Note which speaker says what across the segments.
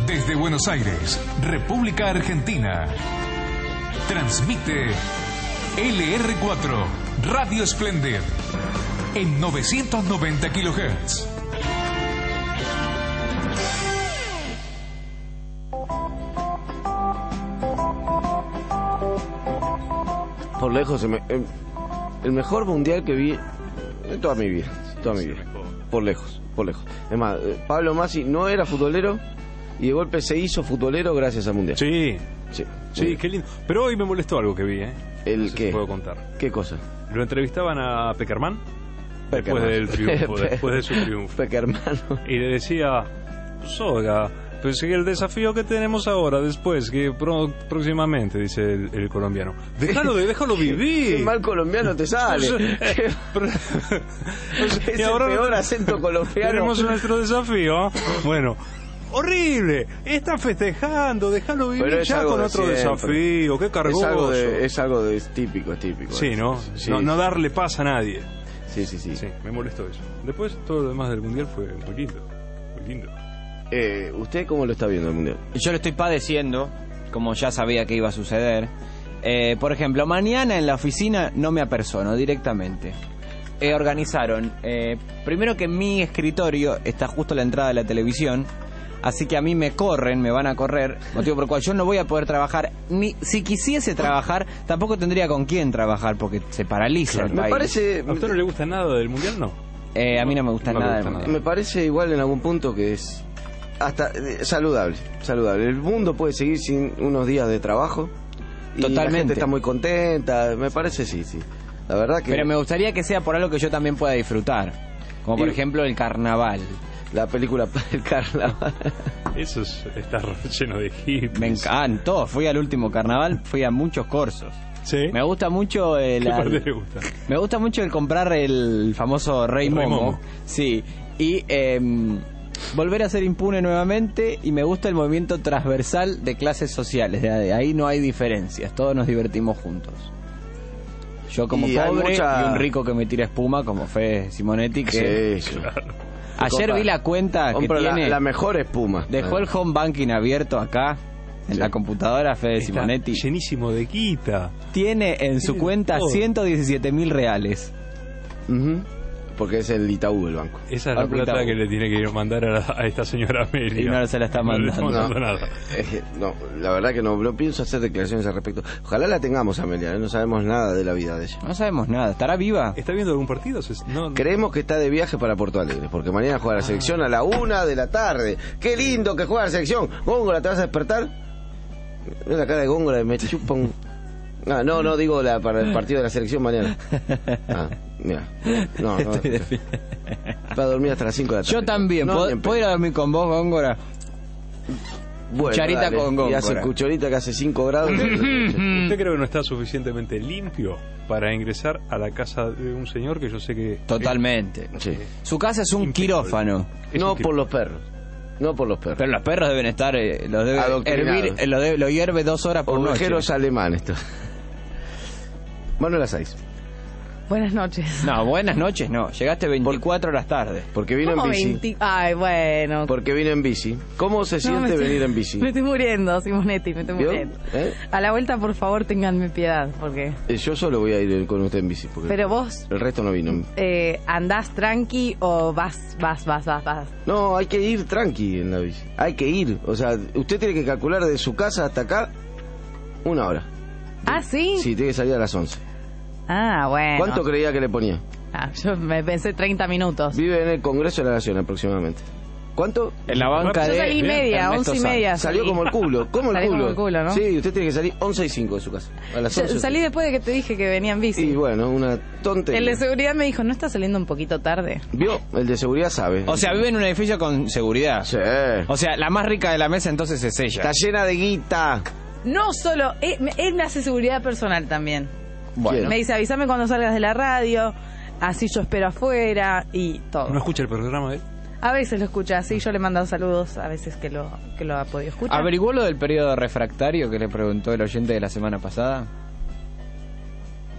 Speaker 1: Desde Buenos Aires, República Argentina. Transmite LR4 Radio Splendid en 990 kHz.
Speaker 2: Por lejos, el mejor mundial que vi en toda mi vida. Por lejos. Es más, Pablo Masi no era futbolero y de golpe se hizo futbolero gracias al mundial.
Speaker 3: Sí, qué lindo. Pero hoy me molestó algo que vi,
Speaker 2: ¿El
Speaker 3: no sé
Speaker 2: qué?
Speaker 3: si puedo contar.
Speaker 2: ¿Qué cosa?
Speaker 3: Lo entrevistaban a Peckerman después del triunfo, después de su triunfo.
Speaker 2: Peckerman.
Speaker 3: Y le decía, Soga, pues el desafío que tenemos ahora, después, que próximamente, dice el colombiano. Déjalo vivir.
Speaker 2: Qué mal colombiano te sale. Es el peor acento colombiano.
Speaker 3: Tenemos nuestro desafío. Bueno, horrible. Está festejando, déjalo vivir ya con otro desafío. Qué cargoso.
Speaker 2: Es algo de típico.
Speaker 3: Sí, ¿no?
Speaker 2: Sí.
Speaker 3: No darle paz a nadie.
Speaker 2: Sí.
Speaker 3: Sí, me molestó eso. Después, todo lo demás del mundial fue muy lindo.
Speaker 2: ¿Usted cómo lo está viendo el mundial?
Speaker 4: Yo lo estoy padeciendo, como ya sabía que iba a suceder. Por ejemplo, mañana en la oficina no me apersono directamente. Organizaron, primero que en mi escritorio está justo la entrada de la televisión, así que a mí me van a correr, motivo por el cual yo no voy a poder trabajar, ni si quisiese trabajar, tampoco tendría con quién trabajar, porque se paraliza el país.
Speaker 2: Me parece...
Speaker 3: ¿A usted no le gusta nada del mundial? No.
Speaker 4: A mí no me gusta nada del mundial.
Speaker 2: Me parece igual en algún punto que es hasta saludable. El mundo puede seguir sin unos días de trabajo.
Speaker 4: Totalmente.
Speaker 2: Y la gente está muy contenta. Me parece sí. La verdad que...
Speaker 4: Pero me gustaría que sea por algo que yo también pueda disfrutar. Como por ejemplo el carnaval.
Speaker 2: La película El Carnaval.
Speaker 3: Eso está lleno de hippies.
Speaker 4: Me encantó. Fui al último carnaval, fui a muchos corsos.
Speaker 3: ¿Sí?
Speaker 4: Me gusta mucho
Speaker 3: ¿Qué parte le gusta?
Speaker 4: Me gusta mucho el comprar el famoso Rey Momo. Sí. Y volver a ser impune nuevamente, y me gusta el movimiento transversal de clases sociales. De ahí no hay diferencias, todos nos divertimos juntos. Yo como pobre y un rico que me tira espuma como Fede Simonetti, que
Speaker 2: sí.
Speaker 3: Claro.
Speaker 4: Ayer vi la cuenta que tiene
Speaker 2: la mejor espuma.
Speaker 4: Dejó el home banking abierto acá en la computadora. Fede
Speaker 3: Está
Speaker 4: Simonetti
Speaker 3: llenísimo de guita.
Speaker 4: tiene en su cuenta 117.000 reales.
Speaker 2: Porque es el Itaú el banco.
Speaker 3: Esa es la plata que le tiene que mandar a esta señora Amelia.
Speaker 4: Y no se la está mandando.
Speaker 3: No le está mandando nada.
Speaker 2: No, la verdad que no pienso hacer declaraciones al respecto. Ojalá la tengamos, Amelia, no sabemos nada de la vida de ella.
Speaker 4: No sabemos nada. ¿Estará viva?
Speaker 3: ¿Está viendo algún partido? No.
Speaker 2: Creemos que está de viaje para Porto Alegre, porque mañana juega la selección a la 1 de la tarde. ¡Qué lindo que juega la selección! Góngora, ¿te vas a despertar? Mira la cara de Góngora, me chupa un... No, digo para el partido de la selección mañana. Mira. No. Va a dormir hasta las 5 de la tarde.
Speaker 4: Yo también. ¿Puedo ir a dormir con vos, Góngora?
Speaker 2: Bueno,
Speaker 4: cucharita
Speaker 2: dale.
Speaker 4: con Góngora.
Speaker 2: Y hace cucharita que hace 5 grados.
Speaker 3: ¿Usted cree que no está suficientemente limpio para ingresar a la casa de un señor que yo sé que...
Speaker 4: Totalmente.
Speaker 2: Sí.
Speaker 4: Su casa es un quirófano.
Speaker 2: Por los perros. No por los perros.
Speaker 4: Pero los perros deben estar... los debe hervir, lo hierve 2 horas por noche.
Speaker 2: Ovejeros alemanes. Manuela Saiz.
Speaker 5: Buenas noches.
Speaker 4: No, buenas noches no. Llegaste 24 horas tarde.
Speaker 2: Porque vino en bici.
Speaker 5: 20? Ay, bueno.
Speaker 2: Porque vino en bici. ¿Cómo se siente venir en bici?
Speaker 5: Me estoy muriendo, Simonetti, me estoy muriendo. A la vuelta, por favor, ténganme piedad, porque...
Speaker 2: Yo solo voy a ir con usted en bici. Porque
Speaker 5: pero vos...
Speaker 2: El resto no vino.
Speaker 5: ¿Andás tranqui o vas?
Speaker 2: No, hay que ir tranqui en la bici. Hay que ir. O sea, usted tiene que calcular de su casa hasta acá 1 hora.
Speaker 5: ¿Ah, sí?
Speaker 2: Sí, tiene que salir a las 11.
Speaker 5: Ah, bueno.
Speaker 2: ¿Cuánto creía que le ponía?
Speaker 5: Yo me pensé 30 minutos.
Speaker 2: Vive en el Congreso de la Nación aproximadamente. ¿Cuánto?
Speaker 4: En la banca
Speaker 5: yo
Speaker 4: de...
Speaker 5: salí media, 11:30.
Speaker 2: Salió como el culo. ¿Cómo el culo?
Speaker 5: Como el culo, ¿no?
Speaker 2: Sí, usted tiene que salir 11:05 de su casa. A las 11.
Speaker 5: Salí después de que te dije que venía en bici.
Speaker 2: Y bueno, una tontería.
Speaker 5: El de seguridad me dijo, ¿no está saliendo un poquito tarde?
Speaker 2: ¿Vio? El de seguridad sabe.
Speaker 4: O sea, vive en un edificio con seguridad.
Speaker 2: Sí.
Speaker 4: O sea, la más rica de la mesa entonces es ella.
Speaker 2: Está llena de guita.
Speaker 5: No solo, él me hace seguridad personal también.
Speaker 2: Bueno.
Speaker 5: Me dice, avísame cuando salgas de la radio, así yo espero afuera y todo.
Speaker 3: ¿No escucha el programa de él?
Speaker 5: A veces lo escucha, sí, yo le mando saludos, a veces que lo ha podido escuchar.
Speaker 4: ¿Averiguó lo del periodo refractario que le preguntó el oyente de la semana pasada?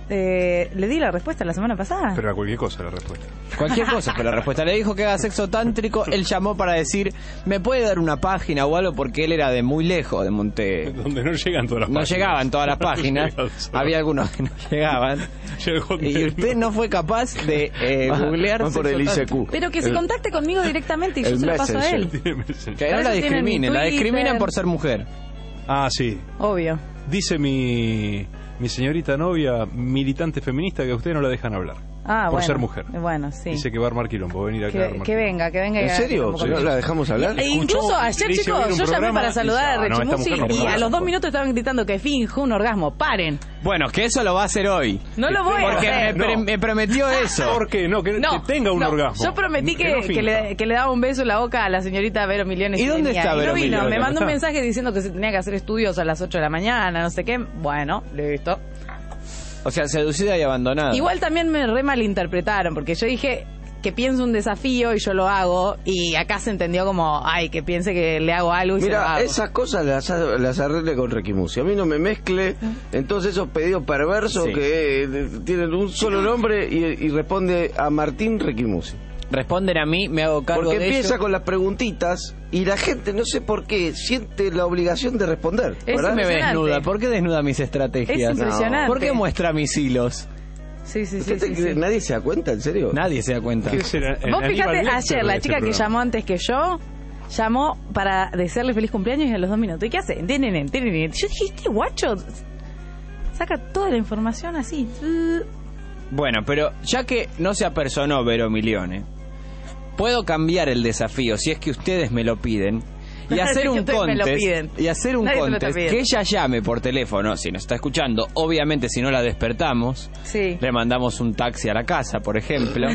Speaker 5: Le di la respuesta la semana pasada.
Speaker 3: Pero a cualquier cosa la respuesta.
Speaker 4: Cualquier cosa, pero la respuesta. Le dijo que haga sexo tántrico. Él llamó para decir, ¿me puede dar una página o algo? Porque él era de muy lejos, de Monte...
Speaker 3: Donde no llegan todas las
Speaker 4: No
Speaker 3: páginas.
Speaker 4: llegaban todas las páginas. Había algunos que no llegaban. Y usted no fue capaz de googlear
Speaker 2: Van por el
Speaker 4: sexo
Speaker 2: ICQ.
Speaker 5: Pero que se contacte conmigo directamente y yo
Speaker 2: el
Speaker 5: se lo paso a
Speaker 2: Messenger.
Speaker 5: él.
Speaker 4: Que
Speaker 5: Para
Speaker 4: no la
Speaker 5: eso tienen
Speaker 4: discriminen. La
Speaker 5: Twitter.
Speaker 4: discriminan por ser mujer.
Speaker 3: Ah, sí.
Speaker 5: Obvio.
Speaker 3: Dice mi señorita novia, militante feminista, que a usted no la dejan hablar.
Speaker 5: Ah,
Speaker 3: por
Speaker 5: bueno.
Speaker 3: ser mujer.
Speaker 5: Bueno, sí.
Speaker 3: Dice que va a armar quilombo, va a venir acá a armar
Speaker 5: Que venga.
Speaker 2: ¿En
Speaker 5: y haga
Speaker 2: serio?
Speaker 5: quilombo
Speaker 2: ¿No la dejamos hablar?
Speaker 5: E incluso ayer,
Speaker 3: le hice
Speaker 5: chicos,
Speaker 3: oír un
Speaker 5: yo llamé
Speaker 3: programa,
Speaker 5: para saludar a
Speaker 3: dice, no, esta
Speaker 5: Rechimusi
Speaker 3: mujer no
Speaker 5: y
Speaker 3: puede
Speaker 5: a los
Speaker 3: hablar.
Speaker 5: 2 minutos estaban gritando que finjo un orgasmo. ¡Paren!
Speaker 4: Bueno, que eso lo va a hacer hoy.
Speaker 5: No lo voy a
Speaker 4: Porque
Speaker 5: hacer.
Speaker 4: me prometió eso.
Speaker 3: ¿Por qué? No, que tenga un orgasmo.
Speaker 5: Yo prometí
Speaker 3: Que no finja.
Speaker 5: que le daba un beso en la boca a la señorita Vero Millones.
Speaker 4: ¿Y
Speaker 5: que
Speaker 4: dónde
Speaker 5: venía.
Speaker 4: está
Speaker 5: Y
Speaker 4: Vero
Speaker 5: no vino,
Speaker 4: Millones?
Speaker 5: me mandó un
Speaker 3: ¿Está?
Speaker 5: mensaje diciendo que se tenía que hacer estudios a las 8 de la mañana, no sé qué. Bueno, listo.
Speaker 4: O sea, seducida y abandonada.
Speaker 5: Igual también me re malinterpretaron, porque yo dije que pienso un desafío y yo lo hago, y acá se entendió como, ay, que piense que le hago algo y se lo
Speaker 2: Mira,
Speaker 5: hago.
Speaker 2: esas cosas las arregle con Requimusi. A mí no me mezcle entonces esos pedidos perversos
Speaker 4: Sí.
Speaker 2: que tienen un solo nombre y responde a Martín Requimusi.
Speaker 4: Responden a mí, me hago cargo
Speaker 2: Porque
Speaker 4: de
Speaker 2: empieza
Speaker 4: ello.
Speaker 2: con las preguntitas y la gente, no sé por qué, siente la obligación de responder.
Speaker 5: Es
Speaker 2: ¿verdad?
Speaker 4: Me
Speaker 5: impresionante.
Speaker 4: desnuda. ¿Por qué desnuda mis estrategias?
Speaker 5: Es impresionante.
Speaker 4: ¿Por qué muestra mis hilos?
Speaker 5: Sí, sí, sí.
Speaker 2: ¿Usted
Speaker 5: sí,
Speaker 2: cree-
Speaker 5: sí.
Speaker 2: ¿Nadie se da cuenta, en serio?
Speaker 4: Nadie se da cuenta.
Speaker 3: ¿Qué será?
Speaker 5: Vos
Speaker 3: Aníbal
Speaker 5: fíjate,
Speaker 3: Lecter
Speaker 5: ayer
Speaker 3: de
Speaker 5: la
Speaker 3: este
Speaker 5: chica que
Speaker 3: programa.
Speaker 5: llamó antes que yo, llamó para desearle feliz cumpleaños y a los 2 minutos. ¿Y qué hace? Yo dije, este guacho saca toda la información así.
Speaker 4: Bueno, pero ya que no se apersonó Vero Milione, puedo cambiar el desafío si es que ustedes me lo piden y hacer un
Speaker 5: Ustedes me lo
Speaker 4: contest
Speaker 5: piden.
Speaker 4: y hacer un
Speaker 5: Nadie se lo está
Speaker 4: contest
Speaker 5: pidiendo.
Speaker 4: que ella llame por teléfono si nos está escuchando. Obviamente si no la despertamos,
Speaker 5: Sí.
Speaker 4: le mandamos un taxi a la casa, por ejemplo,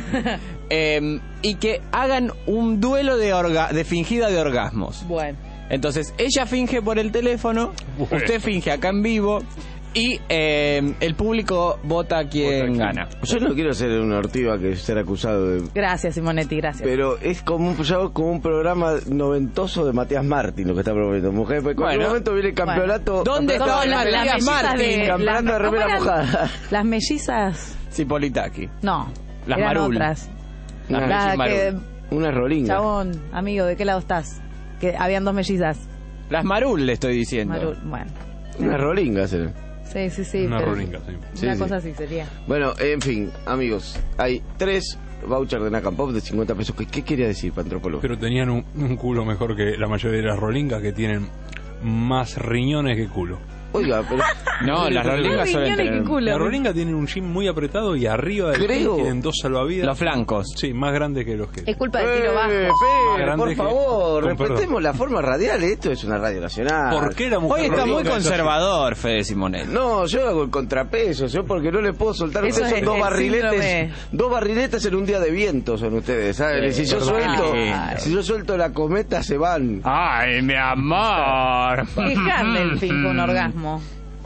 Speaker 4: y que hagan un duelo de fingida de orgasmos.
Speaker 5: Bueno.
Speaker 4: Entonces ella finge por el teléfono,
Speaker 3: Bueno.
Speaker 4: usted finge acá en vivo y el público vota quién gana.
Speaker 2: Yo no quiero ser un ortiva que ser acusado de...
Speaker 5: Gracias, Simonetti, gracias.
Speaker 2: Pero es como un programa noventoso de Matías Martín lo que está proponiendo. Mujer, porque en cualquier
Speaker 4: Bueno.
Speaker 2: momento viene el campeonato...
Speaker 4: ¿Dónde
Speaker 2: campeonato-
Speaker 4: está
Speaker 5: las
Speaker 4: Matías
Speaker 5: mellizas
Speaker 4: Martín?
Speaker 2: campeonato de
Speaker 5: ¿cómo
Speaker 2: remera
Speaker 5: eran?
Speaker 2: mojada.
Speaker 5: Las mellizas,
Speaker 4: Cipolitaki.
Speaker 5: no.
Speaker 4: Las
Speaker 5: eran
Speaker 4: Marul.
Speaker 5: otras.
Speaker 2: Una,
Speaker 5: La que,
Speaker 2: una rolinga.
Speaker 5: chabón, amigo, ¿de qué lado estás? Que habían 2 mellizas.
Speaker 4: Las Marul le estoy diciendo.
Speaker 5: Marul, bueno.
Speaker 2: Una rolinga será.
Speaker 5: Sí, sí, sí.
Speaker 3: Una
Speaker 5: pero
Speaker 3: rolinga, sí.
Speaker 5: Una
Speaker 2: Sí,
Speaker 5: cosa
Speaker 2: sí.
Speaker 5: así sería.
Speaker 2: Bueno, en fin, amigos, hay 3 vouchers de Nakam Pop de 50 pesos. ¿Qué quería decir, Pantropólogo?
Speaker 3: Pero tenían un culo mejor que la mayoría de las rolingas, que tienen más riñones que culo.
Speaker 2: Oiga, pero...
Speaker 4: No, las rolingas
Speaker 5: Más
Speaker 4: suelen
Speaker 5: riñones que
Speaker 4: tener
Speaker 5: culo.
Speaker 3: La rolinga tiene un jean muy apretado y arriba del
Speaker 2: Creo.
Speaker 3: jean tienen 2 salvavidas.
Speaker 4: los flancos.
Speaker 3: Sí, más grandes que los que...
Speaker 5: Es culpa del tiro bajo.
Speaker 2: Pere, por
Speaker 3: grande
Speaker 2: favor,
Speaker 3: que-
Speaker 2: respetemos la forma radial. Esto es una radio nacional.
Speaker 3: ¿Por qué la mujer
Speaker 4: Hoy está
Speaker 3: rolinga
Speaker 4: muy
Speaker 3: es así?
Speaker 4: conservador, Fede Simonetti.
Speaker 2: No, yo hago el contrapeso, yo porque no le puedo soltar.
Speaker 5: Eso
Speaker 2: Ustedes
Speaker 5: es
Speaker 2: son 2
Speaker 5: el
Speaker 2: barriletes,
Speaker 5: síndrome.
Speaker 2: 2 barriletes en un día de viento son ustedes, ¿sabes? Si yo suelto la cometa se van.
Speaker 4: Ay, mi amor.
Speaker 5: Que Handel finge un orgasmo.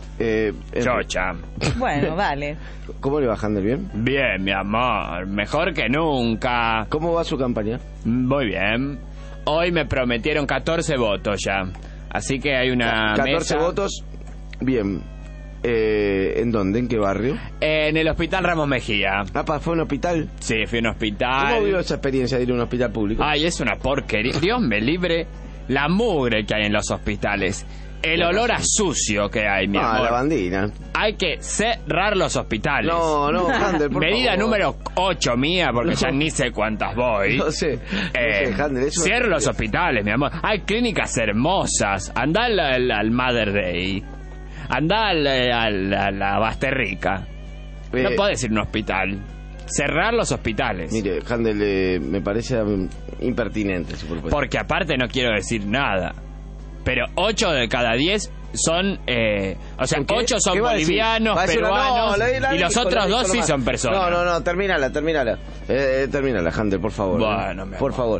Speaker 4: Chocha.
Speaker 5: Bueno, dale.
Speaker 2: ¿Cómo le va, Handel? ¿Bien?
Speaker 4: Bien, mi amor. Mejor que nunca.
Speaker 2: ¿Cómo va su campaña?
Speaker 4: Muy bien. Hoy me prometieron 14 votos ya. Así que hay una
Speaker 2: 14
Speaker 4: mesa
Speaker 2: votos. Bien. ¿En dónde? ¿En qué barrio?
Speaker 4: en el Hospital Ramos Mejía.
Speaker 2: ¿Fue un hospital?
Speaker 4: Sí, fui a un hospital.
Speaker 2: ¿Cómo vivió esa experiencia de ir a un hospital público?
Speaker 4: Ay, es una porquería. Dios me libre la mugre que hay en los hospitales. El olor a sucio que hay, mi
Speaker 2: Ah,
Speaker 4: amor.
Speaker 2: la bandina.
Speaker 4: Hay que cerrar los hospitales.
Speaker 2: No, Handel, por
Speaker 4: Medida
Speaker 2: favor.
Speaker 4: número 8 mía, porque
Speaker 2: No.
Speaker 4: ya ni sé cuántas voy.
Speaker 2: No sé, Handel, eso
Speaker 4: Cierro los hospitales, mi amor. Hay clínicas hermosas. Andá al Mother Day. Andá a la Basterrica. No podés ir a un hospital. Cerrar los hospitales.
Speaker 2: Mire, Handel, me parece impertinente su propuesta.
Speaker 4: Porque aparte no quiero decir nada. Pero 8 de cada 10 son... o sea,
Speaker 2: ¿Qué?
Speaker 4: 8 son
Speaker 2: ¿Qué va a decir?
Speaker 4: bolivianos,
Speaker 2: Va a decir,
Speaker 4: peruanos...
Speaker 2: no, la
Speaker 4: y los
Speaker 2: dijo,
Speaker 4: otros
Speaker 2: la dijo
Speaker 4: 2 sí
Speaker 2: nomás.
Speaker 4: son personas.
Speaker 2: No, termínala. Termínala, Handel, por favor.
Speaker 4: Bueno, mi
Speaker 2: por
Speaker 4: amor.
Speaker 2: favor.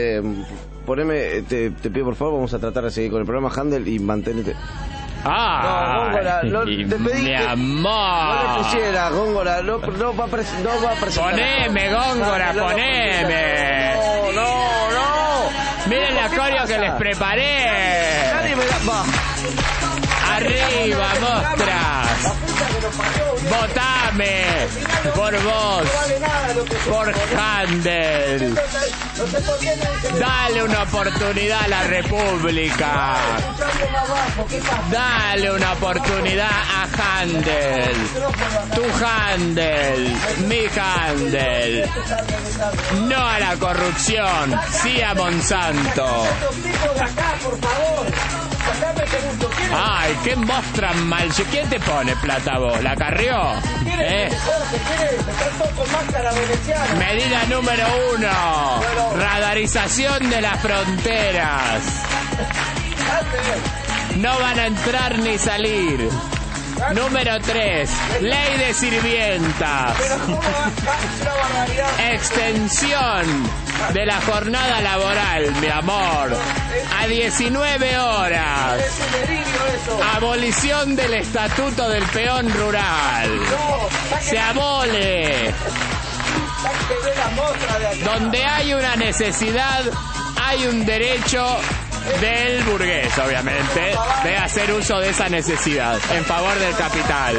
Speaker 2: Poneme, te pido por favor, vamos a tratar de seguir con el programa, Handel, y mantenete.
Speaker 4: Ah,
Speaker 2: Góngora, no, te pedí
Speaker 4: mi
Speaker 2: que
Speaker 4: amor.
Speaker 2: no le pusiera, Góngora, no va a presentar.
Speaker 4: Poneme, Góngora,
Speaker 2: No,
Speaker 4: poneme.
Speaker 2: No.
Speaker 4: Miren la
Speaker 2: ¿Qué
Speaker 4: coreo
Speaker 2: pasa?
Speaker 4: que les preparé.
Speaker 2: Nadie me da... Va.
Speaker 4: ¡Arriba, mostras! ¡Votame! Por vos, por Handel. Dale una oportunidad a la República. Dale una oportunidad a Handel. Tu Handel, mi Handel. No a la corrupción, sí a Monsanto. Ay, qué mostran mal. ¿Quién te pone plata vos? ¿La Carrió? Medida número 1. Radarización de las fronteras. No van a entrar ni salir. Número 3. Ley de sirvientas. Extensión de la jornada laboral, mi amor, a 19 horas. Abolición del estatuto del peón rural. Se abole. Donde hay una necesidad, hay un derecho del burgués, obviamente, de hacer uso de esa necesidad en favor del capital.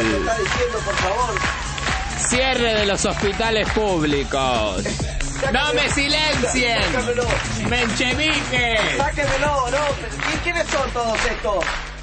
Speaker 4: Cierre de los hospitales públicos. ¡No me silencien! ¡Menchevique!
Speaker 2: ¡Sáquenmelo! No, ¿quiénes son todos estos?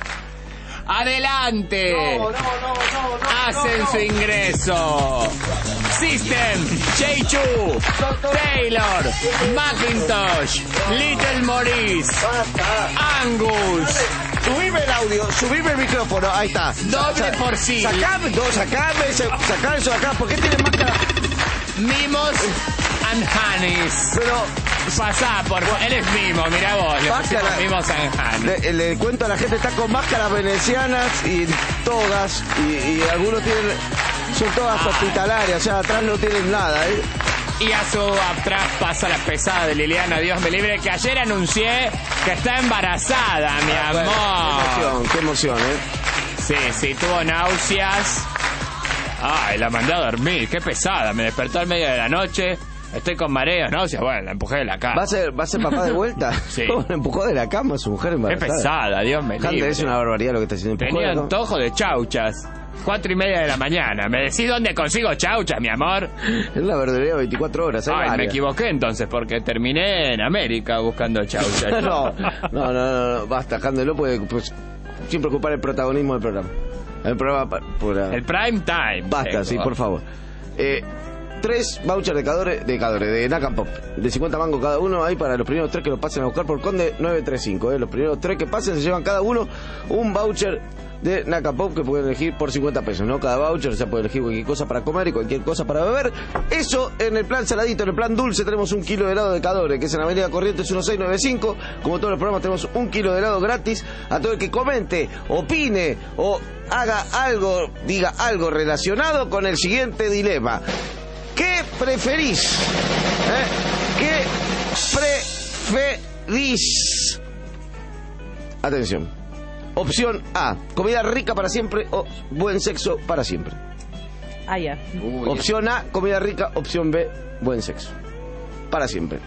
Speaker 4: ¡Adelante!
Speaker 2: No.
Speaker 4: Hacen su ingreso. System, Chechu, Taylor, Macintosh, Little Maurice, Angus.
Speaker 2: Subime el audio, subime el micrófono, ahí está.
Speaker 4: Doble por sí.
Speaker 2: Sacame eso de acá, ¿por qué tienen máscara?
Speaker 4: Mimos and Honeys.
Speaker 2: Pero
Speaker 4: pasá por... Él es mimo, mirá vos. Le pusimos
Speaker 2: Máscara.
Speaker 4: Mimos and Honeys.
Speaker 2: le cuento a la gente, está con máscaras venecianas y togas, y algunos tienen... Son todas hospitalarias, o sea, atrás no tienen nada, ¿eh?
Speaker 4: Y a su atrás pasa la pesada de Liliana, Dios me libre, que ayer anuncié que está embarazada, mi amor.
Speaker 2: Qué emoción, ¿eh?
Speaker 4: Sí, tuvo náuseas. Ay, la mandé a dormir, qué pesada. Me despertó al medio de la noche. Estoy con mareos, náuseas. Bueno, la empujé de la cama.
Speaker 2: ¿Va a ser papá de vuelta?
Speaker 4: Sí.
Speaker 2: ¿Cómo la empujó de la cama a su mujer
Speaker 4: Qué
Speaker 2: embarazada?
Speaker 4: pesada, Dios me
Speaker 2: Hunter,
Speaker 4: libre.
Speaker 2: es una barbaridad lo que está haciendo.
Speaker 4: Tenía antojo de chauchas. 4:30 de la mañana. ¿Me decís dónde consigo chauchas, mi amor?
Speaker 2: Es la verdulería 24 horas.
Speaker 4: Ay, me
Speaker 2: varias.
Speaker 4: equivoqué entonces, porque terminé en América buscando chauchas.
Speaker 2: No, basta, Handelo puede sin preocupar el protagonismo del programa. El programa
Speaker 4: El prime time.
Speaker 2: Basta,
Speaker 4: tengo.
Speaker 2: sí, por favor. 3 vouchers de Naka Pop, de 50 mangos cada uno, ahí para los primeros 3 que los pasen a buscar por Conde 935. Los primeros 3 que pasen se llevan cada uno un voucher de Naka Pop que pueden elegir por 50 pesos, ¿no? Cada voucher, o sea, pueden elegir cualquier cosa para comer y cualquier cosa para beber. Eso en el plan saladito. En el plan dulce tenemos 1 kilo de helado de Cadore, que es en Avenida Corrientes 1695. Como todos los programas, tenemos 1 kilo de helado gratis a todo el que comente, opine o haga algo, diga algo relacionado con el siguiente dilema. ¿Qué preferís? ¿Qué preferís? Atención. Opción A, comida rica para siempre o buen sexo para siempre.
Speaker 5: Ah, ya.
Speaker 2: Opción A, comida rica. Opción B, buen sexo para siempre.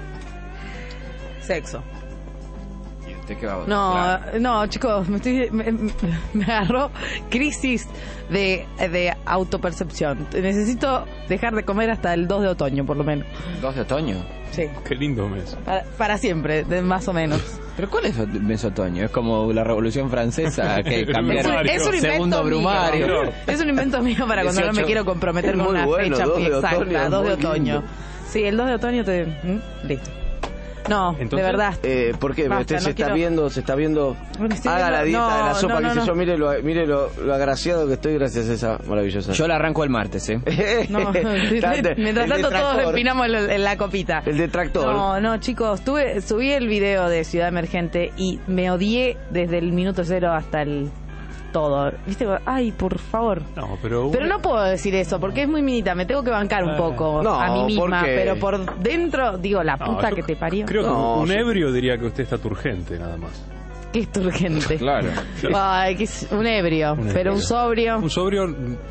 Speaker 5: Sexo.
Speaker 4: ¿Y usted qué va a votar?
Speaker 5: No, chicos, me agarró crisis de autopercepción. Necesito dejar de comer hasta el 2 de otoño, por lo menos.
Speaker 4: 2 de otoño.
Speaker 5: Sí.
Speaker 3: Qué lindo mes.
Speaker 5: Para siempre, más o menos.
Speaker 4: ¿Pero cuál es el mes otoño? Es como la Revolución Francesa que cambiaron
Speaker 5: Es un invento
Speaker 4: segundo
Speaker 5: mío.
Speaker 4: brumario.
Speaker 5: Es un invento mío para cuando no me
Speaker 2: 18.
Speaker 5: quiero comprometer con
Speaker 2: Muy
Speaker 5: una
Speaker 2: bueno,
Speaker 5: fecha
Speaker 2: 2 de
Speaker 5: exacta.
Speaker 2: otoño,
Speaker 5: 2 de
Speaker 2: muy
Speaker 5: otoño.
Speaker 2: lindo.
Speaker 5: Sí, el 2 de otoño listo. No,
Speaker 3: Entonces,
Speaker 5: de verdad.
Speaker 2: ¿Por qué?
Speaker 5: Basta,
Speaker 2: Se
Speaker 5: no
Speaker 2: está
Speaker 5: quiero-
Speaker 2: viendo.
Speaker 5: Bueno, estoy
Speaker 2: Haga la
Speaker 5: viendo-
Speaker 2: dieta de la
Speaker 5: no,
Speaker 2: sopa,
Speaker 5: no,
Speaker 2: que
Speaker 5: no.
Speaker 2: sé yo. Mire lo agraciado que estoy gracias a esa maravillosa.
Speaker 4: Yo la arranco el martes, ¿eh?
Speaker 5: No, mientras tanto todos empinamos en la copita.
Speaker 2: El detractor.
Speaker 5: No, chicos, subí el video de Ciudad Emergente y me odié desde el minuto 0 hasta el todo. ¿Viste? Ay, por favor.
Speaker 3: No, pero
Speaker 5: No puedo decir eso porque es muy minita, me tengo que bancar un poco
Speaker 2: No,
Speaker 5: a mí misma,
Speaker 2: ¿por qué?
Speaker 5: pero por dentro digo la
Speaker 3: No,
Speaker 5: puta
Speaker 3: yo
Speaker 5: que te parió.
Speaker 3: Creo que
Speaker 2: No,
Speaker 3: un
Speaker 2: yo-
Speaker 3: ebrio diría que usted está turgente, nada más.
Speaker 5: Que es urgente.
Speaker 4: Claro.
Speaker 5: Ay, que es un ebrio,
Speaker 3: Un
Speaker 5: pero
Speaker 3: ebrio.
Speaker 5: un sobrio.
Speaker 3: Un sobrio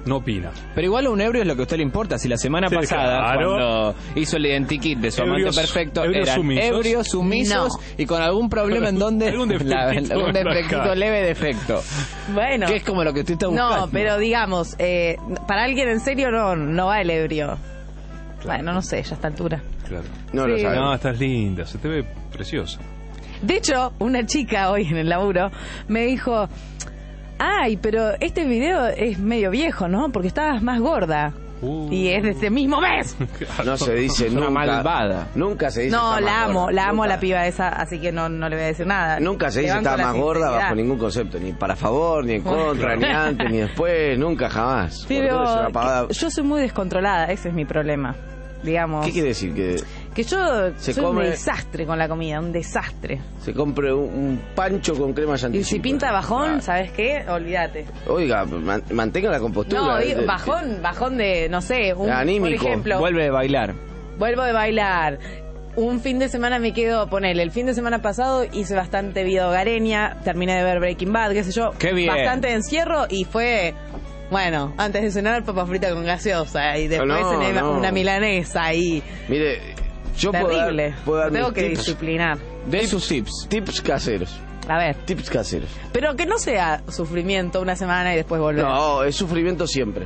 Speaker 3: no opina.
Speaker 4: Pero igual a un ebrio es lo que a usted le importa. Si la semana
Speaker 3: Sí,
Speaker 4: pasada,
Speaker 3: claro.
Speaker 4: cuando hizo el identikit de su amante
Speaker 3: Ebrios-
Speaker 4: perfecto,
Speaker 3: ebrios
Speaker 4: eran
Speaker 3: sumisos.
Speaker 4: ebrios sumisos
Speaker 5: No.
Speaker 4: y con algún problema en donde
Speaker 3: Algún defectito
Speaker 4: algún
Speaker 3: en la
Speaker 4: defectito,
Speaker 3: cara.
Speaker 4: leve defecto.
Speaker 5: Bueno.
Speaker 4: Que es como lo que usted está buscando.
Speaker 5: No, pero digamos, para alguien en serio no va el ebrio. Bueno, no sé, ya a esta altura.
Speaker 3: Claro.
Speaker 2: No lo
Speaker 5: Sí.
Speaker 2: sabe.
Speaker 3: No, estás linda, se te ve preciosa.
Speaker 5: De hecho, una chica hoy en el laburo me dijo, ay, pero este video es medio viejo, ¿no? Porque estabas más gorda. Y es de este mismo mes.
Speaker 2: No se dice
Speaker 4: Una
Speaker 2: nunca.
Speaker 4: malvada.
Speaker 2: Nunca se dice.
Speaker 5: No,
Speaker 2: está
Speaker 5: la
Speaker 2: más
Speaker 5: amo,
Speaker 2: gorda.
Speaker 5: la amo a
Speaker 2: Nunca.
Speaker 5: la piba esa, así que no le voy a decir nada.
Speaker 2: Nunca se
Speaker 5: Le
Speaker 2: dice
Speaker 5: banco
Speaker 2: está
Speaker 5: la
Speaker 2: más gorda
Speaker 5: sinceridad.
Speaker 2: bajo ningún concepto, ni para favor, ni en contra, ni antes, ni después, nunca jamás.
Speaker 5: Pero
Speaker 2: Gordura es una pavada.
Speaker 5: yo soy muy descontrolada, ese es mi problema. Digamos.
Speaker 2: ¿Qué quiere decir? Que
Speaker 5: Que yo
Speaker 2: Se
Speaker 5: soy
Speaker 2: come-
Speaker 5: un desastre con la comida, un desastre.
Speaker 2: se compre un pancho con crema
Speaker 5: Y
Speaker 2: chantilly.
Speaker 5: si pinta bajón, ¿sabes qué? Olvídate.
Speaker 2: Oiga, mantenga la compostura.
Speaker 5: No, digo, bajón de, no sé,
Speaker 2: Anímico.
Speaker 5: por ejemplo,
Speaker 4: Vuelve de bailar.
Speaker 5: vuelvo de bailar. Un fin de semana me quedo, ponele, el fin de semana pasado hice bastante vida hogareña, terminé de ver Breaking Bad, qué sé yo.
Speaker 4: ¡Qué bien!
Speaker 5: Bastante encierro y fue, bueno, antes de cenar papa frita con gaseosa y después
Speaker 2: No,
Speaker 5: cené
Speaker 2: no.
Speaker 5: una milanesa y
Speaker 2: Mire, yo
Speaker 5: terrible.
Speaker 2: puedo dar
Speaker 5: Tengo
Speaker 2: mis
Speaker 5: que
Speaker 2: tips,
Speaker 5: disciplinar.
Speaker 4: De sus tips.
Speaker 2: tips caseros.
Speaker 5: A ver,
Speaker 2: Tips caseros.
Speaker 5: pero que no sea sufrimiento una semana y después volver.
Speaker 2: No, es sufrimiento siempre.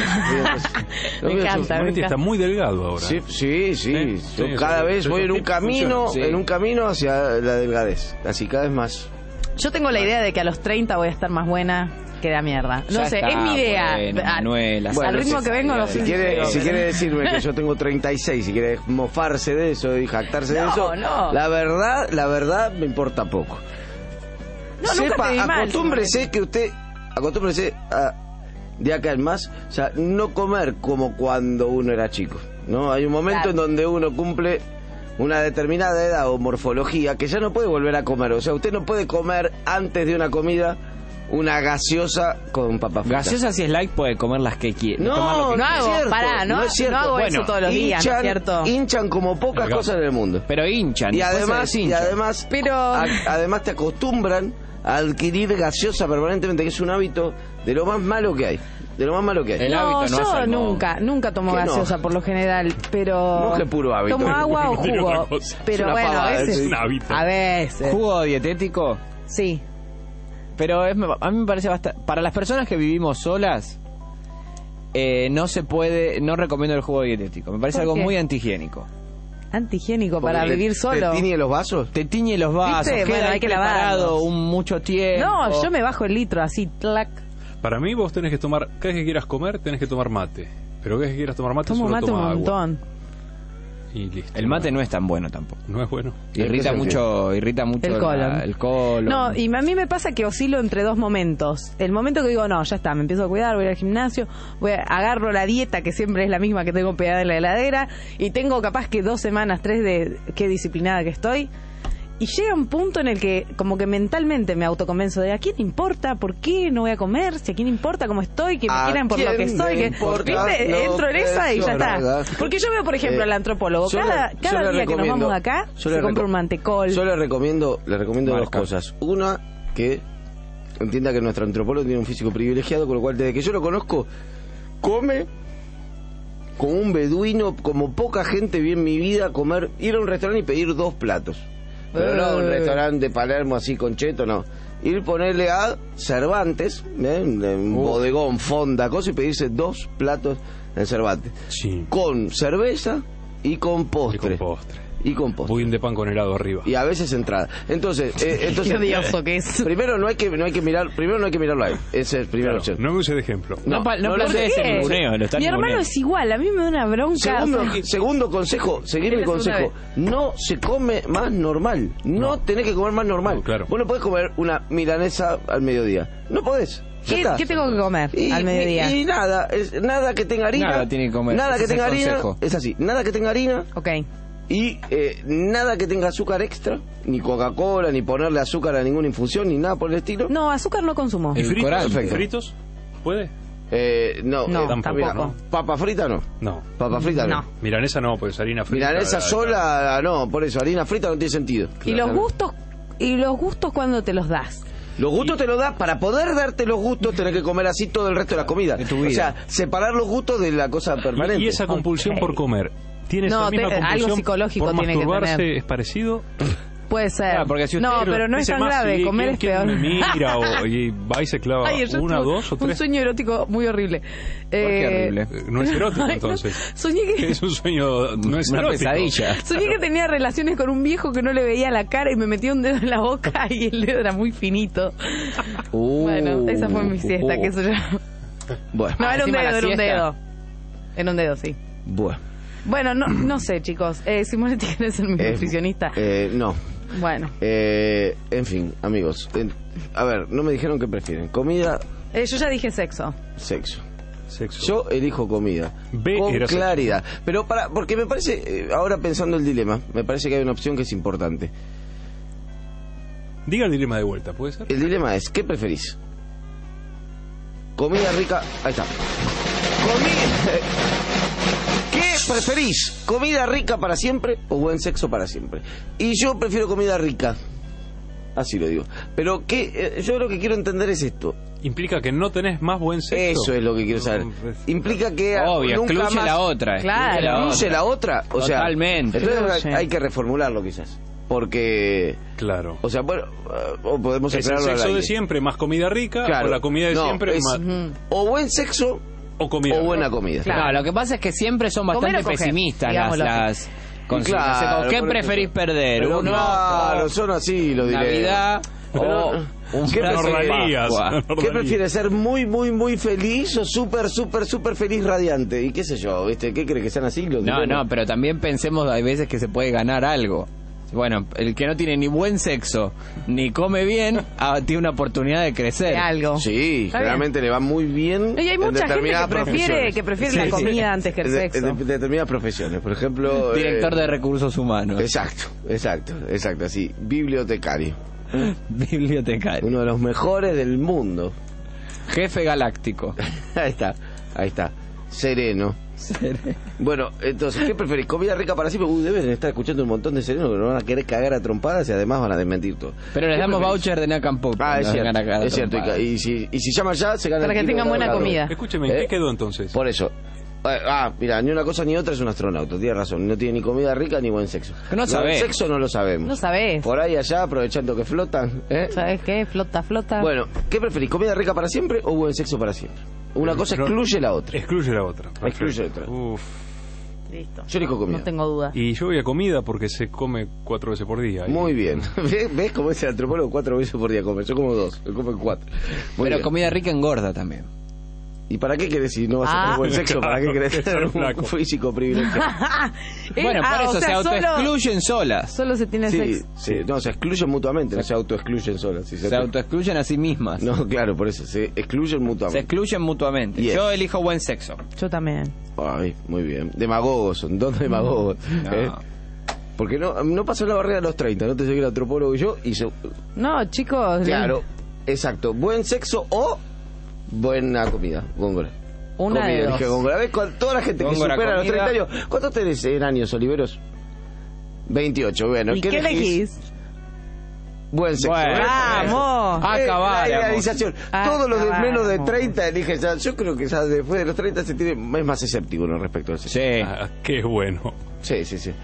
Speaker 5: Me encanta, me
Speaker 3: Moretti está
Speaker 5: encanta.
Speaker 3: muy delgado ahora.
Speaker 2: Sí, sí, sí.
Speaker 3: Sí,
Speaker 2: Yo
Speaker 3: sí,
Speaker 2: cada
Speaker 3: eso-
Speaker 2: vez
Speaker 3: esos
Speaker 2: voy en un
Speaker 3: tips
Speaker 2: camino,
Speaker 3: funcionan,
Speaker 4: sí.
Speaker 2: en un camino hacia la delgadez. Así cada vez más.
Speaker 5: Yo tengo la idea de que a los 30 voy a estar más buena que la mierda. No
Speaker 4: Ya
Speaker 5: sé,
Speaker 4: está,
Speaker 5: es mi idea.
Speaker 4: bueno,
Speaker 5: Al-
Speaker 4: Manuela,
Speaker 2: Bueno,
Speaker 5: al ritmo
Speaker 2: si-
Speaker 5: que vengo, no
Speaker 2: Si
Speaker 5: sé.
Speaker 2: quiere decirme que yo tengo 36, si quiere mofarse de eso y jactarse de
Speaker 5: No,
Speaker 2: eso,
Speaker 5: no.
Speaker 2: la verdad me importa poco.
Speaker 5: No, nunca te vi mal,
Speaker 2: acostúmbrese de acá en más, o sea, no comer como cuando uno era chico, ¿no? Hay un momento
Speaker 5: Claro.
Speaker 2: en donde uno cumple una determinada edad o morfología que ya no puede volver a comer, o sea, usted no puede comer antes de una comida una gaseosa con papas fritas.
Speaker 4: Gaseosa si es light puede comer las que quiere.
Speaker 2: No,
Speaker 4: tomar lo que
Speaker 5: no
Speaker 2: es
Speaker 5: hago,
Speaker 2: cierto,
Speaker 5: pará, no
Speaker 2: es cierto.
Speaker 5: hago
Speaker 2: Bueno,
Speaker 5: eso todos los días, ¿no es cierto?
Speaker 2: Hinchan como pocas
Speaker 3: Delgado.
Speaker 2: cosas en el mundo.
Speaker 4: Pero hinchan.
Speaker 2: Y
Speaker 4: después se
Speaker 2: además,
Speaker 4: deshinchan.
Speaker 5: Pero-
Speaker 2: además te acostumbran a adquirir gaseosa permanentemente, que es un hábito de lo más malo que hay. De lo más malo que hay.
Speaker 4: El
Speaker 5: no,
Speaker 4: hábito no
Speaker 5: yo
Speaker 4: hace el modo.
Speaker 5: nunca tomo
Speaker 2: ¿Qué no?
Speaker 5: gaseosa por lo general, pero
Speaker 2: No, que puro hábito.
Speaker 5: tomo agua o
Speaker 3: No tiene otra
Speaker 5: jugo.
Speaker 3: cosa.
Speaker 5: Pero
Speaker 2: Es una
Speaker 5: bueno,
Speaker 2: pavada,
Speaker 5: a veces.
Speaker 2: es
Speaker 3: un hábito.
Speaker 5: A veces.
Speaker 4: Jugo dietético.
Speaker 5: Sí.
Speaker 4: Pero a mí me parece bastante... Para las personas que vivimos solas, no se puede... No recomiendo el jugo dietético. Me parece
Speaker 5: ¿Por
Speaker 4: algo
Speaker 5: qué?
Speaker 4: muy antihigiénico.
Speaker 5: Antihigiénico
Speaker 2: Porque
Speaker 5: para vivir solo.
Speaker 2: ¿Te tiñe los vasos?
Speaker 4: Te tiñe los vasos,
Speaker 5: ¿Viste?
Speaker 4: queda
Speaker 5: Bueno, hay
Speaker 4: ahí
Speaker 5: que
Speaker 4: preparado
Speaker 5: lavarlos.
Speaker 4: mucho tiempo.
Speaker 5: No, yo me bajo el litro así, clac.
Speaker 3: Para mí vos tenés que tomar, cada vez que quieras comer, tenés que tomar mate. Pero cada vez que quieras tomar mate,
Speaker 5: Tomo
Speaker 3: solo
Speaker 5: mate un
Speaker 3: toma agua.
Speaker 5: montón.
Speaker 3: Y listo.
Speaker 4: El mate no es tan bueno tampoco.
Speaker 3: No es bueno.
Speaker 4: Irrita
Speaker 2: ¿En qué
Speaker 4: mucho
Speaker 5: El colon.
Speaker 4: el colon.
Speaker 5: No, y a mí me pasa que oscilo entre dos momentos. El momento que digo, no, ya está, me empiezo a cuidar, voy a ir al gimnasio, agarro la dieta que siempre es la misma que tengo pegada en la heladera y tengo capaz que 2 semanas, 3 de qué disciplinada que estoy. Y llega un punto en el que como que mentalmente me autoconvenzo de ¿a quién importa? ¿Por qué no voy a comer? Si a quién importa cómo estoy, que me
Speaker 2: ¿A
Speaker 5: quieran por lo que
Speaker 2: quién
Speaker 5: soy,
Speaker 2: le
Speaker 5: que
Speaker 2: importa
Speaker 5: ¿viste?
Speaker 2: lo
Speaker 5: Entro en
Speaker 2: que
Speaker 5: esa y ya
Speaker 2: soy?
Speaker 5: está.
Speaker 2: ¿Verdad?
Speaker 5: Porque yo veo, por ejemplo, al antropólogo,
Speaker 2: yo
Speaker 5: cada
Speaker 2: le
Speaker 5: día que nos
Speaker 2: recomiendo-
Speaker 5: vamos de acá,
Speaker 2: yo
Speaker 5: se
Speaker 2: le
Speaker 5: compra
Speaker 2: reco-
Speaker 5: un mantecol.
Speaker 2: Yo le recomiendo dos
Speaker 3: Marca.
Speaker 2: cosas. Una, que entienda que nuestro antropólogo tiene un físico privilegiado, con lo cual desde que yo lo conozco, come como un beduino, como poca gente vi en mi vida ir a un restaurante y pedir 2 platos. Pero no un restaurante de Palermo así con cheto, no. Ir ponerle a Cervantes, un bodegón, fonda, cosa, y pedirse 2 platos en Cervantes.
Speaker 3: Sí.
Speaker 2: Con cerveza y con
Speaker 3: Y
Speaker 2: postre.
Speaker 3: con postre.
Speaker 2: Y con postre.
Speaker 3: Budín de pan con helado arriba.
Speaker 2: Y a veces entrada. Entonces,
Speaker 5: Qué odioso que es.
Speaker 2: primero no hay que mirarlo ahí. Esa es primera
Speaker 3: Claro,
Speaker 2: opción.
Speaker 3: no me use de ejemplo.
Speaker 4: No
Speaker 2: no,
Speaker 4: plantees
Speaker 5: ¿Por
Speaker 4: el
Speaker 5: qué?
Speaker 4: ninguneo, lo están
Speaker 5: Mi hermano
Speaker 4: ninguneando.
Speaker 5: es igual, a mí me da una bronca.
Speaker 2: Segundo consejo, seguir
Speaker 5: Es
Speaker 2: mi
Speaker 5: la segunda
Speaker 2: consejo. No se come más normal. No tenés que comer más normal.
Speaker 3: No, claro.
Speaker 2: Vos no podés comer una milanesa al mediodía. No podés. Ya está.
Speaker 5: ¿Qué tengo que comer al mediodía?
Speaker 2: Y nada, nada que tenga harina.
Speaker 4: Nada tiene que comer.
Speaker 2: Nada que
Speaker 4: Ese es
Speaker 2: tenga
Speaker 4: el
Speaker 2: harina.
Speaker 4: consejo.
Speaker 2: Es así. Nada que tenga harina.
Speaker 5: Ok.
Speaker 2: Y nada que tenga azúcar extra. Ni Coca-Cola, ni ponerle azúcar a ninguna infusión, ni nada por el estilo.
Speaker 5: No, azúcar no consumo.
Speaker 3: ¿Y fritos?
Speaker 4: Edulcorante.
Speaker 3: ¿Fritos? ¿Puede?
Speaker 2: No,
Speaker 5: No,
Speaker 3: tampoco,
Speaker 2: mira,
Speaker 3: ¿no?
Speaker 2: Papa frita no.
Speaker 3: No.
Speaker 2: Papa frita no.
Speaker 5: No.
Speaker 3: Milanesa no, pues harina frita.
Speaker 2: Milanesa sola, no, por eso, harina frita no tiene sentido.
Speaker 5: ¿Y los gustos cuando te los das?
Speaker 2: Los gustos te los da, para poder darte los gustos tenés que comer así todo el resto de la comida.
Speaker 4: De tu vida.
Speaker 2: O sea, separar los gustos de la cosa permanente.
Speaker 3: Y esa compulsión por comer. ¿Tienes
Speaker 5: No,
Speaker 3: la misma
Speaker 5: algo
Speaker 3: compulsión
Speaker 5: psicológico
Speaker 3: por
Speaker 5: tiene que
Speaker 3: masturbarse?
Speaker 5: tener.
Speaker 3: ¿Es parecido?
Speaker 5: Puede ser.
Speaker 4: Claro, porque si usted
Speaker 5: no, pero no es
Speaker 3: Dice
Speaker 5: tan
Speaker 3: más,
Speaker 5: grave.
Speaker 3: sí,
Speaker 5: Comer es
Speaker 3: ¿quién
Speaker 5: peor.
Speaker 3: me mira? Y va y se clava
Speaker 5: Ay, yo
Speaker 3: una,
Speaker 5: tuve
Speaker 3: dos o
Speaker 5: un
Speaker 3: tres.
Speaker 5: sueño erótico muy horrible.
Speaker 4: ¿Por qué horrible?
Speaker 3: No es erótico,
Speaker 5: Ay, no.
Speaker 3: entonces.
Speaker 5: Soñé que...
Speaker 3: Es un sueño, no es
Speaker 4: Una
Speaker 3: erótico.
Speaker 4: pesadilla.
Speaker 5: Soñé que tenía relaciones con un viejo que no le veía la cara y me metía un dedo en la boca y el dedo era muy finito. Bueno, esa fue mi siesta, que eso ya...
Speaker 2: Bueno,
Speaker 5: No, era un
Speaker 4: encima
Speaker 5: dedo,
Speaker 4: la
Speaker 5: era un
Speaker 4: siesta.
Speaker 5: dedo. Era un dedo, sí.
Speaker 2: bueno.
Speaker 5: Bueno, no sé, chicos. Simonetti, ¿quieres ser mi nutricionista?
Speaker 2: No.
Speaker 5: Bueno.
Speaker 2: En fin, amigos. A ver, no me dijeron qué prefieren. ¿Comida,
Speaker 5: Yo ya dije sexo.
Speaker 2: sexo?
Speaker 3: Sexo.
Speaker 2: Yo elijo comida.
Speaker 3: B
Speaker 2: con
Speaker 3: era sexo.
Speaker 2: claridad. Pero porque me parece, ahora pensando el dilema, me parece que hay una opción que es importante.
Speaker 3: Diga el dilema de vuelta, ¿puede ser?
Speaker 2: El dilema es, ¿qué preferís? Comida rica... Ahí está. ¿Qué preferís? ¿Comida rica para siempre o buen sexo para siempre? Y yo prefiero comida rica. Así lo digo. Pero yo lo que quiero entender es esto.
Speaker 3: ¿Implica que no tenés más buen sexo?
Speaker 2: Eso es lo que quiero saber. Implica que
Speaker 4: Obvio,
Speaker 2: nunca
Speaker 4: excluye
Speaker 2: más...
Speaker 4: la otra.
Speaker 5: Claro.
Speaker 2: ¿Incluye la otra? O sea,
Speaker 4: Totalmente.
Speaker 2: entonces
Speaker 5: Incluye.
Speaker 2: hay que reformularlo quizás. Porque...
Speaker 3: Claro.
Speaker 2: O sea, bueno, o podemos
Speaker 3: Es el
Speaker 2: aclararlo al
Speaker 3: sexo de
Speaker 2: aire.
Speaker 3: siempre más comida rica
Speaker 2: Claro.
Speaker 3: o la comida de
Speaker 2: No,
Speaker 3: siempre
Speaker 2: es
Speaker 3: más...
Speaker 2: o buen sexo
Speaker 3: O comida
Speaker 2: o
Speaker 3: rica.
Speaker 2: buena comida.
Speaker 5: Claro.
Speaker 4: No, lo que pasa es que siempre son
Speaker 5: Comer
Speaker 4: bastante
Speaker 5: o coger,
Speaker 4: pesimistas
Speaker 5: digámoslo
Speaker 4: las consignas.
Speaker 2: Claro,
Speaker 4: O sea, ¿qué
Speaker 2: por eso.
Speaker 4: preferís perder?
Speaker 2: Pero
Speaker 4: ¿Uno?
Speaker 2: claro, son así, lo diré.
Speaker 4: Navidad
Speaker 2: Pero,
Speaker 4: o un
Speaker 2: ¿qué
Speaker 4: plato de
Speaker 3: Ordalías.
Speaker 4: Pascua?
Speaker 2: ¿Qué prefieres, ser muy, muy, muy feliz o súper, súper, súper feliz, radiante? Y qué sé yo, ¿viste? ¿Qué crees que sean así los
Speaker 4: No,
Speaker 2: dilemas?
Speaker 4: no, pero también pensemos, hay veces que se puede ganar algo. Bueno, el que no tiene ni buen sexo ni come bien, tiene una oportunidad de crecer.
Speaker 5: De algo.
Speaker 2: Sí,
Speaker 5: Está
Speaker 2: generalmente le va muy bien.
Speaker 5: Y hay
Speaker 2: en
Speaker 5: mucha gente
Speaker 2: determinadas
Speaker 5: que prefiere
Speaker 2: profesiones.
Speaker 5: la
Speaker 2: Sí,
Speaker 5: comida antes que el
Speaker 2: de
Speaker 5: sexo.
Speaker 2: determinadas profesiones. Por ejemplo...
Speaker 4: Director de recursos humanos.
Speaker 2: Exacto, así. Bibliotecario.
Speaker 4: Bibliotecario.
Speaker 2: Uno de los mejores del mundo.
Speaker 4: Jefe galáctico.
Speaker 2: Ahí está. Sereno. Bueno, entonces, ¿qué preferís? ¿Comida rica para siempre? Deben estar escuchando un montón de serenos que nos van a querer cagar a trompadas y además van a desmentir todo.
Speaker 4: Pero les
Speaker 2: ¿Qué
Speaker 4: damos
Speaker 2: preferís?
Speaker 4: voucher de Nakampo.
Speaker 2: Ah, es cierto. Y si llaman ya, se ganan
Speaker 5: Para que
Speaker 2: el kilo
Speaker 5: tengan
Speaker 2: de
Speaker 5: buena
Speaker 2: helado.
Speaker 5: comida.
Speaker 3: Escúcheme, ¿en qué quedó entonces?
Speaker 2: Por eso. Mira, ni una cosa ni otra es un astronauta, tiene razón. No tiene ni comida rica ni buen sexo.
Speaker 4: Que no
Speaker 2: Lo
Speaker 4: sabés.
Speaker 2: del sexo no lo sabemos.
Speaker 5: No sabés.
Speaker 2: Por ahí allá, aprovechando que flotan.
Speaker 5: ¿Sabes qué? Flota.
Speaker 2: Bueno, ¿qué preferís? ¿Comida rica para siempre o buen sexo para siempre? Una cosa excluye la otra.
Speaker 3: Excluye la otra.
Speaker 2: Excluye
Speaker 3: Perfecto.
Speaker 2: otra.
Speaker 3: Uf.
Speaker 5: Listo.
Speaker 2: Yo elijo comida.
Speaker 5: No tengo duda.
Speaker 3: Y yo voy a comida porque se come 4 veces por día.
Speaker 2: Muy bien. ¿Ves cómo es el antropólogo? 4 veces por día come. Yo como 2, él come 4.
Speaker 4: Pero comida rica engorda también.
Speaker 2: ¿Y para qué querés si no vas a tener buen sexo? ¿Para qué querés
Speaker 3: Claro,
Speaker 2: tener
Speaker 3: que ser flaco.
Speaker 2: un físico privilegiado?
Speaker 4: Bueno, por eso
Speaker 5: o sea,
Speaker 4: se autoexcluyen solas.
Speaker 5: Solo se tiene
Speaker 2: Sí,
Speaker 5: sexo.
Speaker 2: sí. No, se excluyen mutuamente, no se autoexcluyen solas. Si
Speaker 4: Se autoexcluyen a sí mismas.
Speaker 2: No, claro, por eso, se excluyen
Speaker 4: Se
Speaker 2: mutuamente.
Speaker 4: excluyen mutuamente.
Speaker 2: Yes.
Speaker 4: Yo elijo buen sexo.
Speaker 5: Yo también.
Speaker 2: Ay, muy bien. Demagogos, son dos demagogos.
Speaker 4: No.
Speaker 2: Porque no pasó la barrera de los 30, no te seguí el antropólogo y yo,
Speaker 5: No, chicos.
Speaker 2: claro, exacto. Buen sexo o buena comida, góngora.
Speaker 5: Una
Speaker 2: comida,
Speaker 5: de dos.
Speaker 2: dije góngora. ¿Ves? Toda la gente
Speaker 4: Góngora,
Speaker 2: que supera los
Speaker 4: comida.
Speaker 2: 30 años. ¿Cuántos tenés en años, Oliveros? 28, bueno.
Speaker 5: ¿Y qué elegís?
Speaker 2: Buen sexo.
Speaker 4: Bueno.
Speaker 2: ¿ves?
Speaker 5: ¡Vamos!
Speaker 4: Acabar.
Speaker 2: La idealización.
Speaker 5: Ah,
Speaker 2: Todos los de menos de
Speaker 5: acabamos.
Speaker 2: 30 eligen ya. Yo creo que ya después de los 30 es más escéptico ¿no? respecto a eso.
Speaker 4: Sí.
Speaker 3: Ah, qué bueno.
Speaker 2: Sí.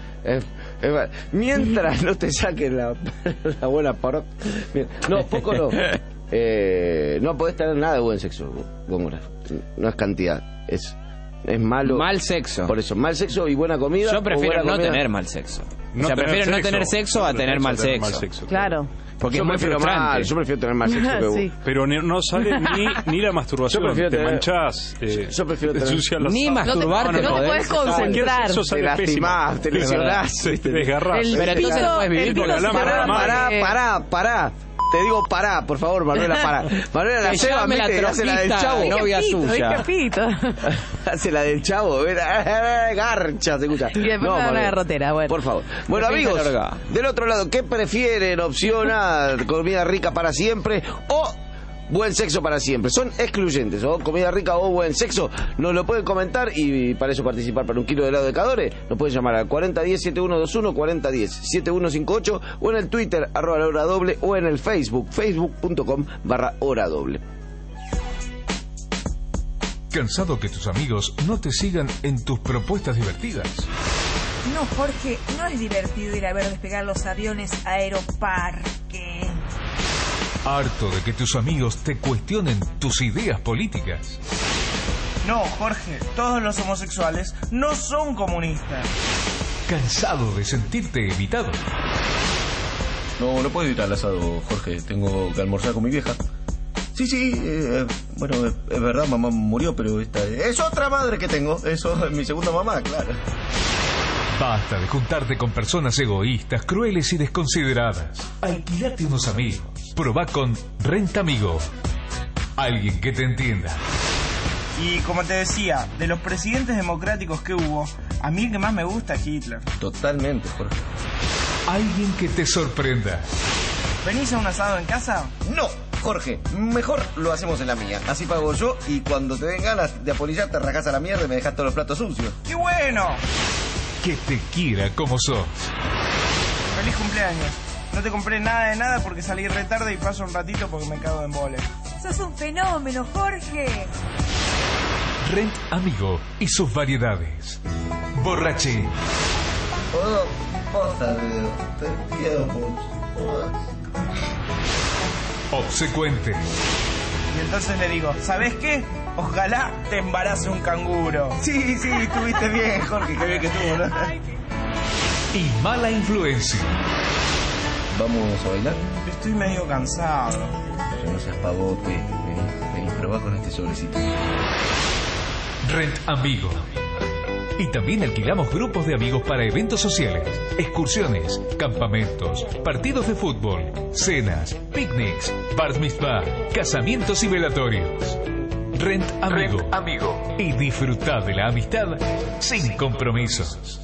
Speaker 2: Mientras no te saquen la buena parot. No, poco no. No podés tener nada de buen sexo, Góngora. No es cantidad, es malo.
Speaker 4: Mal sexo.
Speaker 2: Por eso, mal sexo y buena comida.
Speaker 4: Yo
Speaker 2: o
Speaker 4: prefiero
Speaker 2: buena
Speaker 4: no
Speaker 2: comida.
Speaker 4: tener mal sexo.
Speaker 3: No
Speaker 4: o sea,
Speaker 3: tener
Speaker 4: prefiero no
Speaker 3: sexo.
Speaker 4: tener sexo a tener mal sexo.
Speaker 5: Claro.
Speaker 4: Porque
Speaker 2: Yo
Speaker 4: es muy
Speaker 2: prefiero
Speaker 4: frustrante.
Speaker 2: mal, yo prefiero tener mal sexo que
Speaker 5: Sí.
Speaker 3: Pero no sale ni la masturbación.
Speaker 2: Yo prefiero
Speaker 3: Te
Speaker 2: tener-
Speaker 3: manchás.
Speaker 2: yo prefiero
Speaker 3: te
Speaker 2: tener-
Speaker 3: ensucias la
Speaker 4: Ni
Speaker 3: sábana.
Speaker 4: masturbarte
Speaker 5: no te
Speaker 4: podés.
Speaker 5: podés concentrar.
Speaker 3: Cualquier sexo
Speaker 2: te
Speaker 3: sale pésimo.
Speaker 2: lastimás, te lesionás.
Speaker 3: Te desgarrás.
Speaker 5: El
Speaker 4: Pero entonces
Speaker 5: pito-
Speaker 4: no puedes vivir
Speaker 5: el
Speaker 4: con
Speaker 5: pito
Speaker 3: la
Speaker 5: se
Speaker 3: lámpara
Speaker 5: para-
Speaker 3: de mano.
Speaker 2: Pará. Te digo pará, por favor, Manuela, pará. Manuela, la
Speaker 4: Que
Speaker 2: Seba,
Speaker 4: llame la
Speaker 2: viste, hace la del
Speaker 4: trofista,
Speaker 2: chavo.
Speaker 4: ¿no? novia
Speaker 5: Dije pito,
Speaker 4: suya.
Speaker 5: dije pito.
Speaker 2: Hace la del chavo, garcha, se escucha.
Speaker 5: Y después me da una
Speaker 2: Manuel,
Speaker 5: garrotera, bueno.
Speaker 2: Por favor. Bueno,
Speaker 4: Defensa
Speaker 2: amigos,
Speaker 4: larga.
Speaker 2: del otro lado, ¿qué prefieren? Opción A, comida rica para siempre o buen sexo para siempre. Son excluyentes, o comida rica o buen sexo. Nos lo pueden comentar y para eso participar para 1 kilo de helado de Cadore. Nos pueden llamar al 4010-7121, 4010-7158 o en el Twitter, @lahoradoble, o en el Facebook, facebook.com/horadoble.
Speaker 1: ¿Cansado que tus amigos no te sigan en tus propuestas divertidas?
Speaker 6: No, Jorge, no es divertido ir a ver despegar los aviones a Aeroparque.
Speaker 1: ¿Harto de que tus amigos te cuestionen tus ideas políticas?
Speaker 7: No, Jorge, todos los homosexuales no son comunistas.
Speaker 1: ¿Cansado de sentirte evitado?
Speaker 8: No puedo evitar el asado, Jorge. Tengo que almorzar con mi vieja. Sí, bueno, es verdad, mamá murió, pero esta es otra madre que tengo. Eso es mi segunda mamá, claro.
Speaker 1: Basta de juntarte con personas egoístas, crueles y desconsideradas. Alquilate unos amigos. Probá con Rent Amigo. Alguien que te entienda.
Speaker 7: Y como te decía, de los presidentes democráticos que hubo, a mí el que más me gusta es Hitler.
Speaker 8: Totalmente, Jorge.
Speaker 1: Alguien que te sorprenda.
Speaker 7: ¿Venís a un asado en casa?
Speaker 8: No, Jorge, mejor lo hacemos en la mía. Así pago yo y cuando te den ganas de apolillar te rajás a la mierda y me dejas todos los platos sucios.
Speaker 7: ¡Qué bueno!
Speaker 1: Que te quiera como sos.
Speaker 7: ¡Feliz cumpleaños! No te compré nada de nada porque salí re tarde y paso un ratito porque me cago en embole.
Speaker 6: ¡Sos un fenómeno, Jorge!
Speaker 1: Rent Amigo y sus variedades. Borrache.
Speaker 8: Te quiero mucho.
Speaker 1: Obsecuente.
Speaker 7: Y entonces le digo, ¿sabes qué? Ojalá te embarace un canguro. Sí, estuviste bien, Jorge, qué bien que estuvo, ¿no?
Speaker 1: Y mala influencia.
Speaker 8: ¿Vamos a bailar?
Speaker 7: Estoy medio cansado.
Speaker 8: No seas pavote. Vení, probá con este sobrecito.
Speaker 1: Rent Amigo. Y también alquilamos grupos de amigos para eventos sociales, excursiones, campamentos, partidos de fútbol, cenas, picnics, bar mitzvah, casamientos y velatorios. Rent Amigo. Y disfruta de la amistad sin compromisos.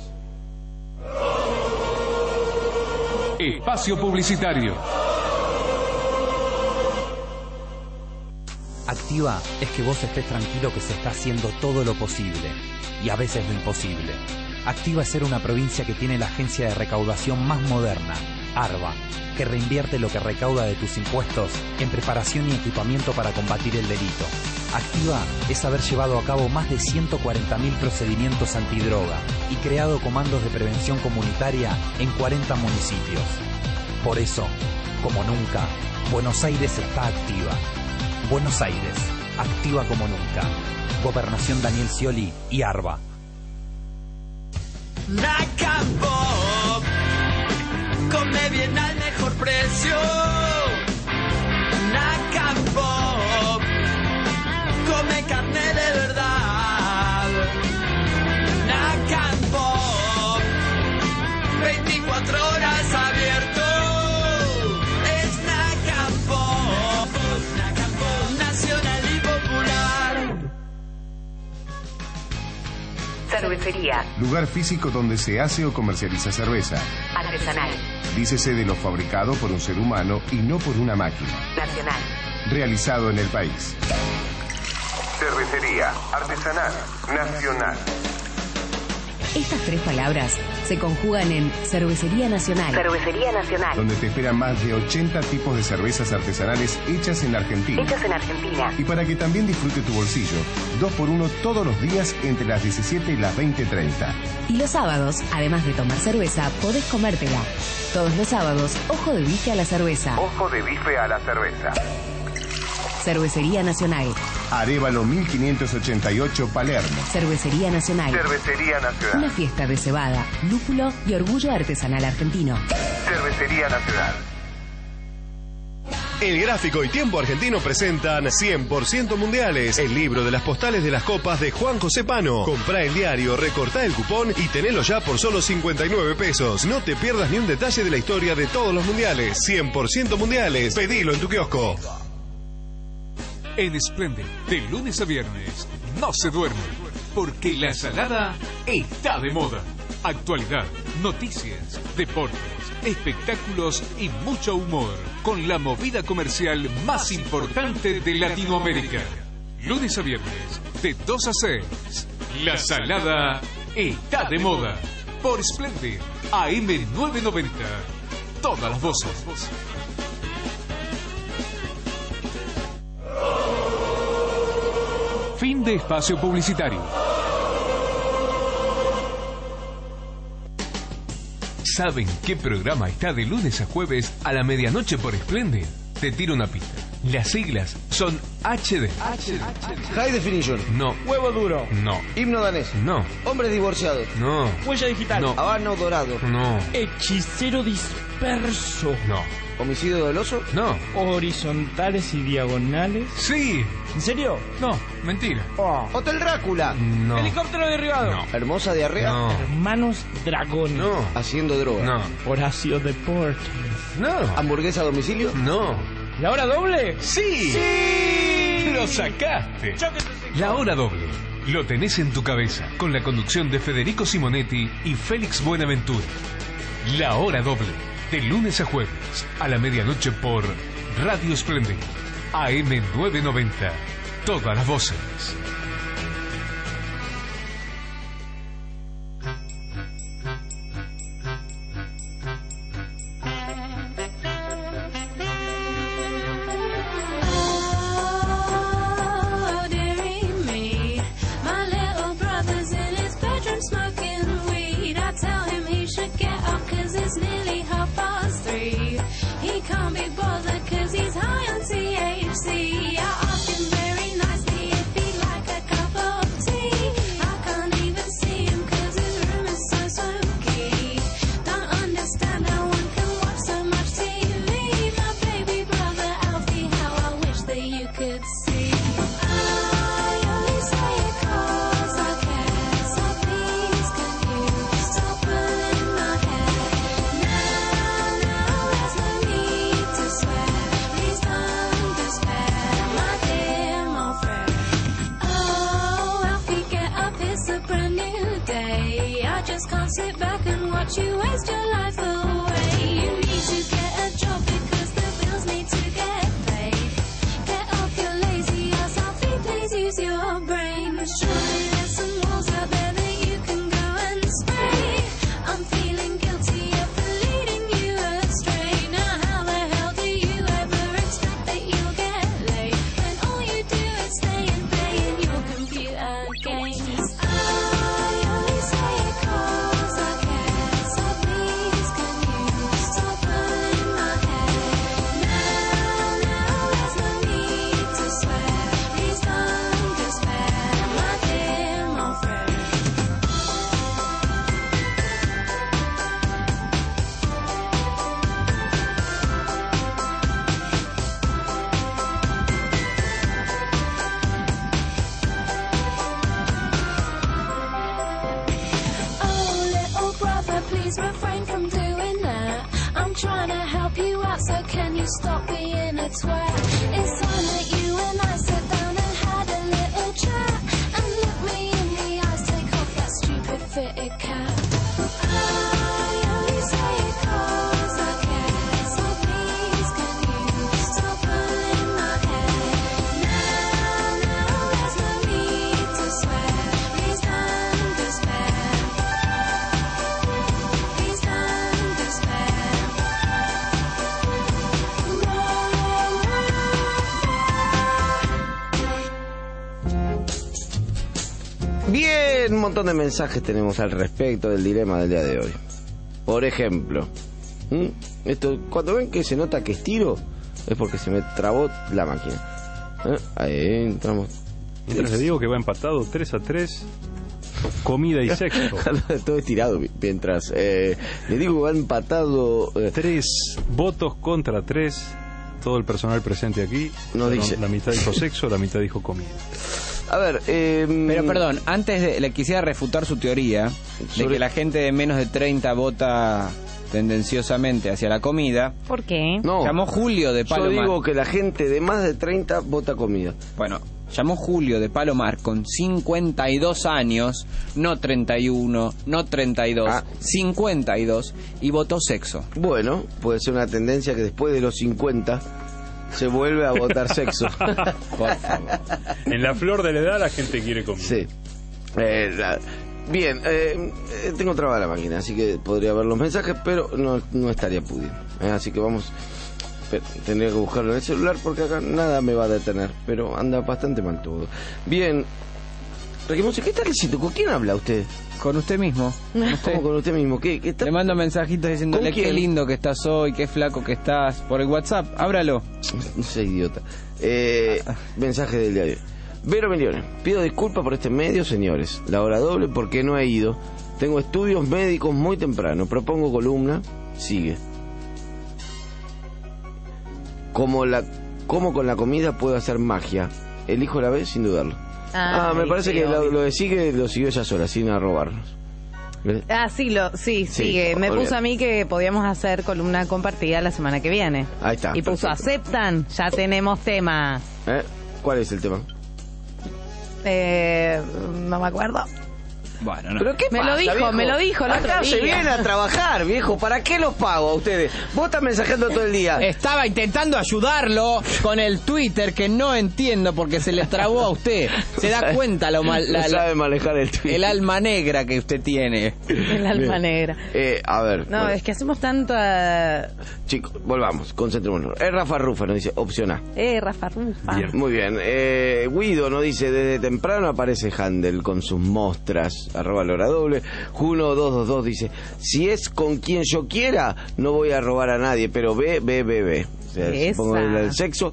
Speaker 1: Espacio publicitario.
Speaker 9: Activa es que vos estés tranquilo que se está haciendo todo lo posible y a veces lo imposible. Activa es ser una provincia que tiene la agencia de recaudación más moderna, ARBA, que reinvierte lo que recauda de tus impuestos en preparación y equipamiento para combatir el delito. Activa es haber llevado a cabo más de 140.000 procedimientos antidroga y creado comandos de prevención comunitaria en 40 municipios. Por eso, como nunca, Buenos Aires está activa. Buenos Aires, activa como nunca. Gobernación Daniel Scioli y ARBA.
Speaker 10: Nacampo, come bien al mejor precio. Nacampo, come carne de verdad. Nacampo, 24 horas abierto. Es Nacampo, nacional y popular.
Speaker 11: Cervecería.
Speaker 12: Lugar físico donde se hace o comercializa cerveza.
Speaker 11: Artesanal.
Speaker 12: Dícese de lo fabricado por un ser humano y no por una máquina.
Speaker 11: Nacional.
Speaker 12: Realizado en el país. Cervecería. Artesanal. Nacional.
Speaker 11: Estas tres palabras se conjugan en Cervecería Nacional. Cervecería Nacional.
Speaker 12: Donde te esperan más de 80 tipos de cervezas artesanales hechas en Argentina.
Speaker 11: Hechas en Argentina.
Speaker 12: Y para que también disfrute tu bolsillo, 2x1 todos los días entre las 17 y las 20:30.
Speaker 11: Y los sábados, además de tomar cerveza, podés comértela. Todos los sábados, ojo de bife a la cerveza.
Speaker 12: Ojo de bife a la cerveza.
Speaker 11: Cervecería Nacional.
Speaker 12: Arévalo 1588 Palermo.
Speaker 11: Cervecería Nacional.
Speaker 12: Cervecería Nacional.
Speaker 11: Una fiesta de cebada, lúpulo y orgullo artesanal argentino.
Speaker 12: Cervecería Nacional.
Speaker 13: El Gráfico y Tiempo Argentino presentan 100% Mundiales, el libro de las postales de las copas de Juan José Pano. Comprá el diario, recortá el cupón y tenelo ya por solo 59 pesos. No te pierdas ni un detalle de la historia de todos los mundiales. 100% Mundiales. Pedilo en tu kiosco.
Speaker 1: En Splendid, de lunes a viernes, no se duerme, porque la ensalada está de moda. Actualidad, noticias, deportes, espectáculos y mucho humor con la movida comercial más importante de Latinoamérica. Lunes a viernes, de 2 a 6. La Salada está de moda. Por Splendid, AM990. Todas las voces. Fin de espacio publicitario. ¿Saben qué programa está de lunes a jueves a la medianoche por Splendid? Te tiro una pista. Las siglas son HD.
Speaker 2: High Definition.
Speaker 1: No.
Speaker 7: Huevo duro.
Speaker 1: No.
Speaker 2: Himno danés.
Speaker 1: No.
Speaker 2: Hombres divorciados.
Speaker 1: No.
Speaker 7: Huella digital.
Speaker 1: No.
Speaker 2: Habano dorado.
Speaker 1: No.
Speaker 7: Hechicero disperso.
Speaker 1: No.
Speaker 2: Homicidio doloso.
Speaker 1: No.
Speaker 7: Horizontales y diagonales.
Speaker 1: Sí.
Speaker 7: ¿En serio?
Speaker 1: No. Mentira.
Speaker 2: Hotel Drácula.
Speaker 1: No.
Speaker 7: Helicóptero derribado.
Speaker 1: No.
Speaker 2: Hermosa diarrea.
Speaker 1: No.
Speaker 7: Hermanos dragones.
Speaker 1: No.
Speaker 2: Haciendo droga.
Speaker 1: No.
Speaker 7: Horacio Deportes.
Speaker 1: No.
Speaker 2: Hamburguesa a domicilio.
Speaker 1: No.
Speaker 7: ¿La hora doble?
Speaker 1: ¡Sí!
Speaker 7: ¡Sí!
Speaker 1: ¡Lo sacaste! La hora doble. Lo tenés en tu cabeza, con la conducción de Federico Simonetti y Félix Buenaventura. La hora doble, de lunes a jueves, a la medianoche por Radio Splendid, AM990. Todas las voces.
Speaker 2: Bien, un montón de mensajes tenemos al respecto del dilema del día de hoy. Por ejemplo, esto, cuando ven que se nota que estiro, es porque se me trabó la máquina. Ahí entramos.
Speaker 3: Mientras le digo que va empatado 3-3, comida y sexo.
Speaker 2: Todo estirado mientras. Le digo que va empatado.
Speaker 3: 3 votos contra 3. Todo el personal presente aquí.
Speaker 2: No dice.
Speaker 3: La mitad dijo sexo, la mitad dijo comida.
Speaker 2: A ver,
Speaker 4: pero perdón, antes le quisiera refutar su teoría de que la gente de menos de 30 vota tendenciosamente hacia la comida.
Speaker 5: ¿Por qué?
Speaker 2: No.
Speaker 4: Llamó Julio de Paloma.
Speaker 2: Yo digo que la gente de más de 30 vota comida.
Speaker 4: Bueno, Llamó Julio de Palomar con 52 años, no 31, no 32, 52, y votó sexo.
Speaker 2: Bueno, puede ser una tendencia que después de los 50 se vuelve a votar sexo.
Speaker 4: Por favor.
Speaker 3: En la flor de la edad la gente quiere comer.
Speaker 2: Sí. Bien, tengo trabada la máquina, así que podría ver los mensajes, pero no estaría pudiendo. Así que vamos, tendría que buscarlo en el celular porque acá nada me va a detener, pero anda bastante mal todo. Bien, Requimose, ¿qué tal, Lecito? ¿Con quién habla usted?
Speaker 4: Con usted mismo.
Speaker 2: ¿Cómo con usted mismo? ¿Qué está?
Speaker 4: Le mando mensajitos diciéndole qué lindo que estás hoy, qué flaco que estás. Por el WhatsApp, ábralo.
Speaker 2: No sé, idiota. Mensaje del diario. Vero Millones, pido disculpas por este medio, señores. La hora doble porque no he ido. Tengo estudios médicos muy temprano. Propongo columna. Sigue. Como con la comida puedo hacer magia. Elijo la B sin dudarlo. Me parece que lo de sigue lo siguió ella sola, sin arrobarnos.
Speaker 5: Sigue. Me puso a mí que podíamos hacer columna compartida la semana que viene.
Speaker 2: Ahí está.
Speaker 5: Y puso, aceptan, ya tenemos tema.
Speaker 2: ¿Cuál es el tema?
Speaker 5: No me acuerdo.
Speaker 4: Bueno, no.
Speaker 2: ¿Pero qué
Speaker 5: me
Speaker 2: pasa,
Speaker 5: me lo dijo el otro
Speaker 2: Acá
Speaker 5: día.
Speaker 2: se viene a trabajar, viejo. ¿Para qué los pago a ustedes? Vos estás mensajeando todo el día.
Speaker 4: Estaba intentando ayudarlo con el Twitter, que no entiendo porque se le trabó a usted. Se da cuenta
Speaker 2: no sabe manejar el Twitter.
Speaker 4: El alma negra que usted tiene.
Speaker 5: El alma negra.
Speaker 2: A ver.
Speaker 5: No, es que hacemos tanta...
Speaker 2: Chicos, volvamos, concentrémonos. Rafa Rufa nos dice, opción A.
Speaker 5: Rafa Rufa.
Speaker 2: Bien. Muy bien. Guido nos dice, desde temprano aparece Handel con sus mostras. @LoraDoble. Juno222 dice, si es con quien yo quiera, no voy a robar a nadie, pero ve. O sea, supongo el sexo.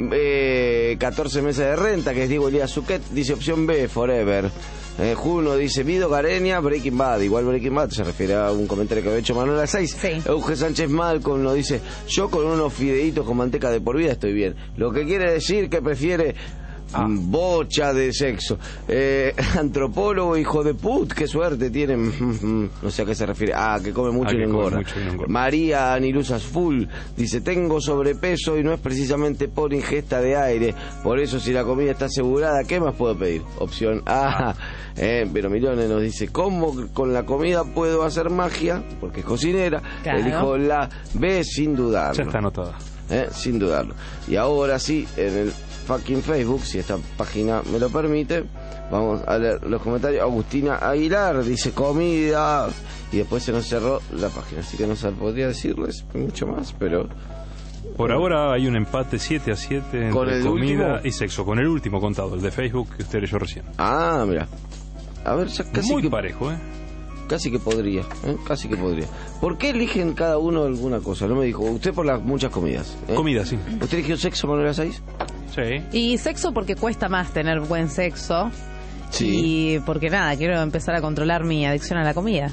Speaker 2: 14 meses de renta, que es Diego Elías Zuquet, dice opción B, Forever. Juno dice, Vido Gareña, Breaking Bad. Igual Breaking Bad se refiere a un comentario que había hecho Manuel a 6.
Speaker 5: Sí.
Speaker 2: Euge Sánchez Malcolm nos dice, yo con unos fideitos con manteca de por vida estoy bien. Lo que quiere decir que prefiere bocha de sexo. Antropólogo, hijo de put, qué suerte tiene. No sé a qué se refiere. Que come mucho y no engorda. María Aniluzas Full dice, tengo sobrepeso y no es precisamente por ingesta de aire. Por eso, si la comida está asegurada, ¿qué más puedo pedir? Opción A. Pero Millones nos dice, ¿cómo con la comida puedo hacer magia? Porque es cocinera.
Speaker 5: Claro.
Speaker 2: Elijo la B sin dudarlo.
Speaker 3: Ya está anotada.
Speaker 2: Sin dudarlo. Y ahora sí, en el fucking Facebook, si esta página me lo permite, vamos a leer los comentarios. Agustina Aguilar dice comida, y después se nos cerró la página, así que no se podría decirles mucho más, pero
Speaker 3: por ahora hay un empate 7-7 entre
Speaker 2: ¿con el
Speaker 3: comida
Speaker 2: último?
Speaker 3: Y sexo, con el último contado, el de Facebook que usted leyó recién.
Speaker 2: Mira, a ver, ya casi
Speaker 3: muy
Speaker 2: que
Speaker 3: parejo,
Speaker 2: casi que podría, casi que podría. ¿Por qué eligen cada uno alguna cosa? No me dijo, usted por las muchas comidas.
Speaker 3: Comida, sí.
Speaker 2: ¿Usted eligió sexo, Manuela 6?
Speaker 3: Sí.
Speaker 5: Y sexo porque cuesta más tener buen sexo.
Speaker 2: Sí.
Speaker 5: Y porque nada, quiero empezar a controlar mi adicción a la comida.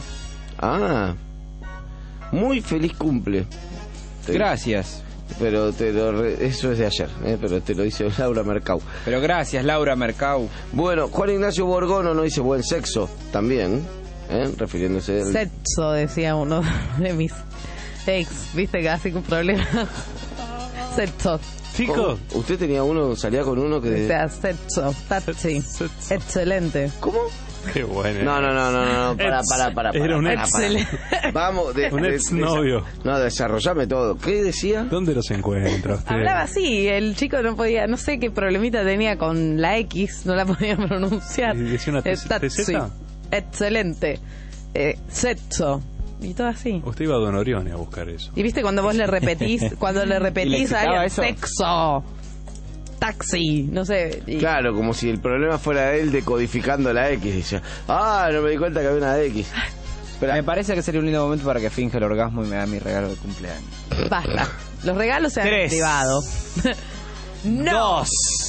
Speaker 2: Muy feliz cumple.
Speaker 4: Gracias.
Speaker 2: Pero eso es de ayer, pero te lo dice Laura Mercau.
Speaker 4: Pero gracias, Laura Mercau.
Speaker 2: Bueno, Juan Ignacio Borgono nos dice buen sexo también, refiriéndose al...
Speaker 5: Sexo, decía uno de mis ex, viste que así con problemas. Sexo.
Speaker 3: Chicos,
Speaker 2: usted tenía uno, salía con uno que...
Speaker 5: O sea, sexo, taxi. Excelente.
Speaker 2: ¿Cómo?
Speaker 3: Qué bueno.
Speaker 2: No, para.
Speaker 3: Era un
Speaker 5: excelente.
Speaker 2: Vamos,
Speaker 3: un ex novio.
Speaker 2: No, desarrollame todo. ¿Qué decía?
Speaker 3: ¿Dónde los encuentra usted?
Speaker 5: Hablaba así, el chico no podía, no sé qué problemita tenía con la X, no la podía pronunciar.
Speaker 3: ¿Y decía una
Speaker 5: taxi. Excelente. Sexo. Y todo así.
Speaker 3: Usted iba a Don Orione a buscar eso.
Speaker 5: Y viste cuando vos le repetís, a alguien,
Speaker 4: eso?
Speaker 5: sexo, taxi, no sé.
Speaker 2: Claro, como si el problema fuera él decodificando la X. Dice, no me di cuenta que había una X.
Speaker 4: Pero me parece que sería un lindo momento para que finja el orgasmo y me da mi regalo de cumpleaños.
Speaker 5: Basta. Los regalos se han
Speaker 4: 3,
Speaker 5: privado.
Speaker 4: 2,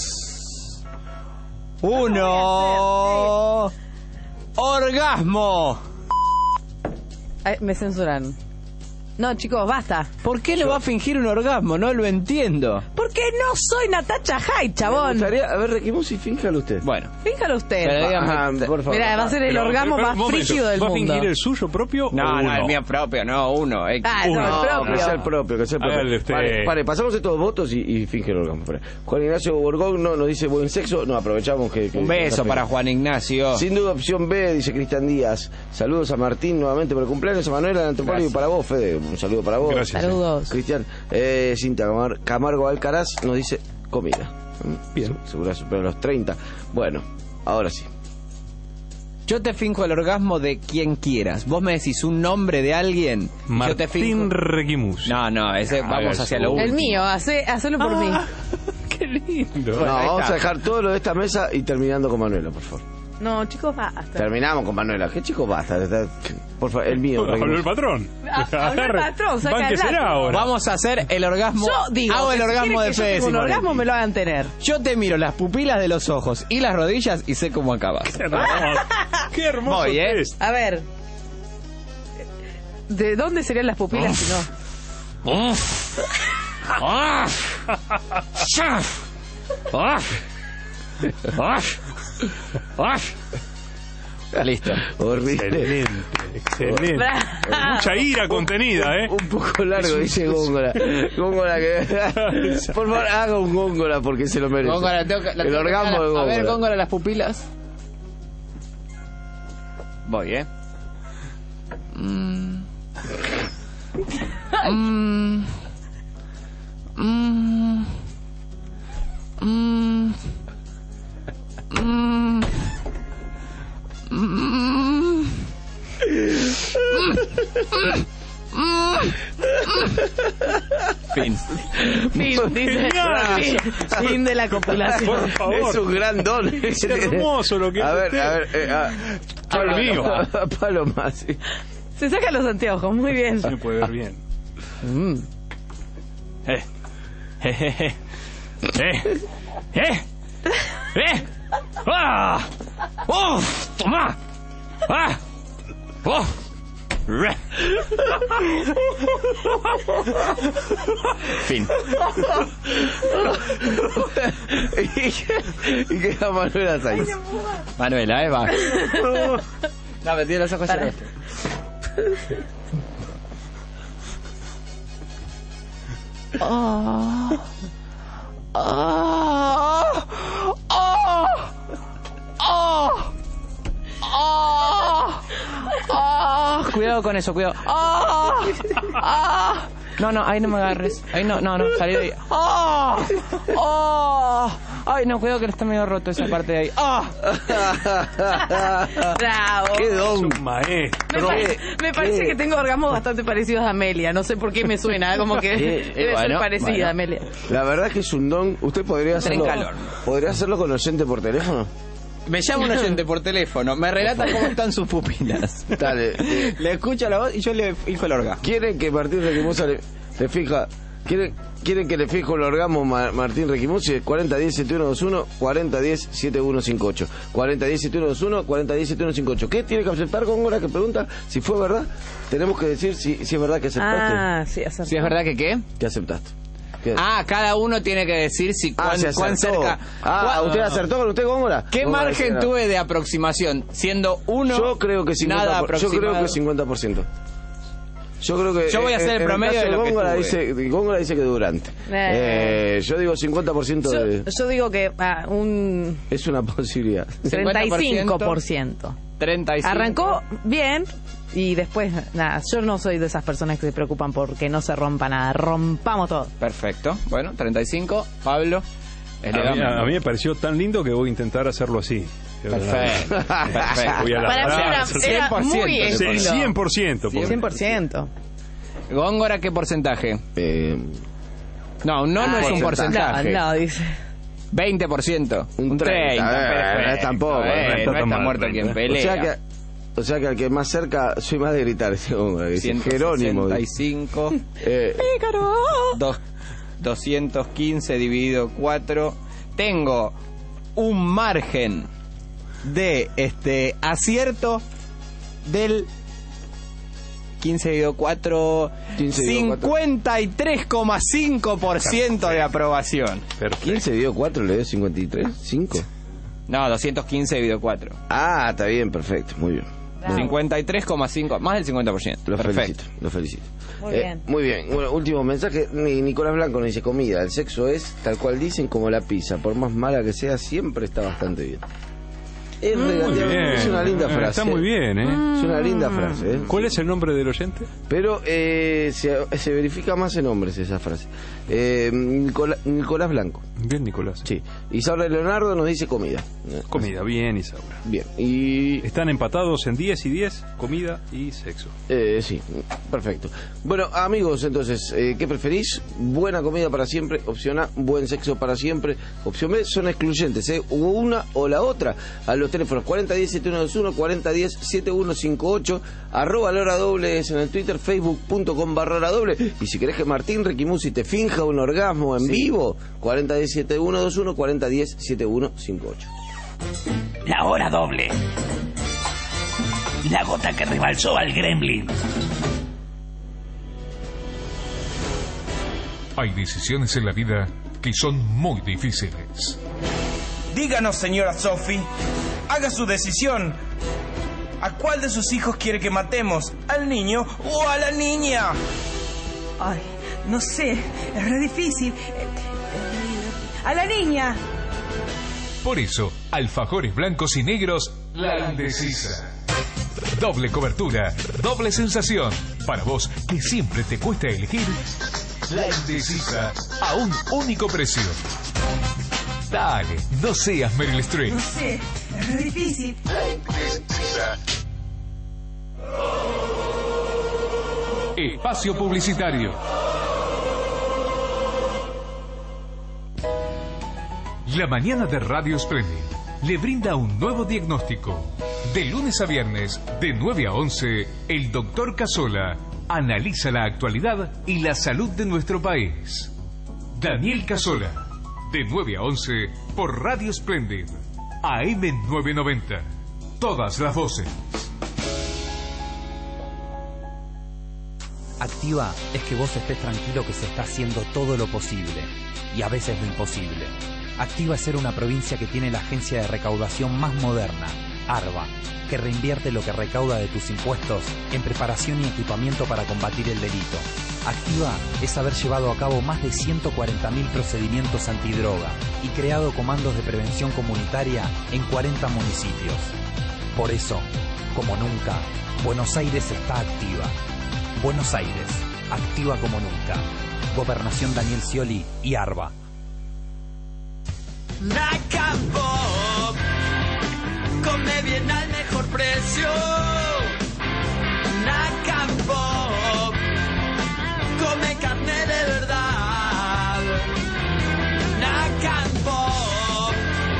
Speaker 4: 1. ¡Orgasmo!
Speaker 5: Me censuraron. No, chicos, basta.
Speaker 4: ¿Por qué no va a fingir un orgasmo? No lo entiendo.
Speaker 5: Porque no soy Natacha Hyde,
Speaker 2: Me
Speaker 5: chabón.
Speaker 2: gustaría, a ver, Requimusi, fíjalo usted.
Speaker 4: Bueno.
Speaker 5: Fíjalo usted.
Speaker 4: Pero dígame,
Speaker 2: por favor.
Speaker 5: Mira, va a ser el orgasmo más frígido del
Speaker 3: ¿Va a
Speaker 5: mundo.
Speaker 3: fingir el suyo propio
Speaker 4: No,
Speaker 3: o
Speaker 4: no,
Speaker 3: uno?
Speaker 4: el mío propio, no, uno.
Speaker 5: No, el
Speaker 2: Que sea el
Speaker 5: propio.
Speaker 2: propio, que sea el
Speaker 3: Hágale
Speaker 2: propio.
Speaker 3: usted.
Speaker 2: Pare, pasamos estos votos y finge el orgasmo. Juan Ignacio Borgón nos dice buen sexo. No, aprovechamos que
Speaker 4: Un beso para Juan Ignacio.
Speaker 2: Sin duda, opción B, dice Cristian Díaz. Saludos a Martín nuevamente por el cumpleaños, a Manuela de Antropólogo y para vos, Fede. Un saludo para vos.
Speaker 3: Gracias.
Speaker 5: Saludos.
Speaker 2: Cristian, Cintia Camargo Alcaraz nos dice comida. Bien. Seguro supera los 30. Bueno, ahora sí.
Speaker 4: Yo te finjo el orgasmo de quien quieras. Vos me decís un nombre de alguien. Yo te finjo.
Speaker 3: Martín Requimus.
Speaker 4: No, ese vamos hacia lo último.
Speaker 5: El mío, hacelo por mí.
Speaker 3: Qué lindo.
Speaker 2: No, vamos a dejar todo lo de esta mesa y terminando con Manuela, por favor.
Speaker 5: No, chicos, basta.
Speaker 2: Terminamos con Manuela. ¿Qué chico basta? Por favor, el mío.
Speaker 3: Habló el patrón.
Speaker 5: Habló el patrón, saca el
Speaker 3: Bánquesela
Speaker 5: dato.
Speaker 3: ahora.
Speaker 4: Vamos a hacer el orgasmo.
Speaker 5: Yo digo,
Speaker 4: hago el
Speaker 5: que si
Speaker 4: orgasmo
Speaker 5: quieren
Speaker 4: de
Speaker 5: que yo
Speaker 4: Fede
Speaker 5: tenga un
Speaker 4: Simonetti.
Speaker 5: orgasmo me lo hagan tener.
Speaker 4: Yo te miro las pupilas de los ojos y las rodillas y sé cómo acabas.
Speaker 3: Qué hermoso
Speaker 4: Voy,
Speaker 3: test.
Speaker 5: A ver. ¿De dónde serían las pupilas si no?
Speaker 4: Listo.
Speaker 2: Horrible.
Speaker 3: Excelente. Mucha ira contenida, ¿eh?
Speaker 2: Un poco largo, dice Góngora. Góngora que... Por favor, haga un Góngora porque se lo merece.
Speaker 4: Góngora,
Speaker 2: el orgasmo de Góngora.
Speaker 4: A ver, Góngora, las pupilas. Voy, ¿eh? Fin.
Speaker 5: Fin, dice. Fin de la copulación.
Speaker 3: Por favor.
Speaker 2: Es un gran don.
Speaker 3: Es hermoso lo que
Speaker 2: A
Speaker 3: hace
Speaker 2: ver,
Speaker 3: usted.
Speaker 2: Palo
Speaker 3: mío.
Speaker 2: Paloma, sí.
Speaker 5: Se saca los anteojos, muy bien.
Speaker 3: Se puede ver bien.
Speaker 4: ¡Ah! ¡Oh! ¡Toma! ¡Ah! ¡Oh! Fin.
Speaker 2: Y queda Manuela Sainz.
Speaker 4: Manuela, va. No, me tiene los ojos cerrados. Cuidado con eso, cuidado. No, ahí no me agarres. Ahí no, salí de ahí. Ay, no, cuidado que está medio roto esa parte de ahí.
Speaker 5: Bravo.
Speaker 2: ¡Qué don!
Speaker 3: Maestro.
Speaker 5: Me parece que tengo orgasmos bastante parecidos a Amelia. No sé por qué me suena, como que debe ser parecida a Amelia.
Speaker 2: La verdad que es un don. ¿Usted podría hacerlo?
Speaker 4: calor.
Speaker 2: ¿Podría hacerlo con oyente por teléfono?
Speaker 4: Me llama un oyente por teléfono, me relata cómo están sus pupilas.
Speaker 2: Dale.
Speaker 4: Le escucho la voz y yo le fijo el orgasmo.
Speaker 2: ¿Quieren que Martín Requimusa le fija? ¿Quieren que le fijo el orgasmo Martín Requimusi? 4010-7121, 4010-7158. 4010-7121, 4010-7158. ¿Qué tiene que aceptar, Góngora? Que pregunta si fue verdad. Tenemos que decir si es verdad que aceptaste.
Speaker 5: Ah, sí, aceptaste.
Speaker 4: ¿Sí es verdad que qué?
Speaker 2: Que aceptaste.
Speaker 4: Cada uno tiene que decir si cuán cerca.
Speaker 2: ¿Usted acertó con usted, Góngora?
Speaker 4: ¿Qué
Speaker 2: Góngora,
Speaker 4: margen tuve de aproximación? Siendo uno.
Speaker 2: Yo creo que 50%.
Speaker 4: Nada aproximado.
Speaker 2: Yo creo que 50%. Yo creo que.
Speaker 4: Yo voy a hacer el promedio de lo que
Speaker 2: Góngora
Speaker 4: tuve.
Speaker 2: Góngora dice que durante. Yo digo 50% de.
Speaker 5: Yo digo que un
Speaker 2: Es una posibilidad.
Speaker 5: 35%.
Speaker 4: 35.
Speaker 5: Arrancó bien y después, nada, yo no soy de esas personas que se preocupan porque no se rompa nada. Rompamos todo.
Speaker 4: Perfecto. Bueno, 35. Pablo.
Speaker 3: A mí me pareció tan lindo que voy a intentar hacerlo así.
Speaker 4: Perfecto.
Speaker 3: Voy a
Speaker 5: Para
Speaker 3: ladrar.
Speaker 5: mí era muy estilo.
Speaker 3: 100%.
Speaker 5: 100%.
Speaker 4: Góngora, ¿qué porcentaje? No es un porcentaje.
Speaker 5: No, dice.
Speaker 4: 20%.
Speaker 2: Un 30. Tampoco.
Speaker 4: No está muerto quien pelea.
Speaker 2: O sea que al que más cerca soy más de gritar. Dice Jerónimo.
Speaker 4: 165.
Speaker 5: ¡Pícaro!
Speaker 4: 215 dividido 4. Tengo un margen de acierto del 15 dividido 4, 53,5% de aprobación.
Speaker 2: 15 dividido 4 le dio 53, 5.
Speaker 4: No, 215 dividido 4.
Speaker 2: Ah, está bien, perfecto, muy bien.
Speaker 4: 53,5, más del 50%.
Speaker 2: Lo felicito. Muy bien. Bueno, último mensaje. Nicolás Blanco nos dice: comida, el sexo es, tal cual dicen, como la pizza. Por más mala que sea, siempre está bastante bien. Es una linda frase.
Speaker 3: Está muy bien, ¿eh?
Speaker 2: Es una linda frase, ¿eh?
Speaker 3: ¿Cuál es el nombre del oyente?
Speaker 2: Pero se verifica más en hombres esa frase. Nicolás Blanco.
Speaker 3: Bien, Nicolás.
Speaker 2: Sí. Isaura Leonardo nos dice comida.
Speaker 3: Comida, bien, Isaura.
Speaker 2: Bien. Y
Speaker 3: están empatados en 10 y 10, comida y sexo.
Speaker 2: Sí, perfecto. Bueno, amigos, entonces, ¿qué preferís? Buena comida para siempre, opción A, buen sexo para siempre. Opción B, son excluyentes, ¿eh? O una o la otra. A los teléfonos 4010-7121, 4010-7158, @LoraDoble es en el Twitter, facebook.com/LoraDoble. Y si querés que Martín Requimusi te finja un orgasmo en vivo, 4010-7121, 4010-7158.
Speaker 14: La hora doble. La gota que rebalsó al gremlin.
Speaker 1: Hay decisiones en la vida que son muy difíciles.
Speaker 7: Díganos, señora Sophie, haga su decisión. ¿A cuál de sus hijos quiere que matemos? ¿Al niño o a la niña?
Speaker 6: Ay, no sé, es re difícil. A la niña.
Speaker 1: Por eso, alfajores blancos y negros, la indecisa. Doble cobertura, doble sensación. Para vos, que siempre te cuesta elegir, la indecisa a un único precio. Dale, no seas Meryl Streep.
Speaker 6: No sé, es re difícil.
Speaker 1: La indecisa. Espacio publicitario. La mañana de Radio Splendid le brinda un nuevo diagnóstico. De lunes a viernes, de 9 a 11, el Dr. Casola analiza la actualidad y la salud de nuestro país. Daniel Casola, de 9 a 11, por Radio Splendid, AM 990. Todas las voces.
Speaker 9: Activa es que vos estés tranquilo que se está haciendo todo lo posible y a veces lo imposible. Activa es ser una provincia que tiene la agencia de recaudación más moderna, ARBA, que reinvierte lo que recauda de tus impuestos en preparación y equipamiento para combatir el delito. Activa es haber llevado a cabo más de 140.000 procedimientos antidroga y creado comandos de prevención comunitaria en 40 municipios. Por eso, como nunca, Buenos Aires está activa. Buenos Aires, activa como nunca. Gobernación Daniel Scioli y ARBA.
Speaker 10: Nacapop, come bien al mejor precio. Nacapop, come carne de verdad. Nacapop,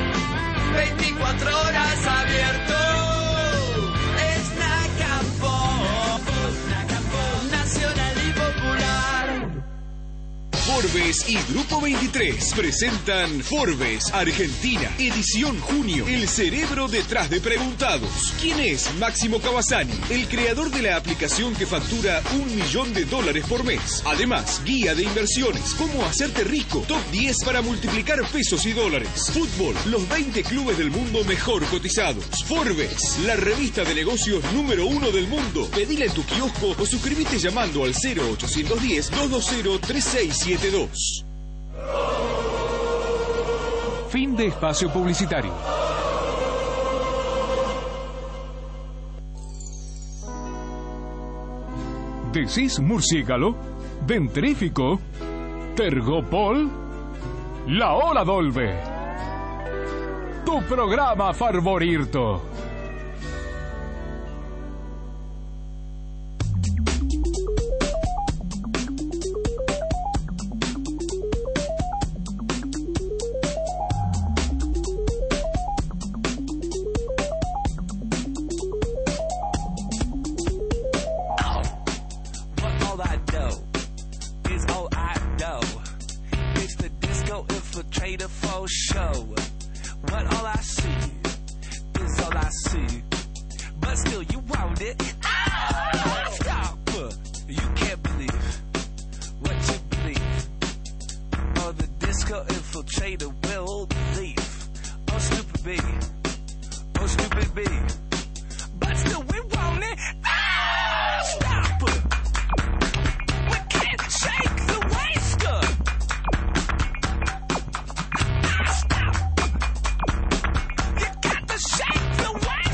Speaker 10: 24 horas abierto. Es Nacapop, nacional y popular.
Speaker 15: Forbes y Grupo 23 presentan Forbes Argentina, edición junio. El cerebro detrás de Preguntados. ¿Quién es Máximo Cavazzani? El creador de la aplicación que factura $1 millón por mes. Además, guía de inversiones, cómo hacerte rico, top 10 para multiplicar pesos y dólares. Fútbol, los 20 clubes del mundo mejor cotizados. Forbes, la revista de negocios número 1 del mundo. Pedila en tu kiosco o suscríbete llamando al 0810-220-3672.
Speaker 1: Fin de espacio publicitario. ¿Decís murciélago? ¿Dentrífico? ¿Tergopol? La hora dolve. Tu programa favorito.
Speaker 10: You can't believe what you believe. Oh, the disco infiltrator will leave. Oh, stupid B. Oh, stupid B. But still we want it. Ah, stop. We can't shake the waster. Ah, stop. You got to shake the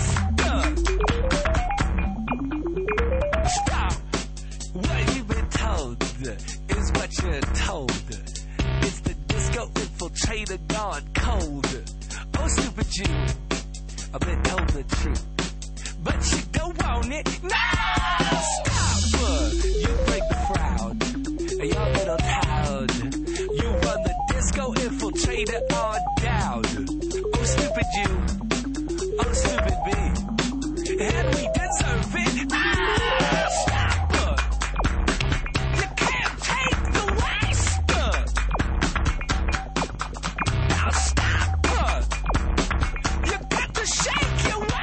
Speaker 10: waster. Stop. What you've been told is what you're told. It's the disco infiltrator gone cold. Oh, stupid you. I've been told the truth. But you don't want it. No! Stop! You break the crowd. Your little town. You run the disco infiltrator on down. Oh, stupid you. Oh, stupid me. And we deserve it. Ah! Stop! You can't take the waste. Now stop! You got to shake your waist.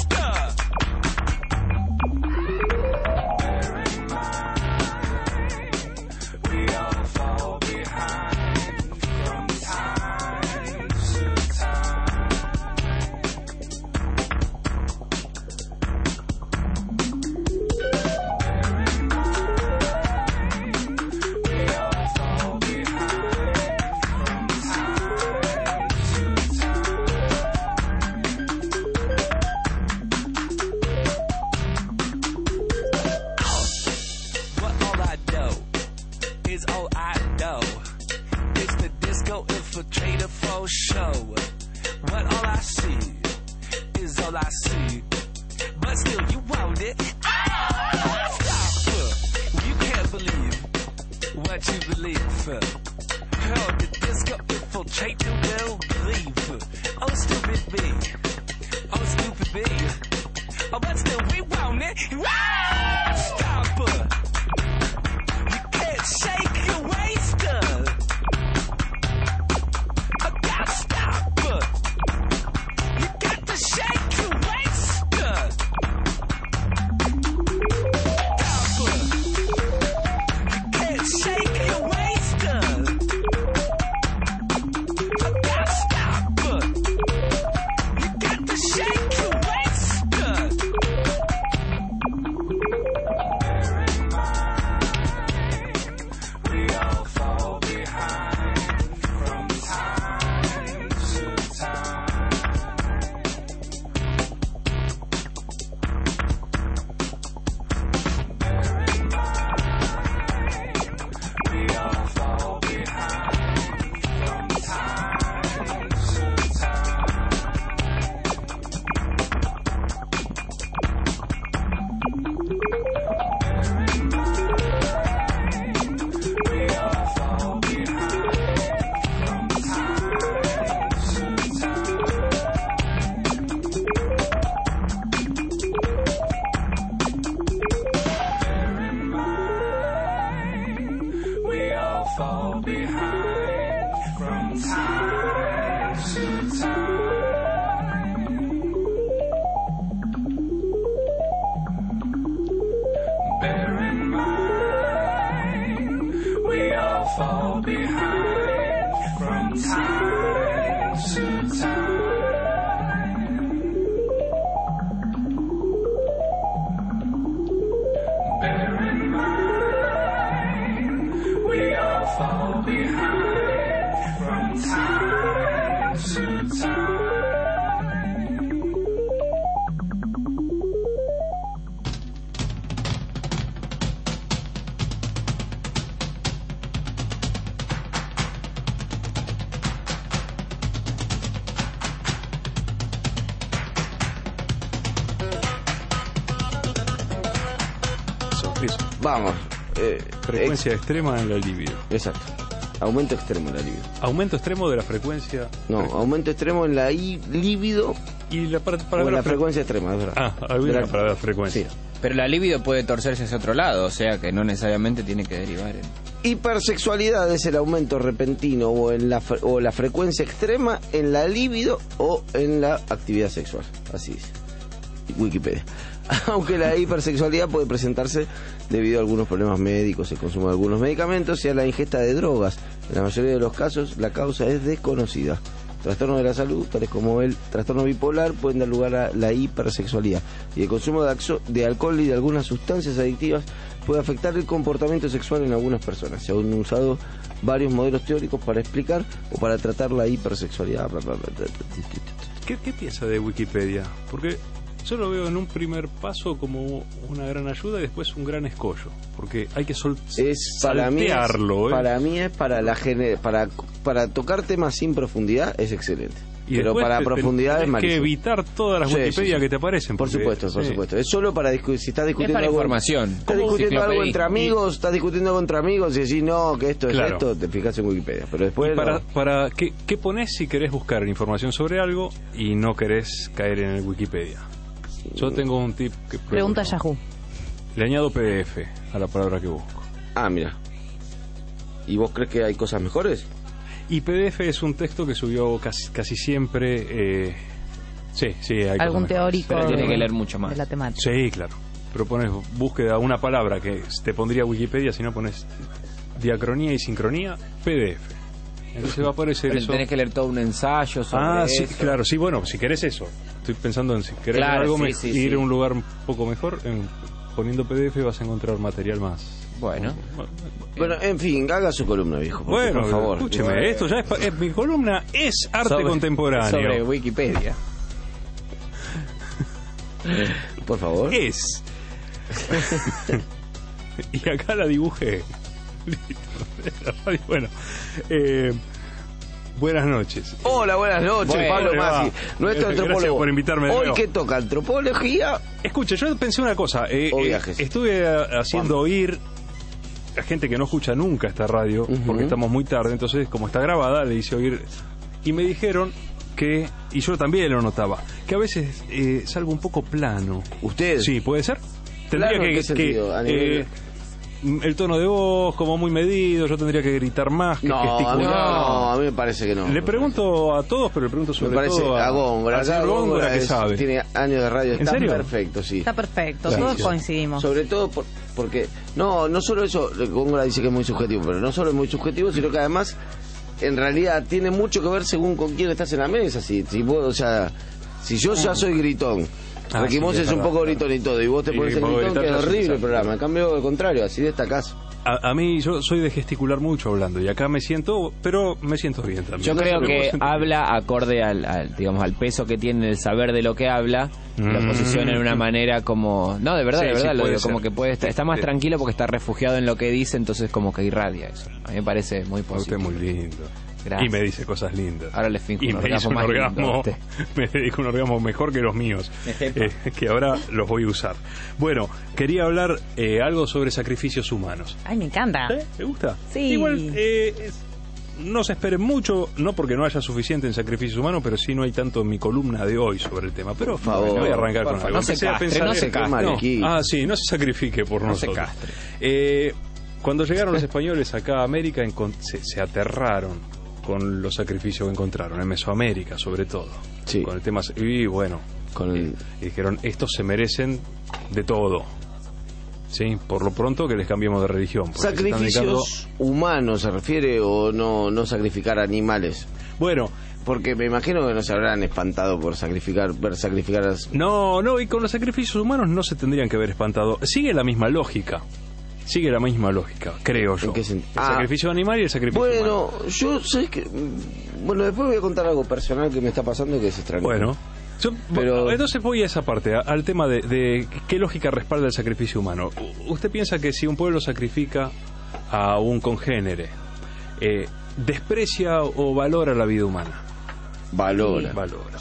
Speaker 10: Bear in mind, we all fall behind from time to time. Bear in mind, we all fall behind from time to time. What all I know is all I know. It's the disco infiltrator for show. What all I see is all I see. But still you want it. Ah! Stop! You can't believe what you believe. Oh, the disco infiltrator will leave. Oh, stupid B. Oh, stupid B. Oh, but still we want it. Ah! Stop! You can't shake your waist. I gotta stop. You got to shake your waist. Stop! You can't shake your waist. I gotta stop. You got to shake your waist. We all fall behind from time to time. Bear in mind, we all fall behind from time to time. We all fall behind from time to time. Bear in mind, we all fall behind from time to time. Bear in mind, we all fall behind from time to time. Bear in mind, we all fall behind from time to time.
Speaker 3: Sorpresa.
Speaker 2: Vamos.
Speaker 3: Frecuencia extrema en la libido.
Speaker 2: Exacto. Aumento extremo en la libido.
Speaker 3: Aumento extremo de la frecuencia.
Speaker 2: No, aumento extremo en la libido
Speaker 3: y la para
Speaker 2: o en la frecuencia extrema, es verdad.
Speaker 3: Ah, alguna para la frecuencia.
Speaker 2: Sí.
Speaker 4: Pero la libido puede torcerse hacia otro lado, o sea que no necesariamente tiene que derivar en...
Speaker 2: Hipersexualidad es el aumento repentino o en la frecuencia extrema en la libido o en la actividad sexual. Así dice Wikipedia. Aunque la hipersexualidad puede presentarse debido a algunos problemas médicos, el consumo de algunos medicamentos y a la ingesta de drogas. En la mayoría de los casos, la causa es desconocida. Trastornos de la salud, tales como el trastorno bipolar, pueden dar lugar a la hipersexualidad. Y el consumo de alcohol y de algunas sustancias adictivas puede afectar el comportamiento sexual en algunas personas. Se han usado varios modelos teóricos para explicar o para tratar la hipersexualidad.
Speaker 3: ¿Qué piensa de Wikipedia? Porque yo lo veo en un primer paso como una gran ayuda y después un gran escollo, porque hay que saltearlo.
Speaker 2: Para mí es para tocar temas sin profundidad es excelente.
Speaker 3: Y
Speaker 2: pero para profundidad es malísimo.
Speaker 3: Hay que evitar todas las Wikipedia que te aparecen.
Speaker 2: Por supuesto. Es solo para si estás discutiendo
Speaker 4: es para
Speaker 2: algo,
Speaker 4: información.
Speaker 2: Estás discutiendo algo entre amigos, y decís no, que esto es esto, te fijas en Wikipedia. Pero después
Speaker 3: ¿qué pones si querés buscar información sobre algo y no querés caer en el Wikipedia? Yo tengo un tip que
Speaker 5: pregunta Yahoo.
Speaker 3: Le añado PDF a la palabra que busco.
Speaker 2: Ah, mira. ¿Y vos crees que hay cosas mejores?
Speaker 3: Y PDF es un texto que subió casi siempre. Sí, hay
Speaker 5: algún teórico.
Speaker 4: Pero tiene que leer mucho más.
Speaker 5: De la temática.
Speaker 3: Sí, claro. Pero pones búsqueda, una palabra que te pondría Wikipedia, si no pones diacronía y sincronía, PDF. Entonces va a aparecer
Speaker 4: pero
Speaker 3: eso.
Speaker 4: Tenés que leer todo un ensayo sobre
Speaker 3: sí,
Speaker 4: eso.
Speaker 3: claro, sí, bueno, si querés eso. Estoy pensando en si querés ir a un lugar un poco mejor, poniendo PDF vas a encontrar material más.
Speaker 2: Bueno, en fin, haga su columna, viejo.
Speaker 3: Bueno,
Speaker 2: por favor.
Speaker 3: Escúcheme, esto ya es mi columna es arte contemporáneo.
Speaker 4: Sobre Wikipedia.
Speaker 2: Por favor.
Speaker 3: Es. Y acá la dibujé. Bueno, buenas noches.
Speaker 2: Hola, buenas noches, Pablo Masi, nuestro antropólogo.
Speaker 3: Gracias por invitarme de
Speaker 2: Hoy
Speaker 3: nuevo.
Speaker 2: que toca antropología.
Speaker 3: Escuche, yo pensé una cosa. Estuve haciendo oír a gente que no escucha nunca esta radio, porque estamos muy tarde, entonces como está grabada le hice oír y me dijeron que, y yo también lo notaba, que a veces salgo un poco plano.
Speaker 2: ¿Usted?
Speaker 3: Sí, ¿puede ser? Tendría que el tono de voz como muy medido, yo tendría que gritar más, que gesticular.
Speaker 2: No, a mí me parece que no.
Speaker 3: Le pregunto a todos, pero le pregunto sobre todo
Speaker 2: a Góngora.
Speaker 3: Góngora, que sabe.
Speaker 2: Tiene años de radio, está
Speaker 3: serio?
Speaker 2: Perfecto, sí.
Speaker 5: Está perfecto, todos coincidimos.
Speaker 2: Sobre todo porque, no solo eso, Góngora dice que es muy subjetivo, pero no solo es muy subjetivo, sino que además, en realidad, tiene mucho que ver según con quién estás en la mesa. Si yo ya soy gritón, Requimos es un poco gritón y todo, y vos te pones el gritón, que es horrible el programa. En cambio, al contrario, así destacás.
Speaker 3: A mí, yo soy de gesticular mucho hablando, y acá me siento bien también.
Speaker 4: Yo creo que habla acorde al peso que tiene el saber de lo que habla, lo posiciona en una manera como... No, de verdad, lo digo, como que puede está más tranquilo porque está refugiado en lo que dice, entonces como que irradia eso. A mí me parece muy positivo.
Speaker 3: Usted es muy lindo.
Speaker 4: Gracias.
Speaker 3: Y me dice cosas lindas.
Speaker 4: Ahora le finjo un orgasmo más lindo.
Speaker 3: Me dedico un orgasmo mejor que los míos, que ahora los voy a usar. Bueno, quería hablar algo sobre sacrificios humanos.
Speaker 5: Ay, me encanta.
Speaker 3: ¿Te gusta?
Speaker 5: Sí.
Speaker 3: Igual, no se esperen mucho, no porque no haya suficiente en sacrificios humanos, pero sí no hay tanto en mi columna de hoy sobre el tema. Pero voy a arrancar con algo.
Speaker 4: No se castre.
Speaker 3: No se sacrifique por nosotros.
Speaker 4: No se castre.
Speaker 3: Cuando llegaron los españoles acá a América, se aterraron con los sacrificios que encontraron en Mesoamérica, sobre todo, con el tema, y bueno, y dijeron, estos se merecen de todo, sí, por lo pronto que les cambiemos de religión.
Speaker 2: ¿Sacrificios humanos se refiere o no sacrificar animales?
Speaker 3: Bueno,
Speaker 2: porque me imagino que no se habrán espantado por sacrificar a...
Speaker 3: No, y con los sacrificios humanos no se tendrían que haber espantado. Sigue la misma lógica, creo yo.
Speaker 2: ¿En qué sentido?
Speaker 3: El sacrificio animal y el sacrificio humano.
Speaker 2: Yo sé que... Bueno, después voy a contar algo personal que me está pasando que es extraño.
Speaker 3: Bueno, entonces voy a esa parte, al tema de qué lógica respalda el sacrificio humano. ¿Usted piensa que si un pueblo sacrifica a un congénere, desprecia o valora la vida humana?
Speaker 2: Valora.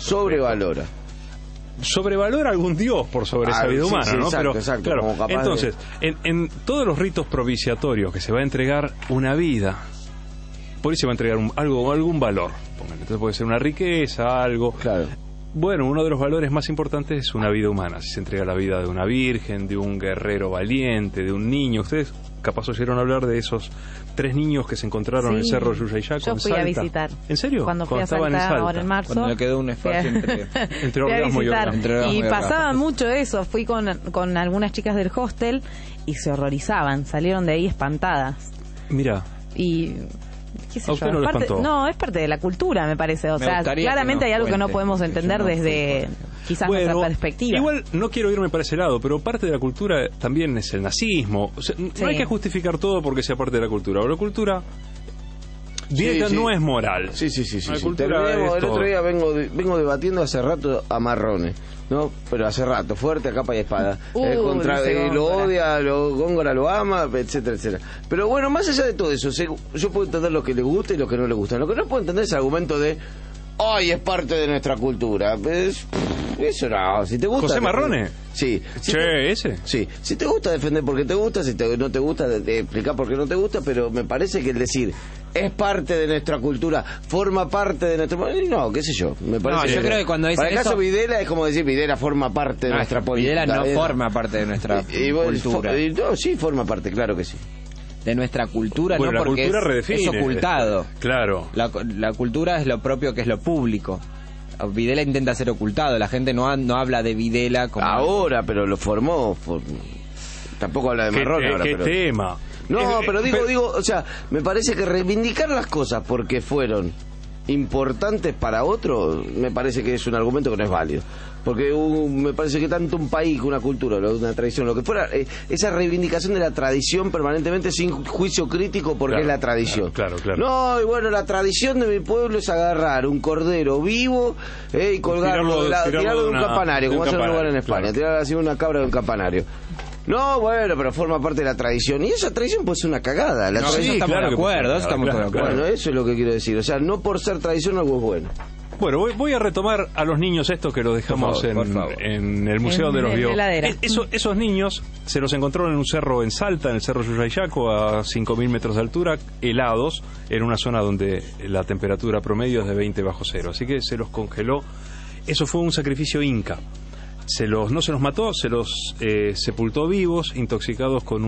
Speaker 3: Sobrevalora a algún dios por sobre esa vida humana, ¿no?
Speaker 2: Exacto,
Speaker 3: claro, entonces, en todos los ritos propiciatorios que se va a entregar una vida, por ahí se va a entregar algún valor. Entonces puede ser una riqueza, algo.
Speaker 2: Claro.
Speaker 3: Bueno, uno de los valores más importantes es una vida humana. Si se entrega la vida de una virgen, de un guerrero valiente, de un niño, ustedes capaz oyeron hablar de esos 3 niños que se encontraron en el cerro Yuyayaco.
Speaker 5: Yo fui a visitar.
Speaker 3: ¿En serio?
Speaker 5: Cuando fui a
Speaker 3: estaban en
Speaker 5: Salta,
Speaker 3: Salta.
Speaker 5: ahora en marzo.
Speaker 4: Cuando le quedó un espacio
Speaker 3: entre orgasmo y orgasmo.
Speaker 5: Y pasaba mucho eso. Fui con algunas chicas del hostel y se horrorizaban. Salieron de ahí espantadas.
Speaker 3: Mira.
Speaker 5: Y... ¿qué sé
Speaker 3: ¿A usted
Speaker 5: yo?
Speaker 3: no le espantó?
Speaker 5: No, es parte de la cultura, me parece. O sea, claramente hay algo que no podemos entender desde quizás nuestra perspectiva.
Speaker 3: Igual no quiero irme para ese lado, pero parte de la cultura también es el nazismo. O sea, no hay que justificar todo porque sea parte de la cultura. La cultura directa no es moral.
Speaker 2: Sí.
Speaker 3: La
Speaker 2: El
Speaker 3: cultura
Speaker 2: otro día vengo debatiendo hace rato a Marrone, ¿no? Pero hace rato, fuerte a capa y espada. Lo odia, Góngora lo ama, etcétera, etcétera. Pero bueno, más allá de todo eso, yo puedo entender lo que le gusta y lo que no le gusta. Lo que no puedo entender es el argumento de ¡ay, es parte de nuestra cultura! Eso no, si te gusta...
Speaker 3: ¿José Marrone?
Speaker 2: Sí.
Speaker 3: ¿Ese?
Speaker 2: Sí. Si te gusta, defender porque te gusta. Si no te gusta, explicar por qué no te gusta. Pero me parece que el decir es parte de nuestra cultura, forma parte de nuestra... No, qué sé yo. Me parece
Speaker 4: yo creo que cuando
Speaker 2: para el caso Videla es como decir Videla forma parte de nuestra política.
Speaker 4: Videla no forma parte de nuestra cultura.
Speaker 2: Sí, forma parte, claro que sí.
Speaker 4: De nuestra cultura,
Speaker 3: bueno,
Speaker 4: no, porque
Speaker 3: la cultura
Speaker 4: es ocultado.
Speaker 3: Claro.
Speaker 4: La cultura es lo propio que es lo público. Videla intenta ser ocultado, la gente no habla de Videla como...
Speaker 2: Ahora, pero lo formó. Tampoco habla de Marrone ahora.
Speaker 3: ¿Qué tema?
Speaker 2: No, pero digo, o sea, me parece que reivindicar las cosas porque fueron importantes para otro, me parece que es un argumento que no es válido. Porque me parece que tanto un país, una cultura, una tradición, lo que fuera, esa reivindicación de la tradición permanentemente sin juicio crítico porque es la tradición.
Speaker 3: Claro.
Speaker 2: No, y bueno, la tradición de mi pueblo es agarrar un cordero vivo y colgarlo, tirarlo de un campanario, como hacen en lugar en España, tirar así una cabra de un campanario. No, bueno, pero forma parte de la tradición. Y esa tradición puede ser una cagada.
Speaker 4: Estamos de acuerdo.
Speaker 2: Bueno, eso es lo que quiero decir. O sea, no por ser tradición algo es bueno.
Speaker 3: Bueno, voy a retomar a los niños estos que los dejamos en el museo donde los vio. Esos niños se los encontraron en un cerro en Salta, en el cerro Yuyayaco, a 5.000 metros de altura, helados, en una zona donde la temperatura promedio es de 20 bajo cero. Así que se los congeló. Eso fue un sacrificio inca. No se los mató, se los sepultó vivos, intoxicados con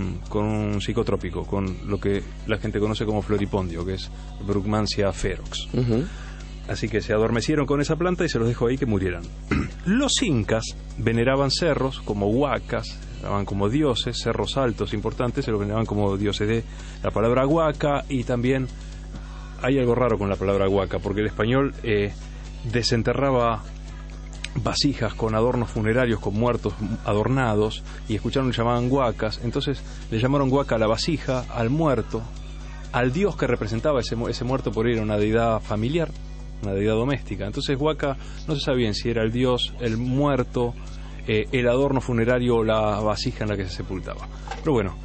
Speaker 3: un psicotrópico, con lo que la gente conoce como floripondio, que es Brugmansia ferox. Así que se adormecieron con esa planta y se los dejó ahí que murieran. Los incas veneraban cerros como huacas, veneraban como dioses, cerros altos importantes, se los veneraban como dioses de la palabra huaca. Y también hay algo raro con la palabra huaca, porque el español desenterraba vasijas con adornos funerarios, con muertos adornados, y escucharon que llamaban huacas. Entonces le llamaron huaca a la vasija, al muerto, al dios que representaba ese muerto, por ir a una deidad familiar, una deidad doméstica. Entonces huaca no se sabía bien si era el dios, el muerto, el adorno funerario o la vasija en la que se sepultaba. Pero bueno,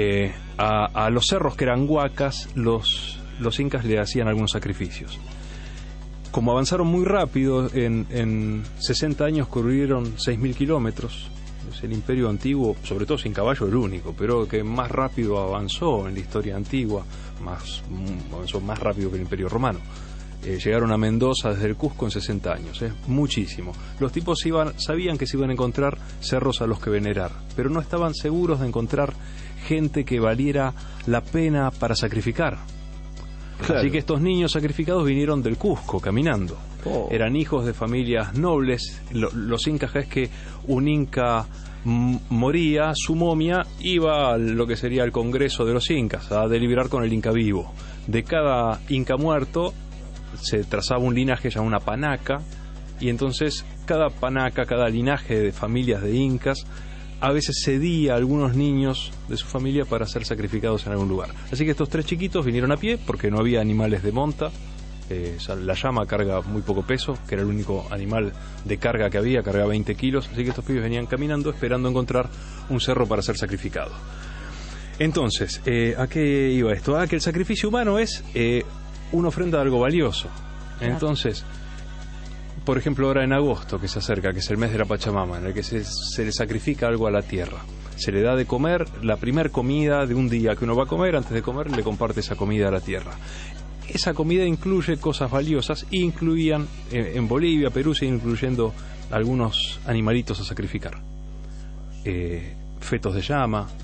Speaker 3: a los cerros que eran huacas, los incas le hacían algunos sacrificios. Como avanzaron muy rápido, en 60 años corrieron 6.000 kilómetros. Es el imperio antiguo, sobre todo sin caballo, el único, pero que más rápido avanzó en la historia antigua, avanzó más rápido que el imperio romano. Llegaron a Mendoza desde el Cusco en 60 años, muchísimo. Los tipos sabían que se iban a encontrar cerros a los que venerar, pero no estaban seguros de encontrar gente que valiera la pena para sacrificar. Claro. Así que estos niños sacrificados vinieron del Cusco caminando. Eran hijos de familias nobles. Los incas, es que un inca moría, su momia iba a lo que sería el Congreso de los Incas a deliberar con el inca vivo. De cada inca muerto se trazaba un linaje llamado una panaca, y entonces cada panaca, cada linaje de familias de incas a veces cedía a algunos niños de su familia para ser sacrificados en algún lugar. Así que estos 3 chiquitos vinieron a pie porque no había animales de monta. La llama carga muy poco peso, que era el único animal de carga que había, cargaba 20 kilos. Así que estos pibes venían caminando esperando encontrar un cerro para ser sacrificado. Entonces, ¿a qué iba esto? Que el sacrificio humano es una ofrenda de algo valioso. Entonces, por ejemplo, ahora en agosto, que se acerca, que es el mes de la Pachamama, en el que se le sacrifica algo a la tierra. Se le da de comer la primer comida de un día que uno va a comer. Antes de comer le comparte esa comida a la tierra. Esa comida incluye cosas valiosas, y incluían en Bolivia, Perú, siguen incluyendo algunos animalitos a sacrificar. Fetos de llama,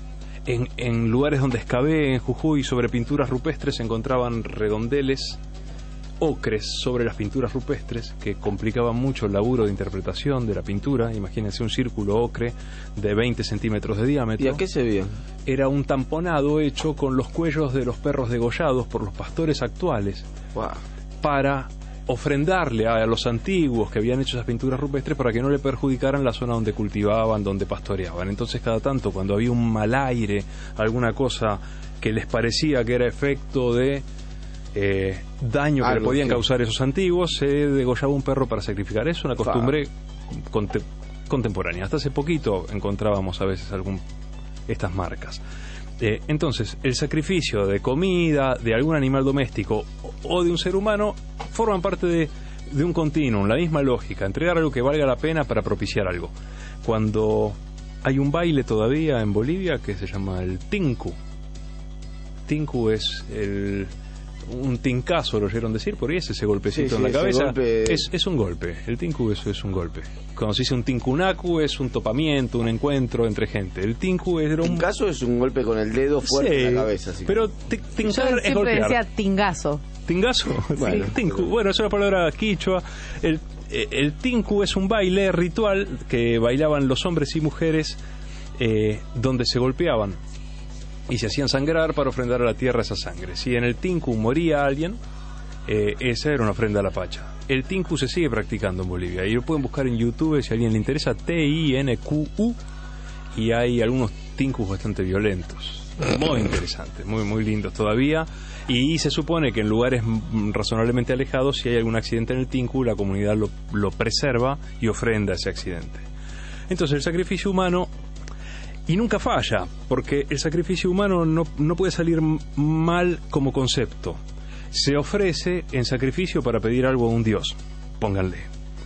Speaker 3: En lugares donde excavé en Jujuy sobre pinturas rupestres se encontraban redondeles, ocres sobre las pinturas rupestres que complicaban mucho el laburo de interpretación de la pintura. Imagínense un círculo ocre de 20 centímetros de diámetro.
Speaker 2: ¿Y a qué se veía?
Speaker 3: Era un tamponado hecho con los cuellos de los perros degollados por los pastores actuales.
Speaker 2: Wow.
Speaker 3: Para ofrendarle a los antiguos que habían hecho esas pinturas rupestres para que no le perjudicaran la zona donde cultivaban, donde pastoreaban. Entonces cada tanto cuando había un mal aire, alguna cosa que les parecía que era efecto de daño que le podían causar esos antiguos, se degollaba un perro para sacrificar. Es una costumbre contemporánea. Hasta hace poquito encontrábamos a veces estas marcas. Entonces, el sacrificio de comida, de algún animal doméstico o de un ser humano forman parte de un continuum, la misma lógica, entregar algo que valga la pena para propiciar algo. Cuando hay un baile todavía en Bolivia que se llama el tinku. Tinku es un tincazo, lo oyeron decir, por ahí es ese golpecito en la cabeza. Es un golpe, el tinku es un golpe. Cuando se dice un tinkunaku es un topamiento, un encuentro entre gente. El tinku es un
Speaker 2: tincazo, es un golpe con el dedo fuerte en la cabeza. Así
Speaker 3: pero tincar es golpear.
Speaker 5: Siempre decía tingazo.
Speaker 3: ¿Tingazo? Bueno, tinku. Bueno, es una palabra quichua. El tinku es un baile ritual que bailaban los hombres y mujeres donde se golpeaban y se hacían sangrar para ofrendar a la tierra esa sangre. Si en el tinku moría alguien, esa era una ofrenda a la Pacha. El tinku se sigue practicando en Bolivia y lo pueden buscar en YouTube si a alguien le interesa, TINQU, y hay algunos tinkus bastante violentos, muy interesantes, muy lindos todavía, y se supone que en lugares razonablemente alejados, si hay algún accidente en el tinku, la comunidad lo preserva y ofrenda ese accidente. Entonces el sacrificio humano, y nunca falla, porque el sacrificio humano no puede salir mal como concepto. Se ofrece en sacrificio para pedir algo a un dios, pónganle.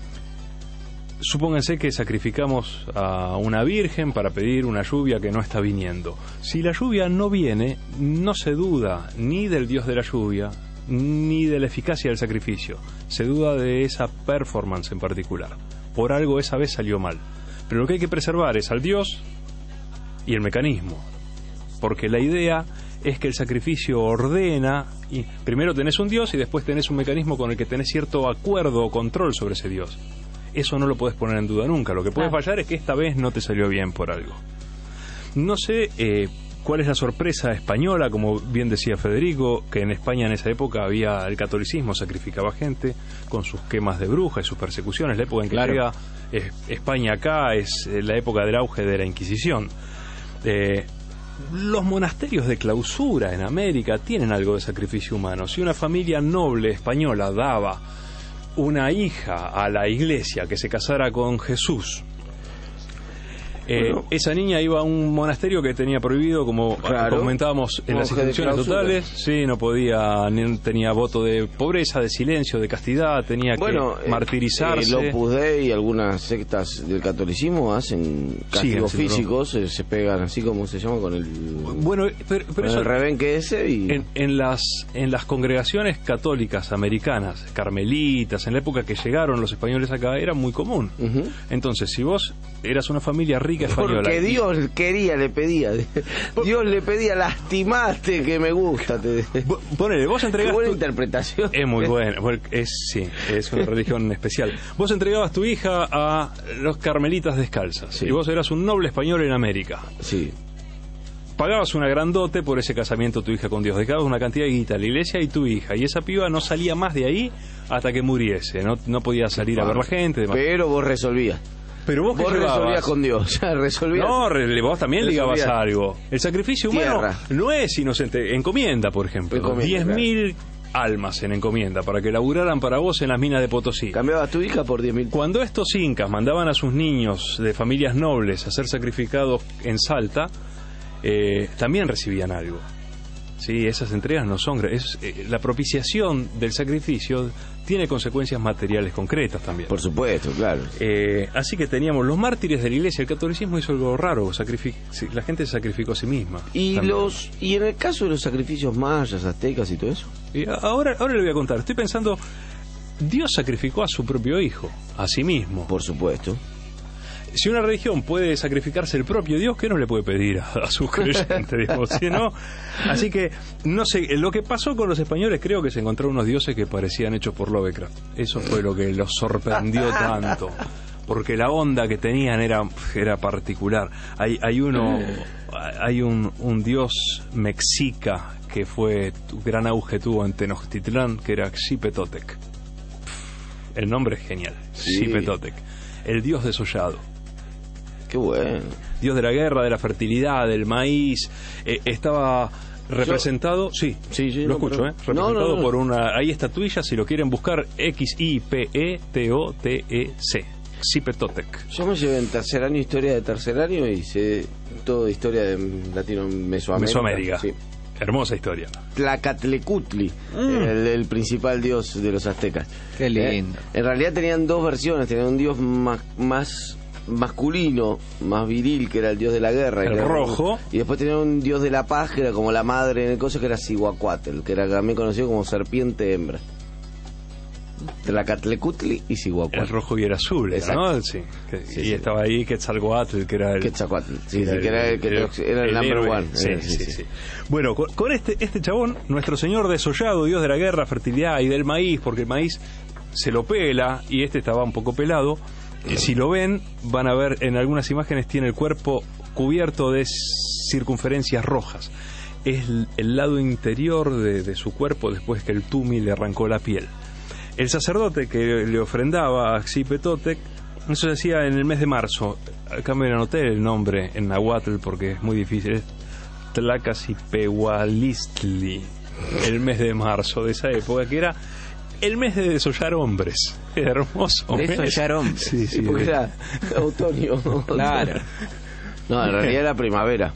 Speaker 3: Supónganse que sacrificamos a una virgen para pedir una lluvia que no está viniendo. Si la lluvia no viene, no se duda ni del dios de la lluvia, ni de la eficacia del sacrificio. Se duda de esa performance en particular. Por algo esa vez salió mal. Pero lo que hay que preservar es al dios y el mecanismo, porque la idea es que el sacrificio ordena, y primero tenés un dios y después tenés un mecanismo con el que tenés cierto acuerdo o control sobre ese dios. Eso no lo podés poner en duda nunca. Lo que puede fallar es que esta vez no te salió bien por algo. No sé cuál es la sorpresa española, como bien decía Federico, que en España en esa época había el catolicismo, sacrificaba gente con sus quemas de brujas y sus persecuciones. La época en que llega España acá es la época del auge de la Inquisición. Los monasterios de clausura en América tienen algo de sacrificio humano. Si una familia noble española daba una hija a la iglesia que se casara con Jesús, esa niña iba a un monasterio que tenía prohibido, como comentábamos en las instituciones totales. Sí, no podía, tenía voto de pobreza, de silencio, de castidad, tenía que martirizarse.
Speaker 2: El Opus Dei y algunas sectas del catolicismo hacen castigos físicos, se pegan así como se llama con el con
Speaker 3: eso,
Speaker 2: el rebenque ese. Y
Speaker 3: en las congregaciones católicas americanas, carmelitas, en la época que llegaron los españoles acá, era muy común. Entonces, si vos eras una familia rica española,
Speaker 2: porque Dios quería, le pedía, Dios le pedía, lastimaste que me gusta,
Speaker 3: ponele, vos entregás,
Speaker 2: qué buena interpretación,
Speaker 3: es muy buena, es una religión especial. Vos entregabas tu hija a los carmelitas descalzas, y vos eras un noble español en América, pagabas una gran dote por ese casamiento tu hija con Dios, dejabas una cantidad de guita a la iglesia y tu hija, y esa piba no salía más de ahí hasta que muriese, no podía salir a ver la gente,
Speaker 2: pero vos resolvías.
Speaker 3: Pero vos
Speaker 2: resolvías con Dios, resolvías.
Speaker 3: No, vos también ligabas algo. El sacrificio humano no es inocente. Encomienda, por ejemplo, 10.000 almas en encomienda para que laburaran para vos en las minas de Potosí.
Speaker 2: Cambiabas tu hija por 10.000.
Speaker 3: Cuando estos incas mandaban a sus niños de familias nobles a ser sacrificados en Salta, también recibían algo. Sí, esas entregas no son... la propiciación del sacrificio tiene consecuencias materiales concretas también.
Speaker 2: Por supuesto, claro.
Speaker 3: Así que teníamos los mártires de la iglesia. El catolicismo hizo algo raro. La gente se sacrificó a sí misma.
Speaker 2: Y en el caso de los sacrificios mayas, aztecas y todo eso.
Speaker 3: Y ahora le voy a contar. Estoy pensando, Dios sacrificó a su propio hijo, a sí mismo.
Speaker 2: Por supuesto.
Speaker 3: si una religión puede sacrificarse el propio Dios, ¿qué no le puede pedir a sus creyentes? Digamos, ¿sí, no? Así que, no sé, lo que pasó con los españoles, creo que se encontraron unos dioses que parecían hechos por Lovecraft. Eso fue lo que los sorprendió tanto, porque la onda que tenían era particular. Hay un dios mexica que fue gran auge tuvo en Tenochtitlán, que era Xipetotec. El nombre es genial, sí. Xipetotec, el dios desollado.
Speaker 2: Qué bueno.
Speaker 3: Dios de la guerra, de la fertilidad, del maíz. Estaba representado, sí, lo escucho, representado por una, hay estatuillas, si lo quieren buscar, Xipetotec, Xipetotec.
Speaker 2: Yo me llevé en tercer año historia de tercer año y sé toda historia de Mesoamérica. Sí.
Speaker 3: Hermosa historia.
Speaker 2: Tlacatlecutli, el principal dios de los aztecas.
Speaker 4: Qué lindo.
Speaker 2: En realidad tenían dos versiones, tenían un dios más masculino, más viril, que era el dios de la guerra,
Speaker 3: el rojo,
Speaker 2: y después tenían un dios de la paz, que era como la madre en el coso, que era Cihuacuatl, que era también conocido como serpiente hembra. Tlacatlecutli y Cihuacuatl.
Speaker 3: El rojo y el azul, ¿no? Sí. Y estaba ahí Quetzalcoatl, que era el...
Speaker 2: Quetzalcoatl, sí, que era el number one.
Speaker 3: Sí. Bueno, con este chabón, nuestro señor desollado, dios de la guerra, fertilidad y del maíz, porque el maíz se lo pela, y estaba un poco pelado. Si lo ven, van a ver en algunas imágenes, tiene el cuerpo cubierto de circunferencias rojas. Es el lado interior de su cuerpo después que el tumi le arrancó la piel. El sacerdote que le ofrendaba a Xipetotec, eso se hacía en el mes de marzo. Acá me anoté el nombre en nahuatl porque es muy difícil. Es Tlacacipehualistli, el mes de marzo de esa época, que era el mes de desollar hombres. Hermoso.
Speaker 4: Desollar hombres.
Speaker 2: Sí, porque era otoño.
Speaker 4: Claro.
Speaker 2: No, en realidad era primavera.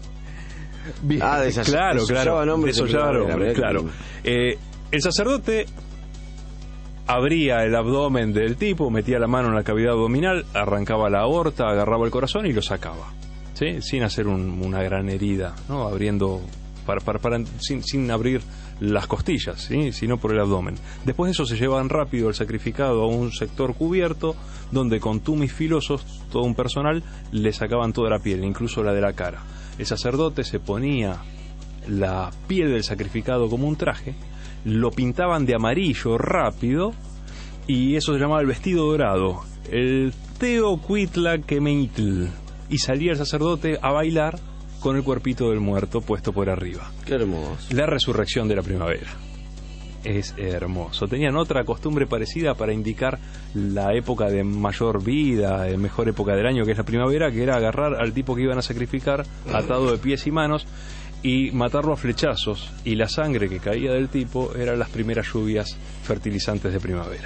Speaker 3: Claro. Desollar hombres, claro. El sacerdote abría el abdomen del tipo, metía la mano en la cavidad abdominal, arrancaba la aorta, agarraba el corazón y lo sacaba, ¿sí? Sin hacer una gran herida, ¿no? Abriendo sin abrir las costillas, ¿sí? Sino por el abdomen. Después de eso se llevaban rápido el sacrificado a un sector cubierto, donde con tumis filosos, todo un personal, le sacaban toda la piel, incluso la de la cara. El sacerdote se ponía la piel del sacrificado como un traje, lo pintaban de amarillo rápido, y eso se llamaba el vestido dorado, el Teocuitlaquemeitl, y salía el sacerdote a bailar con el cuerpito del muerto puesto por arriba.
Speaker 2: Qué hermoso.
Speaker 3: La resurrección de la primavera. Es hermoso. Tenían otra costumbre parecida para indicar la época de mayor vida, mejor época del año, que es la primavera, que era agarrar al tipo que iban a sacrificar atado de pies y manos y matarlo a flechazos, y la sangre que caía del tipo eran las primeras lluvias fertilizantes de primavera.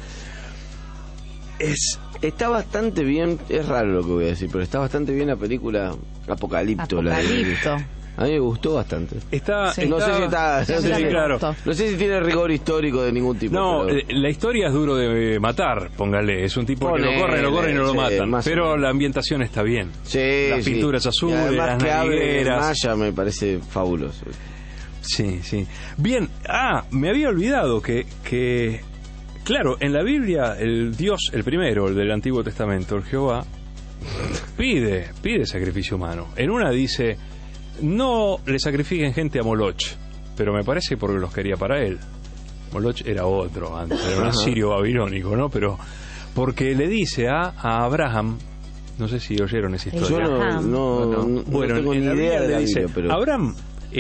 Speaker 2: Está bastante bien, es raro lo que voy a decir, pero está bastante bien la película Apocalipto. A mí me gustó bastante.
Speaker 3: No sé
Speaker 2: si tiene rigor histórico de ningún tipo.
Speaker 3: No, pero la historia es duro de matar, póngale. Es un tipo que lo corre y no lo matan. Pero la ambientación está bien. Las pinturas azules, las narigueras.
Speaker 2: Maya me parece fabuloso.
Speaker 3: Sí. Bien, me había olvidado que claro, en la Biblia el Dios, el primero, el del Antiguo Testamento, el Jehová, pide sacrificio humano. En una dice: no le sacrifiquen gente a Moloch, pero me parece porque los quería para él. Moloch era otro antes, era un asirio babilónico, ¿no? Pero porque le dice a Abraham, no sé si oyeron esa historia.
Speaker 2: Yo no tengo ni idea de la Biblia, pero
Speaker 3: Abraham,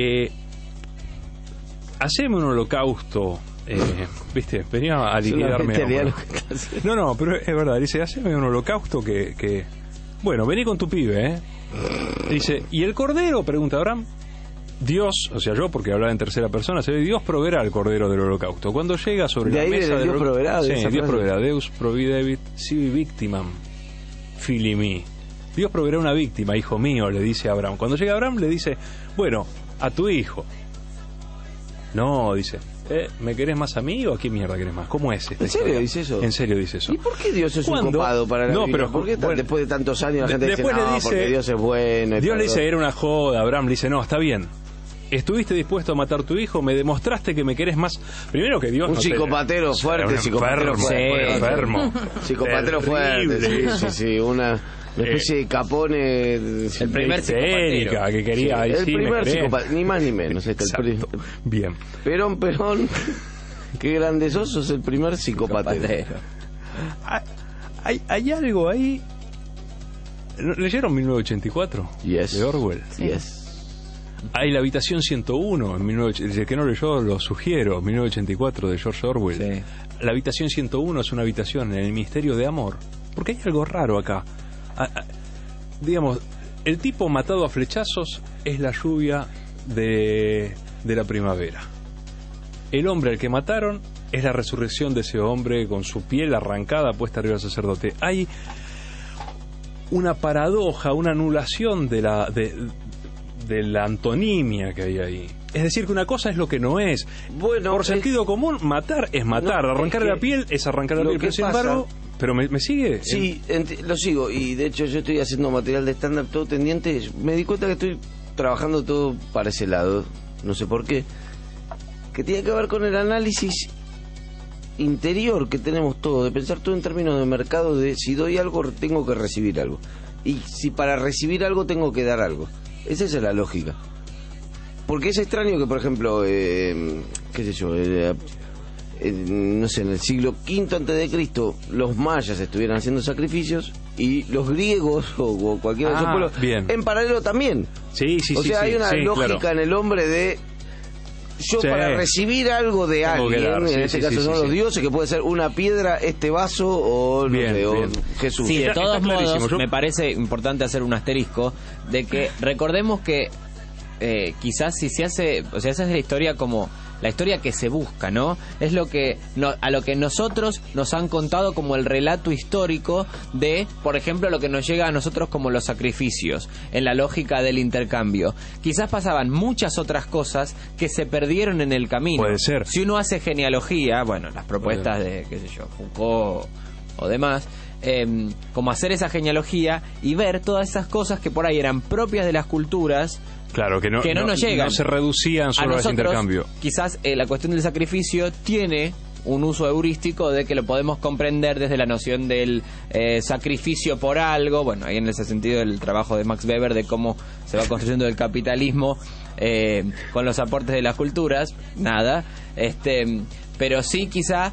Speaker 3: haceme un holocausto, ¿viste? Venía a liquidarme. No, pero es verdad, dice, haceme un holocausto que bueno, vení con tu pibe, Dice, ¿y el cordero? Pregunta Abraham. Dios, o sea, yo, porque hablaba en tercera persona, se ve: Dios proveerá el cordero del holocausto. Cuando llega sobre la mesa del
Speaker 2: Dios proveerá.
Speaker 3: Sí, Dios proveerá. Deus providebit sibi victimam fili mi. Dios proveerá una víctima, hijo mío, le dice a Abraham. Cuando llega Abraham le dice: bueno, a tu hijo. No, dice, ¿me querés más a mí o a qué mierda querés más? ¿Cómo es esta historia?
Speaker 2: ¿Dice eso?
Speaker 3: En serio dice eso.
Speaker 2: ¿Y por qué Dios es un copado para la Biblia?
Speaker 3: Pero,
Speaker 2: ¿por qué después de tantos años la gente dice, porque Dios es bueno?
Speaker 3: Dios le dice, era una joda. Abraham le dice, no, está bien. ¿Estuviste dispuesto a matar a tu hijo? Me demostraste que me querés más. Primero que Dios
Speaker 2: un psicopatero fuerte,
Speaker 3: enfermo.
Speaker 2: Psicopatero fuerte, sí, Una especie de Capone.
Speaker 4: El primer
Speaker 3: psicopatero que quería.
Speaker 2: Sí, el primer psicopatero, ni más ni menos.
Speaker 3: Bien.
Speaker 2: Perón, qué grande sos el primer psicopatero.
Speaker 3: Hay algo ahí. ¿Leyeron 1984?
Speaker 2: Yes.
Speaker 3: De Orwell.
Speaker 2: Yes.
Speaker 3: Hay La habitación 101, el que no leyó lo sugiero, 1984 de George Orwell. Sí. La habitación 101 es una habitación en el Ministerio de Amor. Porque hay algo raro acá. Digamos, el tipo matado a flechazos es la lluvia de la primavera. El hombre al que mataron es la resurrección de ese hombre con su piel arrancada puesta arriba del sacerdote. Hay una paradoja, una anulación de la antonimia que hay ahí. Es decir, que una cosa es lo que no es. Bueno, por sentido común, matar es matar, arrancar la piel es arrancar la piel. Pero sin embargo, ¿pero me sigue?
Speaker 2: Sí, lo sigo. Y de hecho yo estoy haciendo material de stand-up todo tendiente. Me di cuenta que estoy trabajando todo para ese lado. No sé por qué. Que tiene que ver con el análisis interior que tenemos todo. De pensar todo en términos de mercado. De si doy algo, tengo que recibir algo. Y si para recibir algo, tengo que dar algo. Esa es la lógica. Porque es extraño que, por ejemplo, qué sé yo, no sé, en el siglo V antes de Cristo, los mayas estuvieran haciendo sacrificios y los griegos o cualquiera de esos pueblos en paralelo también.
Speaker 3: Sí.
Speaker 2: O sea, hay una lógica en el hombre de yo para recibir algo de alguien, en este caso son los dioses, que puede ser una piedra, este vaso o Jesús.
Speaker 4: Sí, de todos modos, me parece importante hacer un asterisco de que recordemos que quizás si se hace, o sea, esa es la historia como la historia que se busca, ¿no? Es lo que a lo que nosotros nos han contado como el relato histórico de, por ejemplo, lo que nos llega a nosotros como los sacrificios, en la lógica del intercambio. Quizás pasaban muchas otras cosas que se perdieron en el camino.
Speaker 3: Puede ser.
Speaker 4: Si uno hace genealogía, bueno, las propuestas de, qué sé yo, Foucault o demás, como hacer esa genealogía y ver todas esas cosas que por ahí eran propias de las culturas.
Speaker 3: Claro, que no
Speaker 4: nos llegan.
Speaker 3: No se reducían solo a ese intercambio.
Speaker 4: Quizás la cuestión del sacrificio tiene un uso heurístico de que lo podemos comprender desde la noción del sacrificio por algo. Bueno, ahí en ese sentido el trabajo de Max Weber de cómo se va construyendo el capitalismo con los aportes de las culturas, nada. Pero sí quizá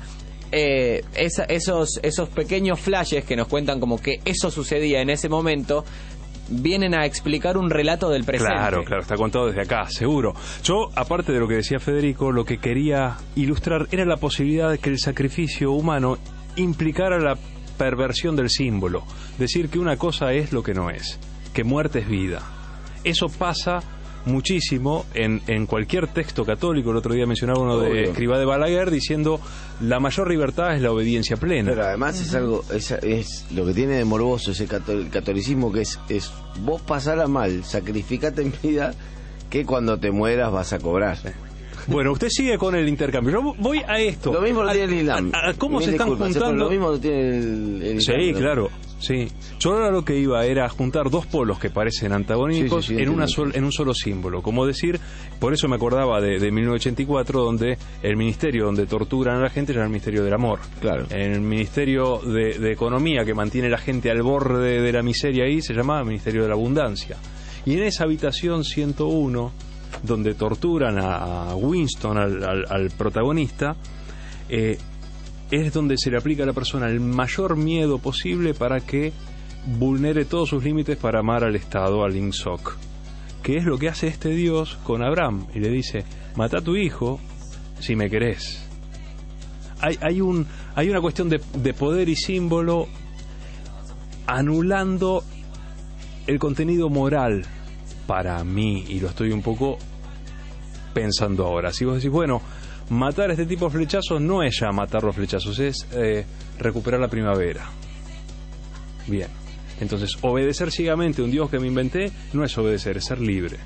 Speaker 4: esos pequeños flashes que nos cuentan como que eso sucedía en ese momento vienen a explicar un relato del presente.
Speaker 3: Claro, está contado desde acá, seguro. Yo, aparte de lo que decía Federico, lo que quería ilustrar era la posibilidad de que el sacrificio humano implicara la perversión del símbolo. Decir que una cosa es lo que no es, que muerte es vida. Eso pasa muchísimo en cualquier texto católico. El otro día mencionaba uno de Escrivá de Balaguer diciendo la mayor libertad es la obediencia plena.
Speaker 2: Pero además es algo, es lo que tiene de morboso ese catolicismo, que es vos pasala mal, sacrificate en vida, que cuando te mueras vas a cobrar.
Speaker 3: Bueno, usted sigue con el intercambio. Yo voy a esto.
Speaker 2: Lo mismo lo tiene el Islam.
Speaker 3: ¿Cómo se están juntando?
Speaker 2: Lo mismo lo tiene el Islam.
Speaker 3: Sí, claro. Sí. Yo ahora lo que iba era juntar dos polos que parecen antagónicos en un solo símbolo. Como decir, por eso me acordaba de 1984, donde el ministerio donde torturan a la gente era el Ministerio del Amor.
Speaker 2: Claro.
Speaker 3: En el Ministerio de Economía, que mantiene a la gente al borde de la miseria ahí, se llamaba Ministerio de la Abundancia. Y en esa habitación 101, donde torturan a Winston, al protagonista, es donde se le aplica a la persona el mayor miedo posible para que vulnere todos sus límites para amar al Estado, al INSOC, que es lo que hace este Dios con Abraham, y le dice: mata a tu hijo si me querés. Hay una cuestión de poder y símbolo anulando el contenido moral para mí, y lo estoy un poco pensando ahora. Si vos decís, bueno, matar a este tipo de flechazos no es ya matar los flechazos, es recuperar la primavera. Bien, entonces obedecer ciegamente a un Dios que me inventé no es obedecer, es ser libre.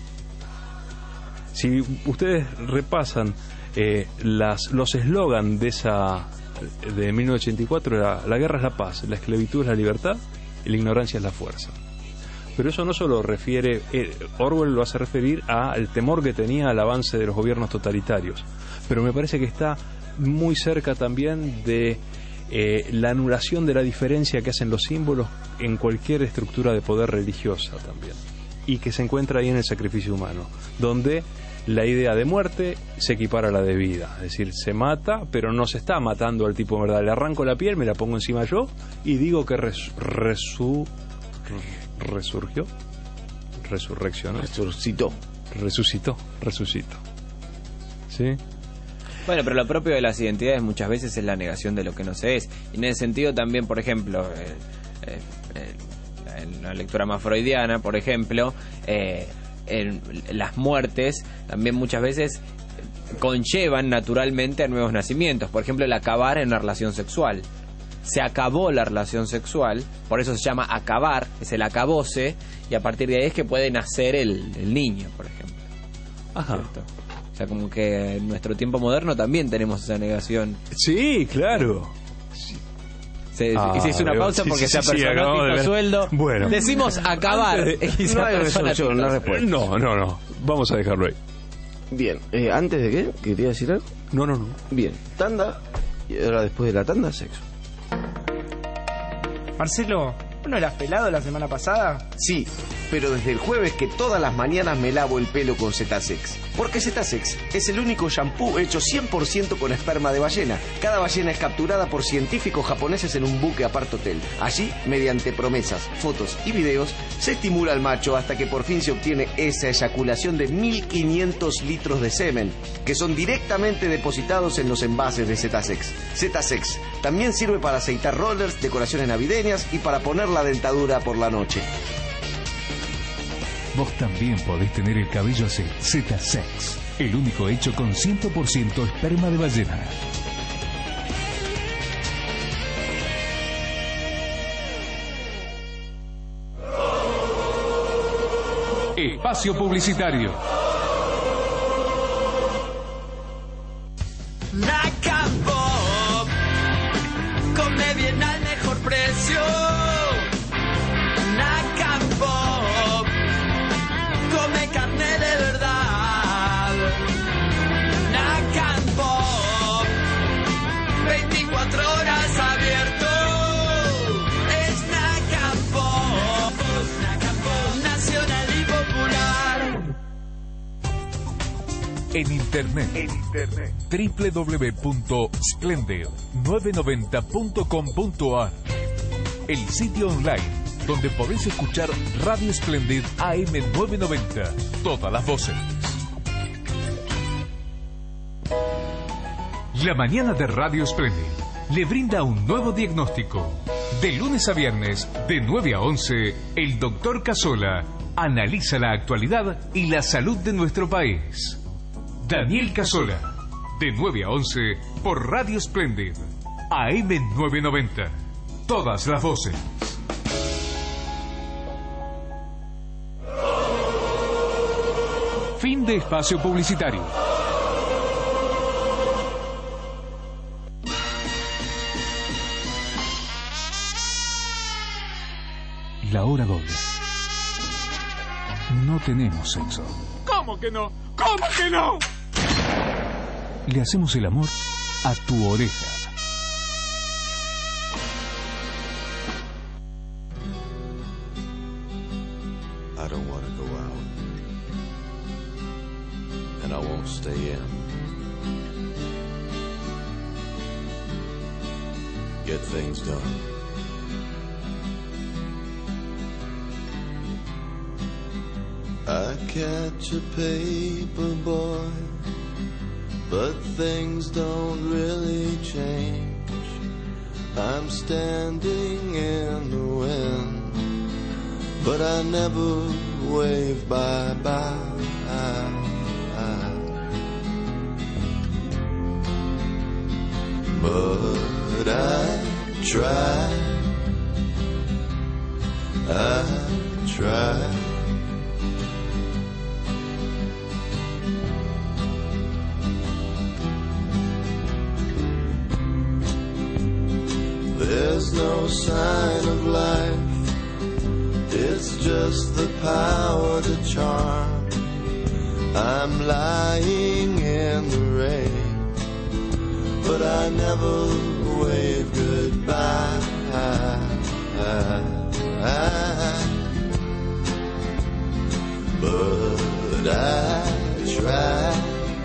Speaker 3: Si ustedes repasan los eslogan de 1984, era: la guerra es la paz, la esclavitud es la libertad y la ignorancia es la fuerza. Pero eso no solo refiere, Orwell lo hace referir al temor que tenía al avance de los gobiernos totalitarios, pero me parece que está muy cerca también de la anulación de la diferencia que hacen los símbolos en cualquier estructura de poder religiosa también, y que se encuentra ahí en el sacrificio humano, donde la idea de muerte se equipara a la de vida, es decir, se mata, pero no se está matando al tipo en verdad. Le arranco la piel, me la pongo encima yo y digo que resurgió, resurreccionó, resucitó, ¿sí?
Speaker 4: Bueno, pero lo propio de las identidades muchas veces es la negación de lo que no se es. Y en ese sentido también, por ejemplo, en la lectura más freudiana, por ejemplo, en las muertes también muchas veces conllevan naturalmente a nuevos nacimientos. Por ejemplo, el acabar en una relación sexual. Se acabó la relación sexual, por eso se llama acabar, es el acabose, y a partir de ahí es que puede nacer el niño, por ejemplo.
Speaker 3: Ajá.
Speaker 4: ¿Cierto? O sea, como que en nuestro tiempo moderno también tenemos esa negación.
Speaker 3: Sí, claro.
Speaker 4: Se hizo una pausa porque esa persona pidió sueldo.
Speaker 3: Bueno.
Speaker 4: Decimos acabar.
Speaker 2: No hay resolución, no hay respuesta.
Speaker 3: No. Vamos a dejarlo ahí.
Speaker 2: Bien, ¿antes de qué? ¿Quería decir algo?
Speaker 3: No.
Speaker 2: Bien, tanda, y ahora después de la tanda, sexo.
Speaker 16: Marcelo, ¿vos no eras pelado la semana pasada?
Speaker 17: Sí, pero desde el jueves que todas las mañanas me lavo el pelo con Zetasex. Porque Zetasex es el único shampoo hecho 100% con esperma de ballena. Cada ballena es capturada por científicos japoneses en un buque apart hotel. Allí, mediante promesas, fotos y videos, se estimula al macho hasta que por fin se obtiene esa eyaculación de 1500 litros de semen, que son directamente depositados en los envases de Zetasex. Zetasex también sirve para aceitar rollers, decoraciones navideñas y para poner la dentadura por la noche.
Speaker 1: Vos también podés tener el cabello así. Zetasex, el único hecho con 100% esperma de ballena. Espacio publicitario.
Speaker 10: Nacapop, come bien al mejor precio. Nacapop, come carne de verdad. Nacapop, 24 horas abierto. Es Nacapop, nacional y popular.
Speaker 1: En internet. www.splendid990.com.ar, el sitio online donde podés escuchar Radio Splendid AM990, todas las voces. La mañana de Radio Splendid le brinda un nuevo diagnóstico. De lunes a viernes, de 9 a 11, el Dr. Casola analiza la actualidad y la salud de nuestro país. Daniel Casola, de 9 a 11, por Radio Splendid, AM990, todas las voces. Fin de espacio publicitario. La hora doble. No tenemos sexo.
Speaker 10: ¿Cómo que no? ¿Cómo que no?
Speaker 1: Le hacemos el amor a tu oreja.
Speaker 18: I don't want to go out, and I won't stay in. Get things done. I catch a paper boy, but things don't really change. I'm standing in the wind, but I never wave bye-bye. But I try, There's no sign of life, it's just the power to charm. I'm lying in the rain, but I never wave wave goodbye. But I tried.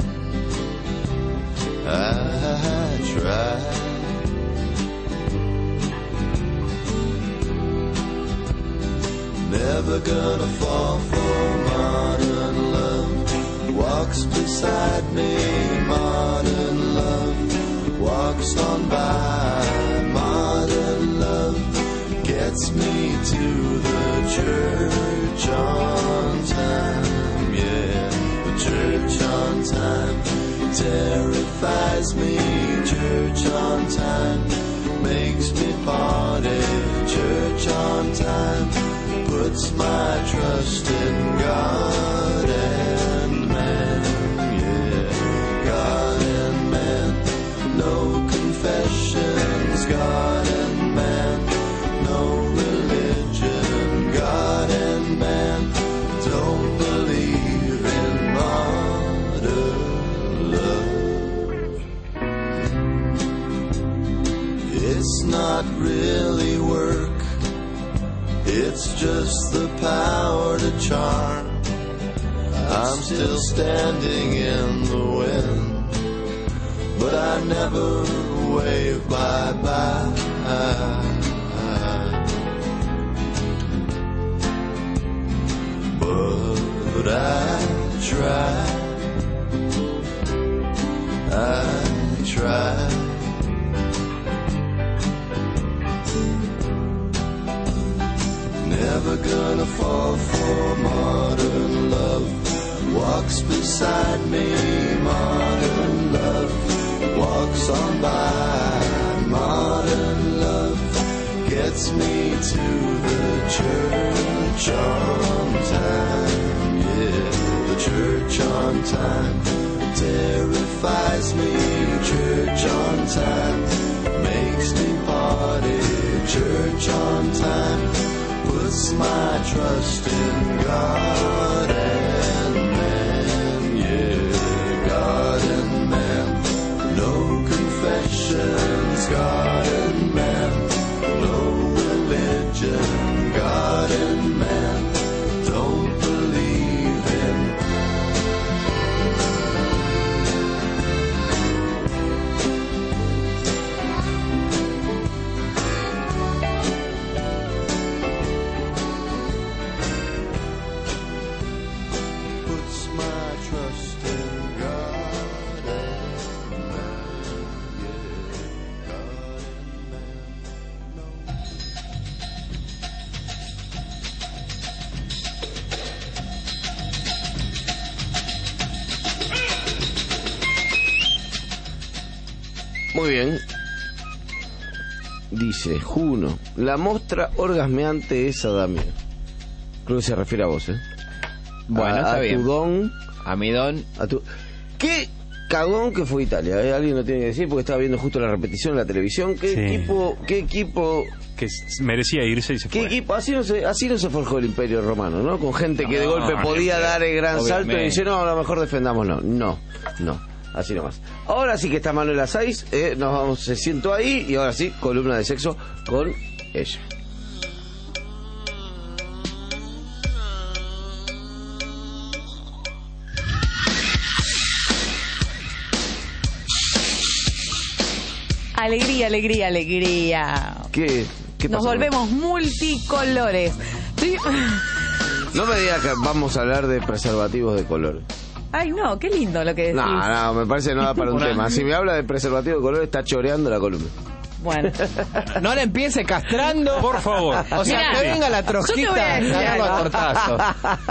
Speaker 18: Never gonna fall for modern love. Walks beside me, modern love. Walks on by, modern love. Gets me to the church on time. Yeah, the church on time. Terrifies me, church on time. Makes me party, church on time. Puts my trust in God and man, yeah. God and man, no confessions. God and man, no religion. God and man, don't believe in modern love. It's not really work. It's just the power to charm. I'm still standing in the wind, but I never wave bye-bye. But I try. Never gonna fall for modern love. Walks beside me, modern love. Walks on by, modern love. Gets me to the church on time. Yeah, the church on time. Terrifies me, church on time. Makes me party, church on time. Puts my trust in God and man, yeah, God and man. No confessions, God and man. No religion, God and man. Don't believe in.
Speaker 2: Muy bien. Dice Juno, la mostra orgasmeante es Adamio. Creo que se refiere a vos, ¿eh?
Speaker 4: Bueno, está bien.
Speaker 2: Tu don.
Speaker 4: A mi don.
Speaker 2: A tu... ¿Qué cagón que fue Italia? Alguien lo tiene que decir porque estaba viendo justo la repetición en la televisión. ¿Qué equipo
Speaker 3: que merecía irse y se fue?
Speaker 2: ¿Qué equipo? Así no se forjó el Imperio Romano, ¿no? Con gente que de golpe podía dar el gran salto y dice, no, a lo mejor defendámonos. No. Así nomás. Ahora sí que está Manuela Saiz, se sientó ahí y ahora sí, columna de sexo con ella.
Speaker 5: Alegría, alegría, alegría.
Speaker 2: ¿Qué pasó?
Speaker 5: Nos volvemos multicolores. Sí.
Speaker 2: No me digas que vamos a hablar de preservativos de color.
Speaker 5: Ay, no, qué lindo lo que decís.
Speaker 2: No, me parece que no da para un tema. Si me habla de preservativo de color, está choreando la columna.
Speaker 5: Bueno.
Speaker 4: No le empiece castrando.
Speaker 3: Por favor.
Speaker 4: O sea, mirá, que venga la trotskista a ganarlo a cortazos.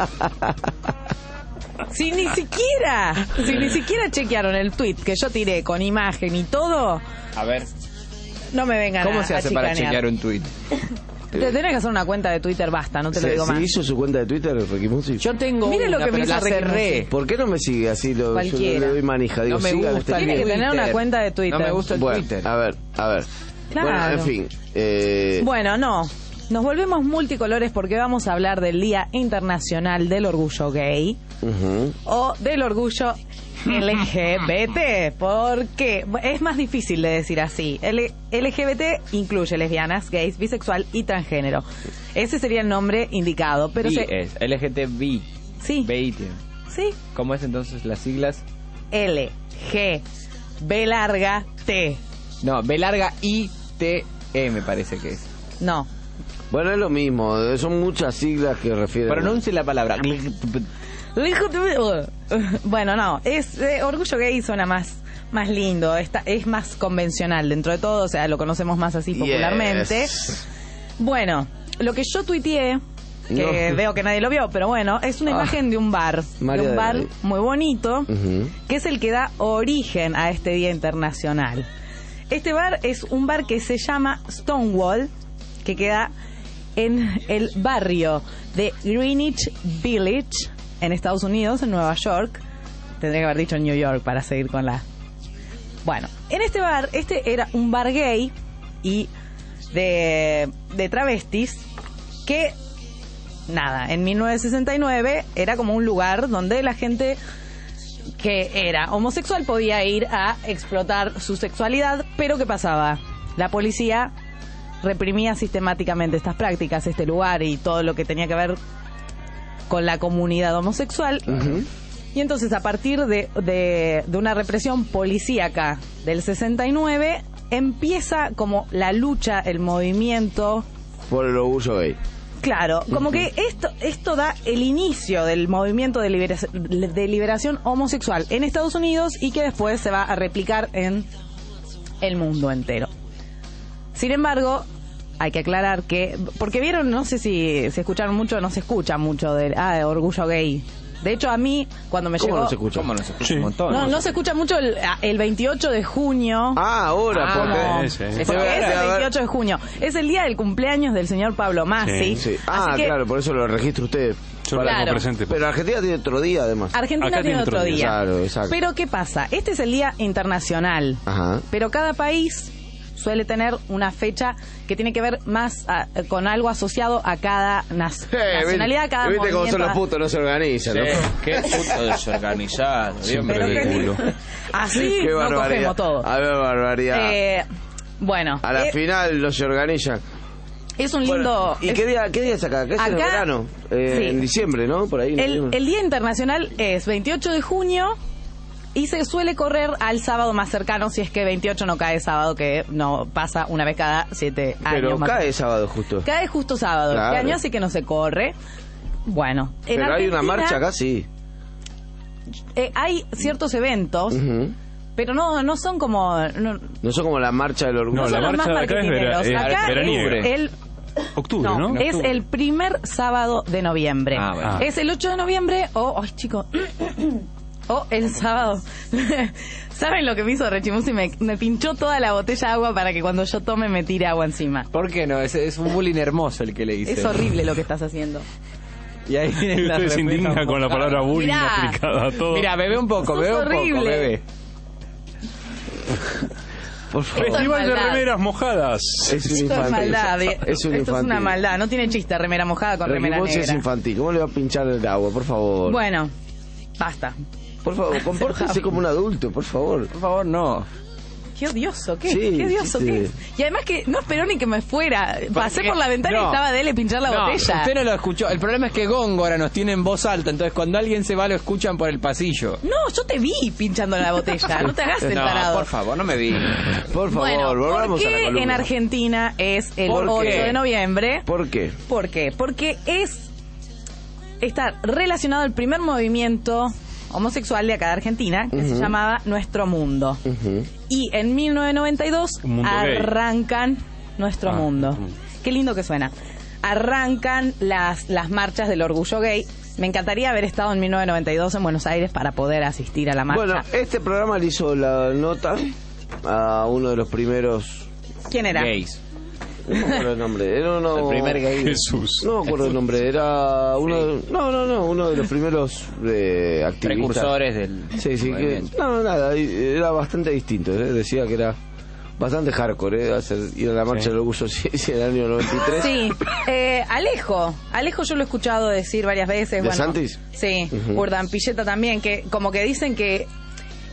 Speaker 5: Si ni siquiera chequearon el tweet que yo tiré con imagen y todo.
Speaker 4: A ver.
Speaker 5: No me vengan
Speaker 4: ¿Cómo se hace para chequear un tweet?
Speaker 5: Te tenés que hacer una cuenta de Twitter, basta, no te lo digo más.
Speaker 2: ¿Se hizo su cuenta de Twitter, Ricky Musi?
Speaker 4: Yo tengo
Speaker 5: Mire
Speaker 4: una,
Speaker 5: lo que me hizo
Speaker 4: la cerré.
Speaker 2: ¿Por qué no me sigue así? Yo le doy manija. Digo,
Speaker 4: no me gusta.
Speaker 5: Tiene que tener una cuenta de Twitter.
Speaker 4: No me gusta el Twitter.
Speaker 2: A ver.
Speaker 5: Claro.
Speaker 2: Bueno, en fin.
Speaker 5: Bueno, no. Nos volvemos multicolores porque vamos a hablar del Día Internacional del Orgullo Gay. O del Orgullo LGBT, porque es más difícil de decir así. LGBT incluye lesbianas, gays, bisexual y transgénero. Ese sería el nombre indicado, pero
Speaker 4: es LGTB.
Speaker 5: Sí. Sí.
Speaker 4: ¿Cómo es entonces las siglas?
Speaker 5: L, G, B larga, T.
Speaker 4: No, B larga I, T, E me parece que es.
Speaker 5: No.
Speaker 2: Bueno, es lo mismo, son muchas siglas que refieren...
Speaker 4: Pronuncie la palabra.
Speaker 5: Bueno, no, es orgullo gay suena más lindo, es más convencional dentro de todo, o sea, lo conocemos más así popularmente. Bueno, lo que yo tuiteé, que veo que nadie lo vio, pero bueno, es una imagen de un bar, muy bonito, que es el que da origen a este Día Internacional. Este bar es un bar que se llama Stonewall, que queda en el barrio de Greenwich Village, en Estados Unidos, en Nueva York. Tendría que haber dicho New York para seguir con la... Bueno, en este bar, este era un bar gay y de travestis que, nada, en 1969 era como un lugar donde la gente que era homosexual podía ir a explotar su sexualidad, pero ¿qué pasaba? La policía reprimía sistemáticamente estas prácticas, este lugar y todo lo que tenía que ver con la comunidad homosexual. Y entonces, a partir de una represión policíaca del 69, empieza como la lucha, el movimiento
Speaker 2: por el orgullo gay.
Speaker 5: Claro, como que esto da el inicio del movimiento de liberación homosexual en Estados Unidos y que después se va a replicar en el mundo entero. Sin embargo, hay que aclarar que... Porque vieron, no sé si escucharon mucho, no se escucha mucho de orgullo gay. De hecho, a mí, cuando me llegó...
Speaker 2: ¿Cómo no se escucha?
Speaker 4: Sí. Un montón.
Speaker 5: No se escucha mucho el 28 de junio.
Speaker 2: Ahora,
Speaker 5: porque es el 28 de junio. Es el día del cumpleaños del señor Pablo Masi.
Speaker 2: Sí. Claro, por eso lo registra usted.
Speaker 5: Claro.
Speaker 2: Pero Argentina tiene otro día, además.
Speaker 5: Argentina tiene otro día.
Speaker 2: Claro, exacto.
Speaker 5: Pero, ¿qué pasa? Este es el día internacional.
Speaker 2: Ajá.
Speaker 5: Pero cada país suele tener una fecha que tiene que ver más con algo asociado a cada nacionalidad, cada movimiento.
Speaker 2: ¿Viste cómo son los putos? No se organizan, ¿no?
Speaker 4: Qué puto desorganizado.
Speaker 3: Siempre de culo.
Speaker 5: Así no cogemos todo.
Speaker 2: A ver, barbaridad.
Speaker 5: Bueno.
Speaker 2: A la final no se organizan.
Speaker 5: Es un lindo...
Speaker 2: ¿Y qué día es acá? ¿Qué es el verano?
Speaker 5: Sí.
Speaker 2: En diciembre, ¿no? Por ahí.
Speaker 5: El Día Internacional es 28 de junio... Y se suele correr al sábado más cercano, si es que 28 no cae sábado, que no pasa una vez cada 7 años.
Speaker 2: Pero cae sábado justo.
Speaker 5: Cae justo sábado.
Speaker 2: Claro.
Speaker 5: Este año así que no se corre. Bueno.
Speaker 2: Pero hay una marcha acá, sí.
Speaker 5: Hay ciertos eventos, pero no son como...
Speaker 2: No son como la marcha del orgullo.
Speaker 3: No, la marcha de acá es
Speaker 5: veraniega.
Speaker 3: Octubre, ¿no?
Speaker 5: Es el primer sábado de noviembre.
Speaker 3: Bueno.
Speaker 5: Es el 8 de noviembre ay, chicos... el sábado. ¿Saben lo que me hizo Rechimusi? Me pinchó toda la botella de agua para que cuando yo tome me tire agua encima.
Speaker 4: ¿Por qué no? Es un bullying hermoso el que le hice.
Speaker 5: Es horrible lo que estás haciendo.
Speaker 4: Y ahí
Speaker 3: usted se indigna con la palabra bullying aplicada a todo.
Speaker 4: Mira, bebe un poco, bebe.
Speaker 2: Por favor.
Speaker 3: Festival de remeras mojadas.
Speaker 2: Es un infantil.
Speaker 5: Es maldad.
Speaker 2: Esto
Speaker 5: es una maldad. No tiene chiste remera mojada con remera negra.
Speaker 2: Es infantil. ¿Cómo le va a pinchar el agua? Por favor.
Speaker 5: Bueno, basta.
Speaker 2: Por favor, compórtese como un adulto, por favor.
Speaker 4: Por favor, no.
Speaker 5: Qué odioso, ¿qué?
Speaker 2: Sí,
Speaker 5: Qué odioso,
Speaker 2: sí.
Speaker 5: ¿qué? Y además que no esperó ni que me fuera. Pasé por la ventana y estaba de él pinchar la botella.
Speaker 4: Usted no lo escuchó. El problema es que Góngora nos tiene en voz alta, entonces cuando alguien se va lo escuchan por el pasillo.
Speaker 5: No, yo te vi pinchando la botella. No te hagas el tarado.
Speaker 4: Por favor, no me vi.
Speaker 2: Por favor,
Speaker 5: bueno,
Speaker 2: volvamos a la columna.
Speaker 5: En Argentina es el 8 de noviembre?
Speaker 2: ¿Por qué?
Speaker 5: ¿Por qué? Porque está relacionado al primer movimiento homosexual de acá de Argentina, que se llamaba Nuestro Mundo. Y en 1992 arrancan Nuestro Mundo. Qué lindo que suena. Arrancan las marchas del orgullo gay. Me encantaría haber estado en 1992 en Buenos Aires para poder asistir a la marcha.
Speaker 2: Bueno, este programa le hizo la nota a uno de los primeros...
Speaker 5: ¿Quién era?
Speaker 4: Gays.
Speaker 2: No me acuerdo el nombre. Era uno...
Speaker 4: El primer gay.
Speaker 3: Jesús.
Speaker 2: No me acuerdo el nombre. Era uno... uno de los primeros activistas.
Speaker 4: Precursores del...
Speaker 2: Sí, nada. Era bastante distinto. Decía que era bastante hardcore, ir a la marcha del orgullo en el año 93.
Speaker 5: Sí. Alejo yo lo he escuchado decir varias veces.
Speaker 2: ¿De Santis?
Speaker 5: Sí. Urdampilleta también, que como que dicen que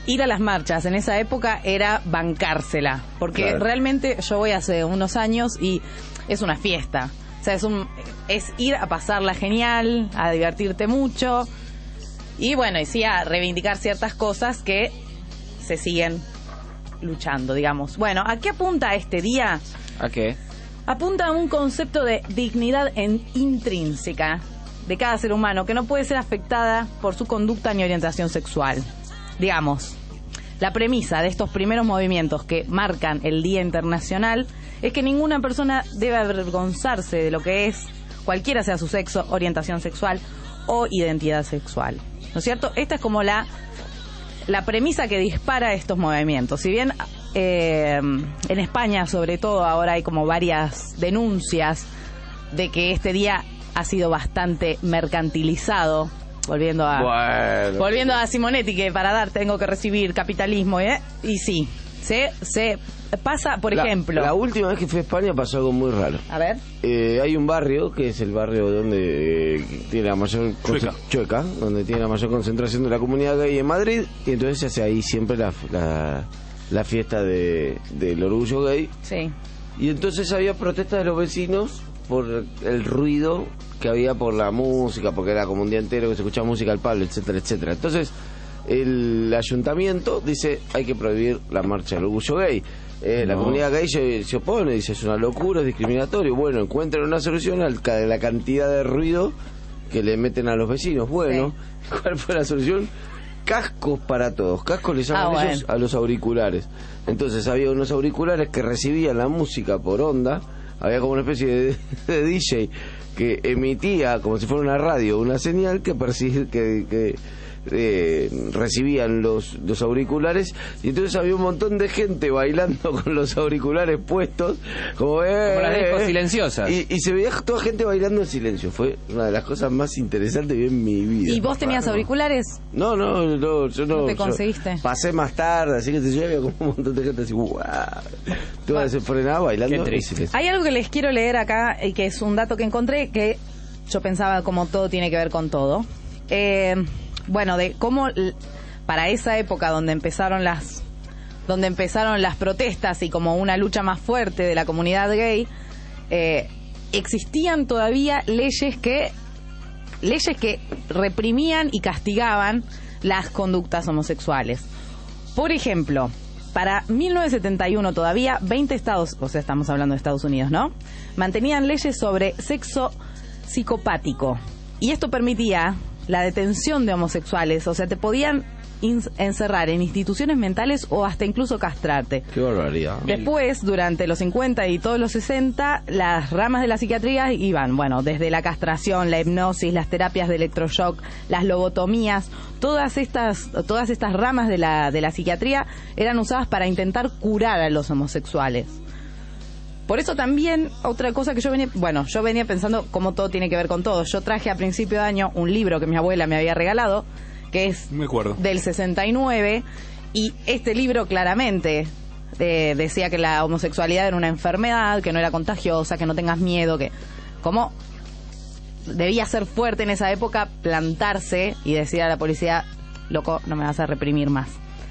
Speaker 5: ir a las marchas en esa época era bancársela, porque
Speaker 2: Claro.
Speaker 5: realmente yo voy hace unos años y es una fiesta. O sea, es ir a pasarla genial, a divertirte mucho y bueno, y sí a reivindicar ciertas cosas que se siguen luchando, digamos. Bueno, ¿a qué apunta este día?
Speaker 4: ¿A qué?
Speaker 5: Apunta a un concepto de dignidad intrínseca de cada ser humano que no puede ser afectada por su conducta ni orientación sexual. Digamos, la premisa de estos primeros movimientos que marcan el Día Internacional es que ninguna persona debe avergonzarse de lo que es, cualquiera sea su sexo, orientación sexual o identidad sexual. ¿No es cierto? Esta es como la premisa que dispara estos movimientos. Si bien en España, sobre todo, ahora hay como varias denuncias de que este día ha sido bastante mercantilizado, volviendo a Simonetti, que para dar tengo que recibir capitalismo, y sí, se pasa, por ejemplo...
Speaker 2: La última vez que fui a España pasó algo muy raro.
Speaker 5: A ver.
Speaker 2: Hay un barrio, que es el barrio donde tiene la mayor... Chueca, donde tiene la mayor concentración de la comunidad gay en Madrid, y entonces se hace ahí siempre la fiesta del orgullo gay.
Speaker 5: Sí.
Speaker 2: Y entonces había protestas de los vecinos por el ruido que había por la música, porque era como un día entero que se escuchaba música al palo, etcétera, etcétera. Entonces el ayuntamiento dice hay que prohibir la marcha del orgullo gay. La comunidad gay se opone, dice es una locura, es discriminatorio. Bueno, encuentran una solución a la cantidad de ruido que le meten a los vecinos. Bueno, ¿cuál fue la solución? Cascos para todos. Cascos les llaman ellos a los auriculares. Entonces había unos auriculares que recibían la música por onda. Había como una especie de DJ que emitía, como si fuera una radio, una señal que recibían los auriculares, y entonces había un montón de gente bailando con los auriculares puestos, como
Speaker 4: las discos silenciosas.
Speaker 2: Y se veía toda gente bailando en silencio. Fue una de las cosas más interesantes que vi en mi vida.
Speaker 5: ¿Y vos tenías auriculares?
Speaker 2: No, yo no.
Speaker 5: ¿No te conseguiste?
Speaker 2: Pasé más tarde, así que se había como un montón de gente así, ¡guau! Toda desenfrenada bailando.
Speaker 5: Hay algo que les quiero leer acá, y que es un dato que encontré, que yo pensaba como todo tiene que ver con todo. Bueno, de cómo para esa época donde empezaron las protestas y como una lucha más fuerte de la comunidad gay, existían todavía leyes que reprimían y castigaban las conductas homosexuales. Por ejemplo, para 1971 todavía 20 estados, o sea, estamos hablando de Estados Unidos, ¿no?, mantenían leyes sobre sexo psicopático, y esto permitía la detención de homosexuales, o sea, te podían encerrar en instituciones mentales o hasta incluso castrarte.
Speaker 2: Qué barbaridad.
Speaker 5: Después, durante los 50 y todos los 60, las ramas de la psiquiatría iban, bueno, desde la castración, la hipnosis, las terapias de electroshock, las lobotomías, todas estas ramas de la psiquiatría eran usadas para intentar curar a los homosexuales. Por eso también, otra cosa que yo venía pensando cómo todo tiene que ver con todo. Yo traje a principio de año un libro que mi abuela me había regalado, que es del 69, y este libro claramente decía que la homosexualidad era una enfermedad, que no era contagiosa, que no tengas miedo, que como debía ser fuerte en esa época plantarse y decir a la policía, loco, no me vas a reprimir más.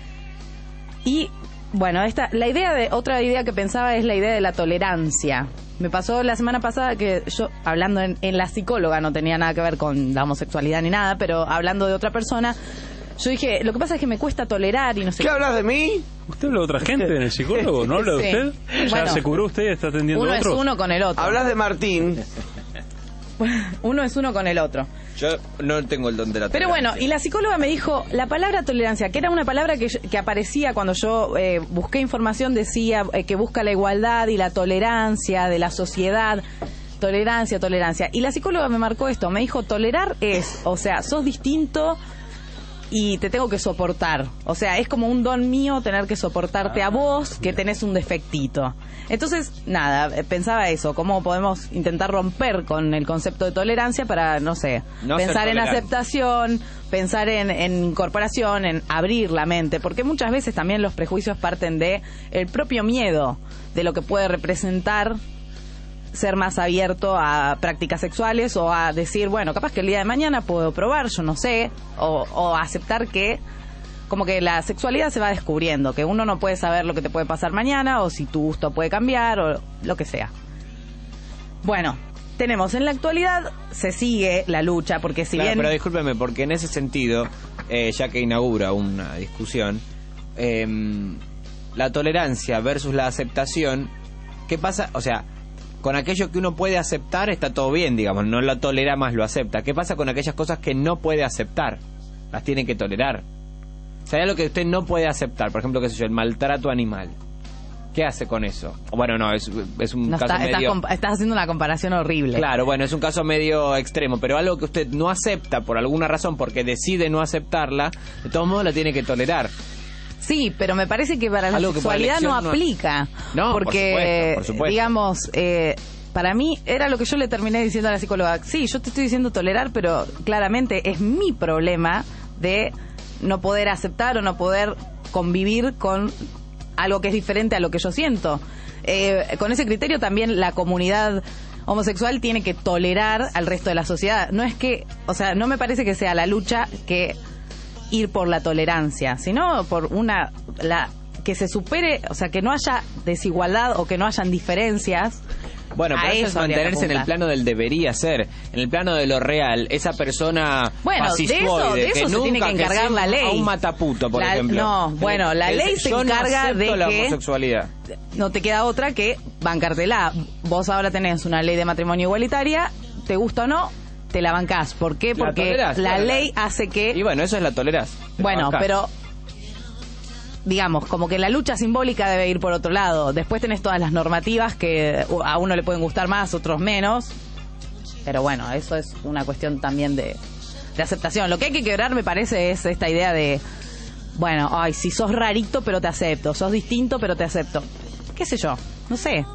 Speaker 5: Y bueno, otra idea que pensaba es la idea de la tolerancia. Me pasó la semana pasada que yo, hablando en la psicóloga, no tenía nada que ver con la homosexualidad ni nada, pero hablando de otra persona, yo dije, lo que pasa es que me cuesta tolerar y no sé
Speaker 2: ¿Qué hablas de mí?
Speaker 3: ¿Usted habla de otra gente en el psicólogo? ¿No habla de usted? ¿Ya
Speaker 5: bueno,
Speaker 3: se curó usted y está atendiendo a otros?
Speaker 5: Uno es uno con el otro.
Speaker 2: Hablas de Martín.
Speaker 5: Uno es uno con el otro.
Speaker 4: Yo no tengo el don de la
Speaker 5: Pero
Speaker 4: tolerancia.
Speaker 5: bueno, y la psicóloga me dijo, la palabra tolerancia, que era una palabra que aparecía cuando yo busqué información, decía que busca la igualdad y la tolerancia de la sociedad. Tolerancia. Y la psicóloga me marcó esto, me dijo, tolerar es, o sea, sos distinto y te tengo que soportar. O sea, es como un don mío tener que soportarte a vos, que tenés un defectito. Entonces, nada, pensaba eso, cómo podemos intentar romper con el concepto de tolerancia para, no sé, pensar en aceptación, pensar en incorporación, en abrir la mente, porque muchas veces también los prejuicios parten de el propio miedo de lo que puede representar ser más abierto a prácticas sexuales, o a decir, bueno, capaz que el día de mañana puedo probar, yo no sé, o aceptar que como que la sexualidad se va descubriendo, que uno no puede saber lo que te puede pasar mañana, o si tu gusto puede cambiar, o lo que sea. Bueno, tenemos en la actualidad, se sigue la lucha, porque si bien...
Speaker 4: Pero discúlpeme, porque en ese sentido, ya que inaugura una discusión, la tolerancia versus la aceptación, ¿qué pasa? O sea, con aquello que uno puede aceptar está todo bien, digamos, no lo tolera más, lo acepta. ¿Qué pasa con aquellas cosas que no puede aceptar? Las tiene que tolerar. O sea, hay algo que usted no puede aceptar, por ejemplo, qué sé yo, el maltrato animal. ¿Qué hace con eso? Bueno, no, es un
Speaker 5: no,
Speaker 4: caso medio...
Speaker 5: Estás haciendo una comparación horrible.
Speaker 4: Claro, bueno, es un caso medio extremo, pero algo que usted no acepta por alguna razón, porque decide no aceptarla, de todos modos la tiene que tolerar.
Speaker 5: Sí, pero me parece que para la sexualidad no aplica.
Speaker 4: No,
Speaker 5: porque,
Speaker 4: por supuesto.
Speaker 5: Digamos, para mí era lo que yo le terminé diciendo a la psicóloga. Sí, yo te estoy diciendo tolerar, pero claramente es mi problema de no poder aceptar o no poder convivir con algo que es diferente a lo que yo siento. Con ese criterio también la comunidad homosexual tiene que tolerar al resto de la sociedad. No es que, o sea, no me parece que sea la lucha que ir por la tolerancia, sino por que se supere, o sea, que no haya desigualdad o que no hayan diferencias.
Speaker 4: Bueno, pero eso es mantenerse en el plano del debería ser, en el plano de lo real. Esa persona fascistoide
Speaker 5: de eso se tiene que encargar la ley.
Speaker 4: A un mataputo, por ejemplo.
Speaker 5: No, bueno, la ley se encarga de
Speaker 4: la
Speaker 5: que
Speaker 4: homosexualidad.
Speaker 5: No te queda otra que bancártela. Vos ahora tenés una ley de matrimonio igualitaria, te gusta o no, te la bancás. ¿Por qué? Porque la ley hace que...
Speaker 4: Y bueno, eso es la tolerás.
Speaker 5: Bueno, pero... digamos, como que la lucha simbólica debe ir por otro lado. Después tenés todas las normativas que a uno le pueden gustar más, otros menos. Pero bueno, eso es una cuestión también de aceptación. Lo que hay que quebrar, me parece, es esta idea de, bueno, ay, si sos rarito pero te acepto, sos distinto pero te acepto. ¿Qué sé yo? No sé,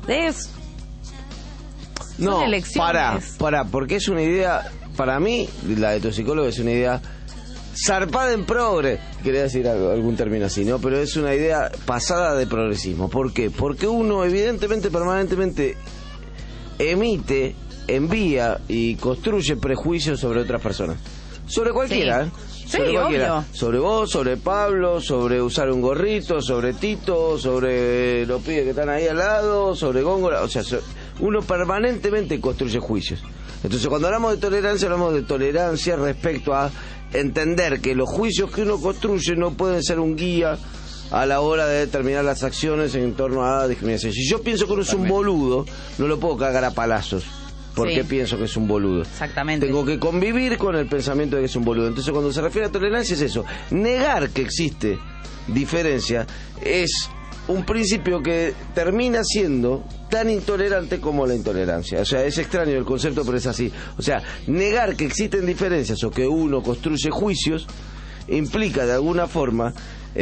Speaker 2: no, para, porque es una idea, para mí, la de tu psicólogo es una idea zarpada en progre, quería decir algún término así, ¿no? Pero es una idea pasada de progresismo. ¿Por qué? Porque uno evidentemente, permanentemente emite, envía y construye prejuicios sobre otras personas. Sobre cualquiera,
Speaker 5: sí.
Speaker 2: Sobre cualquiera.
Speaker 5: Obvio.
Speaker 2: Sobre vos, sobre Pablo, sobre usar un gorrito, sobre Tito, sobre los pibes que están ahí al lado, sobre Góngora. O sea, uno permanentemente construye juicios. Entonces, cuando hablamos de tolerancia respecto a entender que los juicios que uno construye no pueden ser un guía a la hora de determinar las acciones en torno a discriminación. Si yo pienso que uno es un boludo, no lo puedo cagar a palazos porque pienso que es un boludo.
Speaker 5: Exactamente.
Speaker 2: Tengo que convivir con el pensamiento de que es un boludo. Entonces, cuando se refiere a tolerancia es eso. Negar que existe diferencia es un principio que termina siendo tan intolerante como la intolerancia. O sea, es extraño el concepto, pero es así. O sea, negar que existen diferencias o que uno construye juicios implica de alguna forma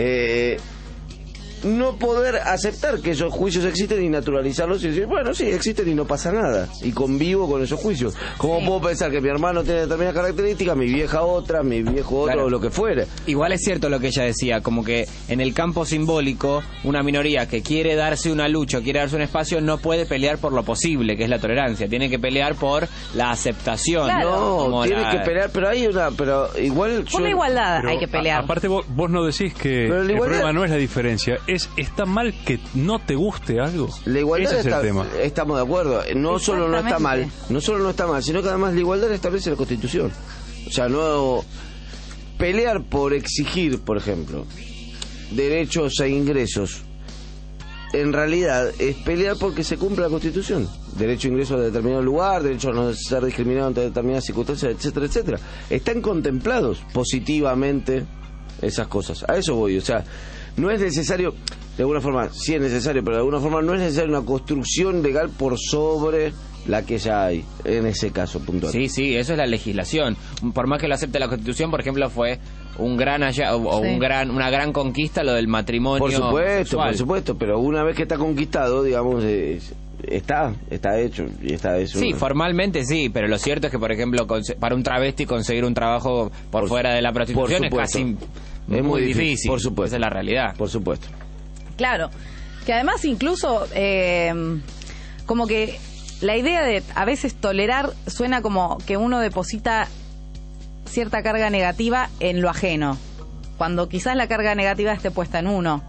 Speaker 2: no poder aceptar que esos juicios existen y naturalizarlos y decir, bueno, sí, existen y no pasa nada, y convivo con esos juicios. ¿Cómo puedo pensar que mi hermano tiene determinadas características, mi vieja otra, mi viejo otro, o lo que fuera?
Speaker 4: Igual es cierto lo que ella decía, como que en el campo simbólico, una minoría que quiere darse una lucha, quiere darse un espacio, no puede pelear por lo posible, que es la tolerancia, tiene que pelear por la aceptación.
Speaker 5: Claro.
Speaker 2: No, tiene que pelear, pero igual...
Speaker 5: Por la igualdad hay que pelear.
Speaker 3: Aparte vos no decís que el problema no es la diferencia, ¿está mal que no te guste algo?
Speaker 2: La igualdad
Speaker 3: ese es el tema.
Speaker 2: Estamos de acuerdo. No solo no está mal, sino que además la igualdad establece la Constitución. O sea, no pelear por exigir, por ejemplo, derechos e ingresos, en realidad es pelear porque se cumpla la Constitución. Derecho a ingreso a determinado lugar, derecho a no ser discriminado ante determinadas circunstancias, etcétera, etcétera. Están contemplados positivamente esas cosas. A eso voy, o sea, no es necesario, de alguna forma, sí es necesario, pero de alguna forma no es necesaria una construcción legal por sobre la que ya hay, en ese caso puntual.
Speaker 4: Sí, eso es la legislación. Por más que lo acepte la Constitución, por ejemplo, fue un gran una gran conquista lo del matrimonio.
Speaker 2: Por supuesto, pero una vez que está conquistado, digamos, está hecho y está eso.
Speaker 4: Sí, formalmente sí, pero lo cierto es que, por ejemplo, para un travesti conseguir un trabajo por fuera de la prostitución es casi es muy difícil.
Speaker 2: Por supuesto.
Speaker 4: Esa es la realidad.
Speaker 2: Por supuesto.
Speaker 5: Claro, que además incluso como que la idea de a veces tolerar suena como que uno deposita cierta carga negativa en lo ajeno. cuando quizás la carga negativa esté puesta en uno.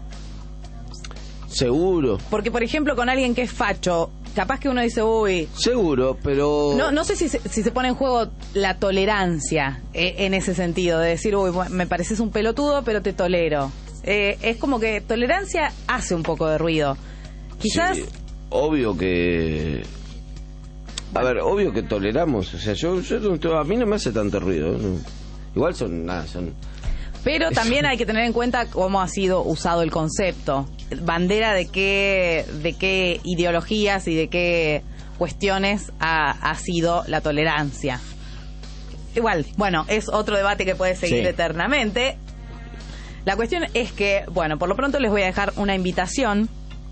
Speaker 2: Seguro.
Speaker 5: Porque, por ejemplo, con alguien que es facho, capaz que uno dice, uy...
Speaker 2: Seguro, pero...
Speaker 5: No sé si se pone en juego la tolerancia en ese sentido, de decir, uy, me pareces un pelotudo, pero te tolero. Es como que tolerancia hace un poco de ruido. Quizás...
Speaker 2: Sí, obvio que... A ver, obvio que toleramos. O sea, a mí no me hace tanto ruido. ¿No? Igual son...
Speaker 5: Pero también hay que tener en cuenta cómo ha sido usado el concepto. Bandera de qué ideologías y de qué cuestiones ha sido la tolerancia. Igual, bueno, es otro debate que puede seguir eternamente. La cuestión es que, bueno, por lo pronto les voy a dejar una invitación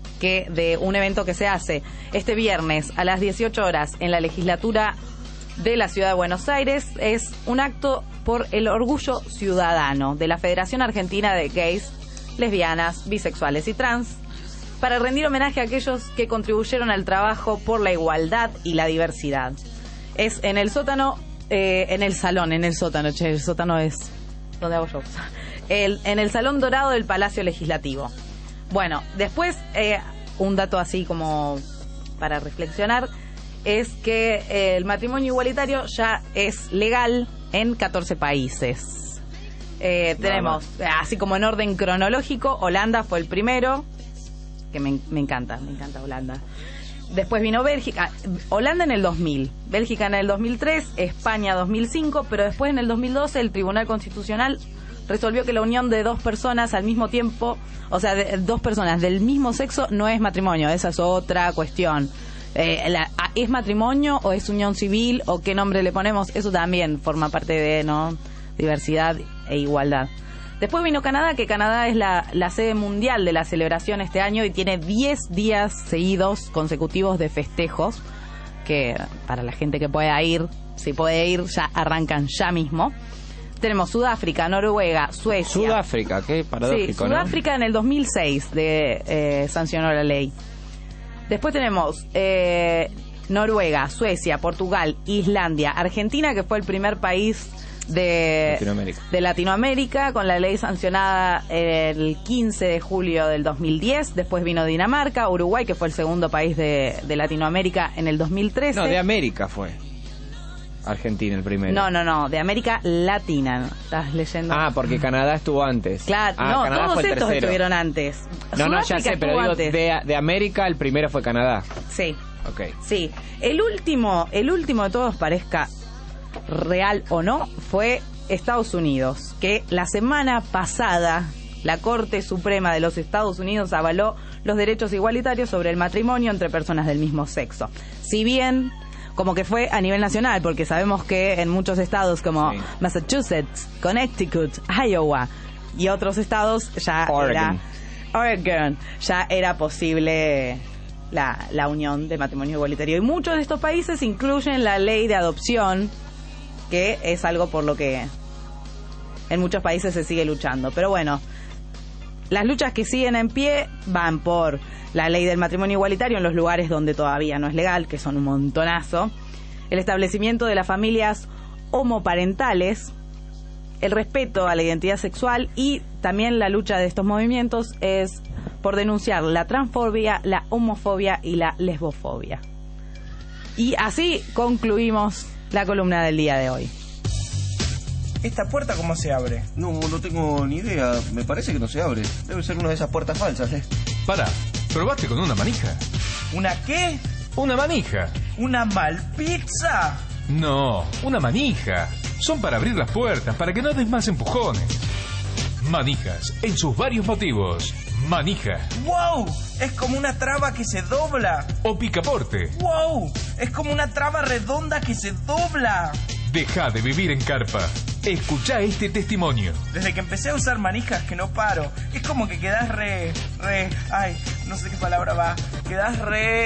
Speaker 5: de un evento que se hace este viernes a las 18 horas en la legislatura de la Ciudad de Buenos Aires. Es un acto por el orgullo ciudadano de la Federación Argentina de Gays, Lesbianas, Bisexuales y Trans, para rendir homenaje a aquellos que contribuyeron al trabajo por la igualdad y la diversidad. Es en el sótano, el sótano es donde hago yo. En el Salón Dorado del Palacio Legislativo. Bueno, después, un dato así como para reflexionar, es que el matrimonio igualitario ya es legal en 14 países. Tenemos, así como en orden cronológico, Holanda fue el primero, que me encanta Holanda. Después vino Bélgica, Holanda en el 2000, Bélgica en el 2003, España 2005, pero después en el 2012 el Tribunal Constitucional resolvió que la unión de dos personas al mismo tiempo, o sea, dos personas del mismo sexo no es matrimonio. Esa es otra cuestión. ¿Es matrimonio o es unión civil o qué nombre le ponemos? Eso también forma parte de diversidad e igualdad. Después vino Canadá, que Canadá es la sede mundial de la celebración este año y tiene 10 días seguidos consecutivos de festejos, que para la gente que pueda ir, si puede ir, ya arrancan ya mismo. Tenemos Sudáfrica, Noruega, Suecia.
Speaker 4: Sudáfrica, qué paradójico,
Speaker 5: sí, Sudáfrica, ¿no? En el 2006 sancionó la ley. Después tenemos Noruega, Suecia, Portugal, Islandia, Argentina, que fue el primer país de Latinoamérica con la ley sancionada el 15 de julio del 2010. Después vino Dinamarca, Uruguay, que fue el segundo país de Latinoamérica en el 2013.
Speaker 4: No, de América fue. Argentina el primero.
Speaker 5: No, de América Latina, ¿no? Estás leyendo.
Speaker 4: Ah, porque Canadá estuvo antes.
Speaker 5: Claro,
Speaker 4: Canadá
Speaker 5: todos
Speaker 4: fue el
Speaker 5: estos
Speaker 4: tercero.
Speaker 5: estuvieron antes.
Speaker 4: No, ya sé, pero digo, de América el primero fue Canadá.
Speaker 5: Sí.
Speaker 4: Ok.
Speaker 5: Sí. El último de todos, parezca real o no, fue Estados Unidos, que la semana pasada la Corte Suprema de los Estados Unidos avaló los derechos igualitarios sobre el matrimonio entre personas del mismo sexo. Si bien como que fue a nivel nacional, porque sabemos que en muchos estados como Massachusetts, Connecticut, Iowa y otros estados ya Oregon, ya era posible la unión de matrimonio igualitario. Y muchos de estos países incluyen la ley de adopción, que es algo por lo que en muchos países se sigue luchando. Pero bueno, las luchas que siguen en pie van por la ley del matrimonio igualitario en los lugares donde todavía no es legal, que son un montonazo, el establecimiento de las familias homoparentales, el respeto a la identidad sexual, y también la lucha de estos movimientos es por denunciar la transfobia, la homofobia y la lesbofobia. Y así concluimos la columna del día de hoy.
Speaker 7: ¿Esta puerta cómo se abre?
Speaker 8: No tengo ni idea. Me parece que no se abre. Debe ser una de esas puertas falsas,
Speaker 1: Pará, ¿probaste con una manija?
Speaker 7: ¿Una qué?
Speaker 1: Una manija.
Speaker 7: ¿Una malpizza?
Speaker 1: No, una manija. Son para abrir las puertas, para que no des más empujones. Manijas, en sus varios motivos. Manija.
Speaker 7: ¡Wow! Es como una traba que se dobla.
Speaker 1: O picaporte.
Speaker 7: ¡Wow! Es como una traba redonda que se dobla.
Speaker 1: Deja de vivir en carpa. Escuchá este testimonio.
Speaker 7: Desde que empecé a usar manijas que no paro. Es como que quedás ay, no sé qué palabra va. Quedás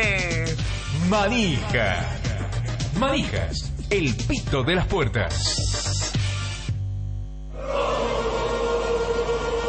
Speaker 1: Manija. Manijas, el pito de las puertas.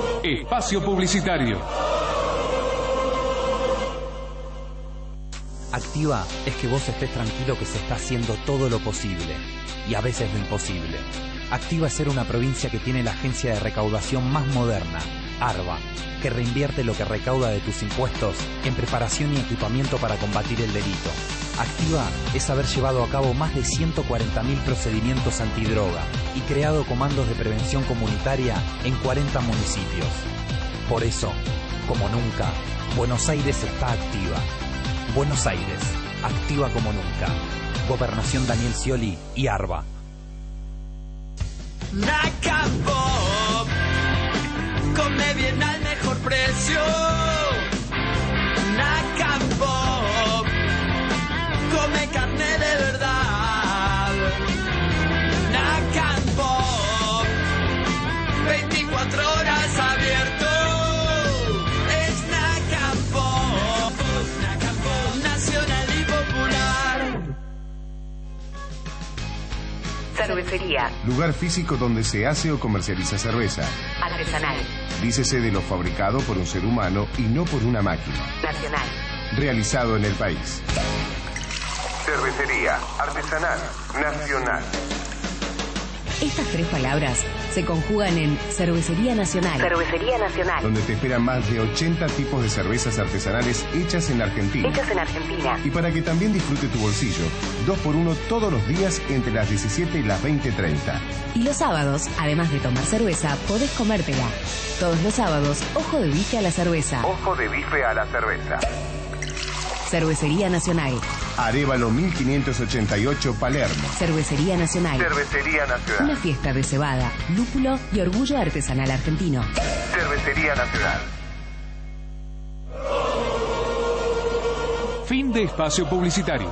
Speaker 1: Espacio publicitario.
Speaker 9: Activa es que vos estés tranquilo que se está haciendo todo lo posible y a veces lo imposible. Activa es ser una provincia que tiene la agencia de recaudación más moderna, ARBA, que reinvierte lo que recauda de tus impuestos en preparación y equipamiento para combatir el delito. Activa es haber llevado a cabo más de 140.000 procedimientos antidroga y creado comandos de prevención comunitaria en 40 municipios. Por eso, como nunca, Buenos Aires está activa. Buenos Aires, activa como nunca. Gobernación Daniel Scioli y ARBA.
Speaker 10: Nacapop, come bien al mejor precio. Nacapop, come carne de verdad. Nacapop, 24 horas abierto. Es Nacapop, Nacapop, nacional y popular.
Speaker 11: Cervecería.
Speaker 12: Lugar físico donde se hace o comercializa cerveza.
Speaker 11: Artesanal.
Speaker 12: Dícese de lo fabricado por un ser humano y no por una máquina.
Speaker 11: Nacional.
Speaker 12: Realizado en el país. Cervecería artesanal nacional.
Speaker 11: Estas tres palabras se conjugan en Cervecería Nacional. Cervecería Nacional.
Speaker 12: Donde te esperan más de 80 tipos de cervezas artesanales hechas en Argentina.
Speaker 11: Hechas en Argentina.
Speaker 12: Y para que también disfrute tu bolsillo, 2x1 todos los días entre las 17 y las 20:30.
Speaker 11: Y los sábados, además de tomar cerveza, podés comértela. Todos los sábados, ojo de bife a la cerveza.
Speaker 12: Ojo de bife a la cerveza.
Speaker 11: Cervecería Nacional.
Speaker 12: Arévalo 1588 Palermo.
Speaker 11: Cervecería Nacional.
Speaker 12: Cervecería Nacional.
Speaker 11: Una fiesta de cebada, lúpulo y orgullo artesanal argentino.
Speaker 12: Cervecería Nacional.
Speaker 1: Fin de espacio publicitario.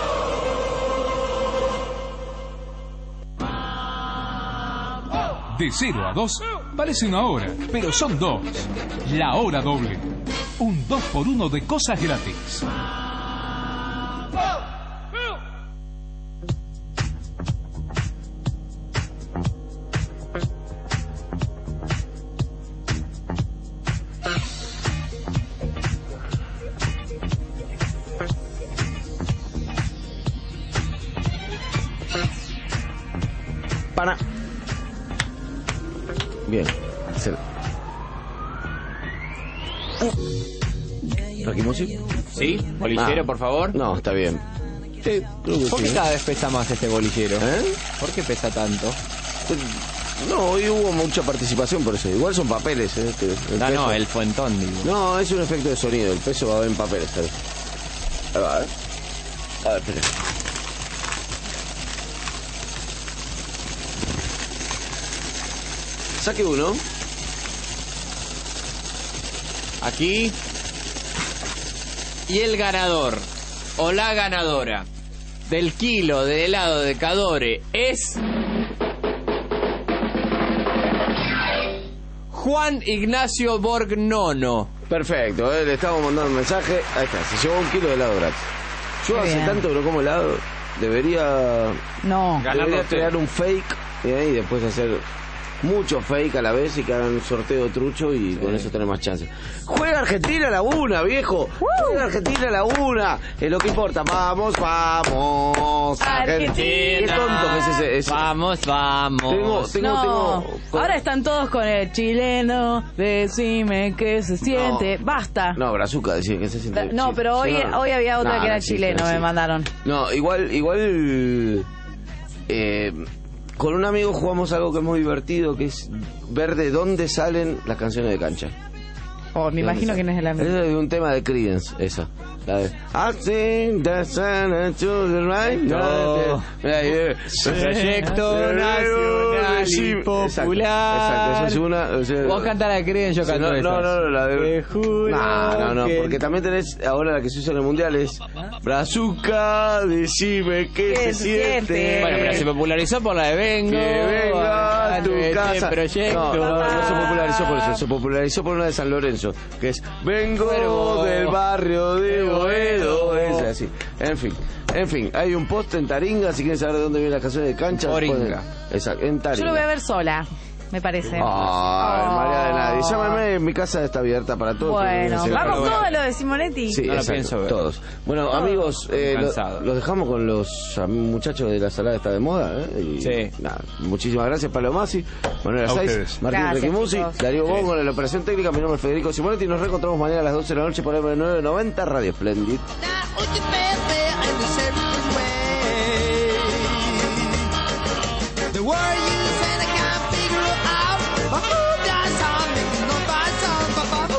Speaker 1: De 0 a 2 parece una hora, pero son 2. La hora doble. Un 2x1 de cosas gratis.
Speaker 2: Para. Bien. ¿Raquimosi?
Speaker 4: ¿Sí? ¿Bolillero, por favor?
Speaker 2: No, está bien.
Speaker 4: ¿Por qué cada vez pesa más este bolillero? ¿Por qué pesa tanto?
Speaker 2: No, hoy hubo mucha participación por eso. Igual son papeles.
Speaker 4: No, el fuentón, digo.
Speaker 2: No, es un efecto de sonido. El peso va a ver en papeles. Ahí va, a ver. A ver, espera. Saque uno.
Speaker 4: Aquí. Y el ganador, o la ganadora, del kilo de helado de Cadore es... Juan Ignacio Borgnono.
Speaker 2: Perfecto, le estamos mandando un mensaje. Ahí está, se llevó 1 kilo de helado gratis. Yo hace tanto que no como helado. Debería crear un fake y después hacer mucho fake a la vez y que hagan un sorteo trucho y con eso tener más chances. Juega Argentina a la 1, viejo. Juega Argentina a la 1. Es lo que importa. Vamos, vamos.
Speaker 5: Argentina.
Speaker 2: Qué tonto que es ese.
Speaker 4: Vamos, vamos.
Speaker 5: Tengo ahora están todos con el chileno. Decime qué se siente. Basta.
Speaker 2: No, Brazuca decía que se siente.
Speaker 5: No, pero hoy había otra que era chileno, me mandaron.
Speaker 2: No, igual con un amigo jugamos algo que es muy divertido, que es ver de dónde salen las canciones de cancha.
Speaker 5: Me imagino que no es el amigo.
Speaker 2: Es de un tema de Creedence, esa. La de I think the sun to the right.
Speaker 4: Proyecto nacional y popular.
Speaker 2: Exacto, esa es una.
Speaker 4: Vos cantás la de Creedence, yo canto esa.
Speaker 2: No, la de.
Speaker 4: Te juro
Speaker 2: No, porque también tenés ahora la que se usa en el mundial es Brazuca, decime qué se siente.
Speaker 4: Bueno, pero se popularizó por la de Vengo.
Speaker 2: Que venga a tu casa.
Speaker 4: Proyecto.
Speaker 2: No se popularizó por eso, se popularizó por una de San Lorenzo, que es Vengo del barrio de Boedo. Es así. En fin, hay un post en Taringa, si quieren saber de dónde viene la canción de cancha.
Speaker 5: Taringa.
Speaker 2: Exacto, en Taringa.
Speaker 5: Yo lo voy a ver sola. me parece.
Speaker 2: María de nadie. Llámame, mi casa está abierta para todos.
Speaker 5: Bueno, vamos todos a lo de Simonetti.
Speaker 2: Sí,
Speaker 4: no lo pienso ver.
Speaker 2: Todos. Bueno, amigos, los dejamos con los muchachos de La Salada Está de Moda. Y, nada, muchísimas gracias, Pablo Masi, Manuel Asais, Martín Requimusi, Darío Bongo en la operación técnica. Mi nombre es Federico Simonetti y nos reencontramos mañana a las 12 de la noche por M990 Radio Splendid.
Speaker 18: The word you said I can't figure out. But who does something? Nobody sounds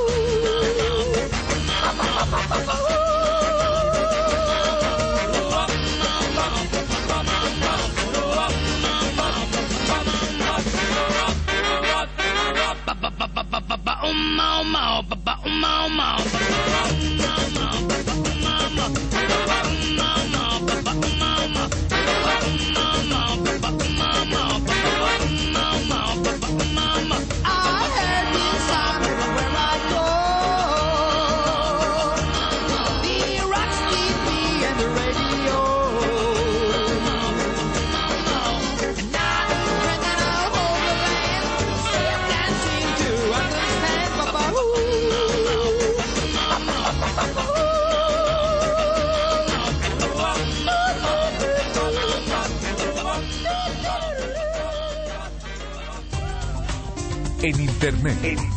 Speaker 1: En internet,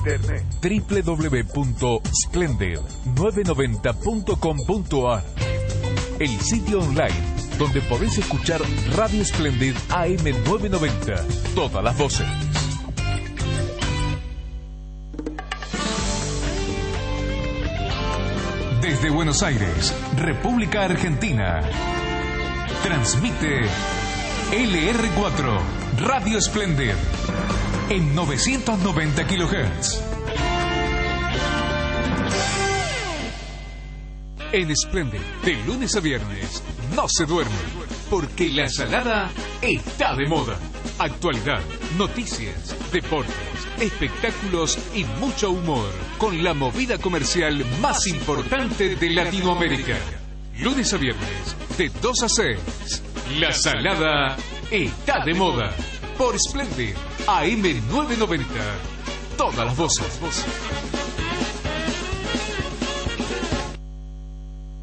Speaker 1: www.splendid990.com.ar, el sitio online donde podés escuchar Radio Splendid AM990, todas las voces. Desde Buenos Aires, República Argentina, transmite LR4, Radio Splendid, en 990 kHz. En Splendid, de lunes a viernes, no se duerme, porque La Salada está de moda. Actualidad, noticias, deportes, espectáculos y mucho humor, con la movida comercial más importante de Latinoamérica. Lunes a viernes, de 2 a 6, La Salada está de moda. Por Splendid AM990. Todas las voces.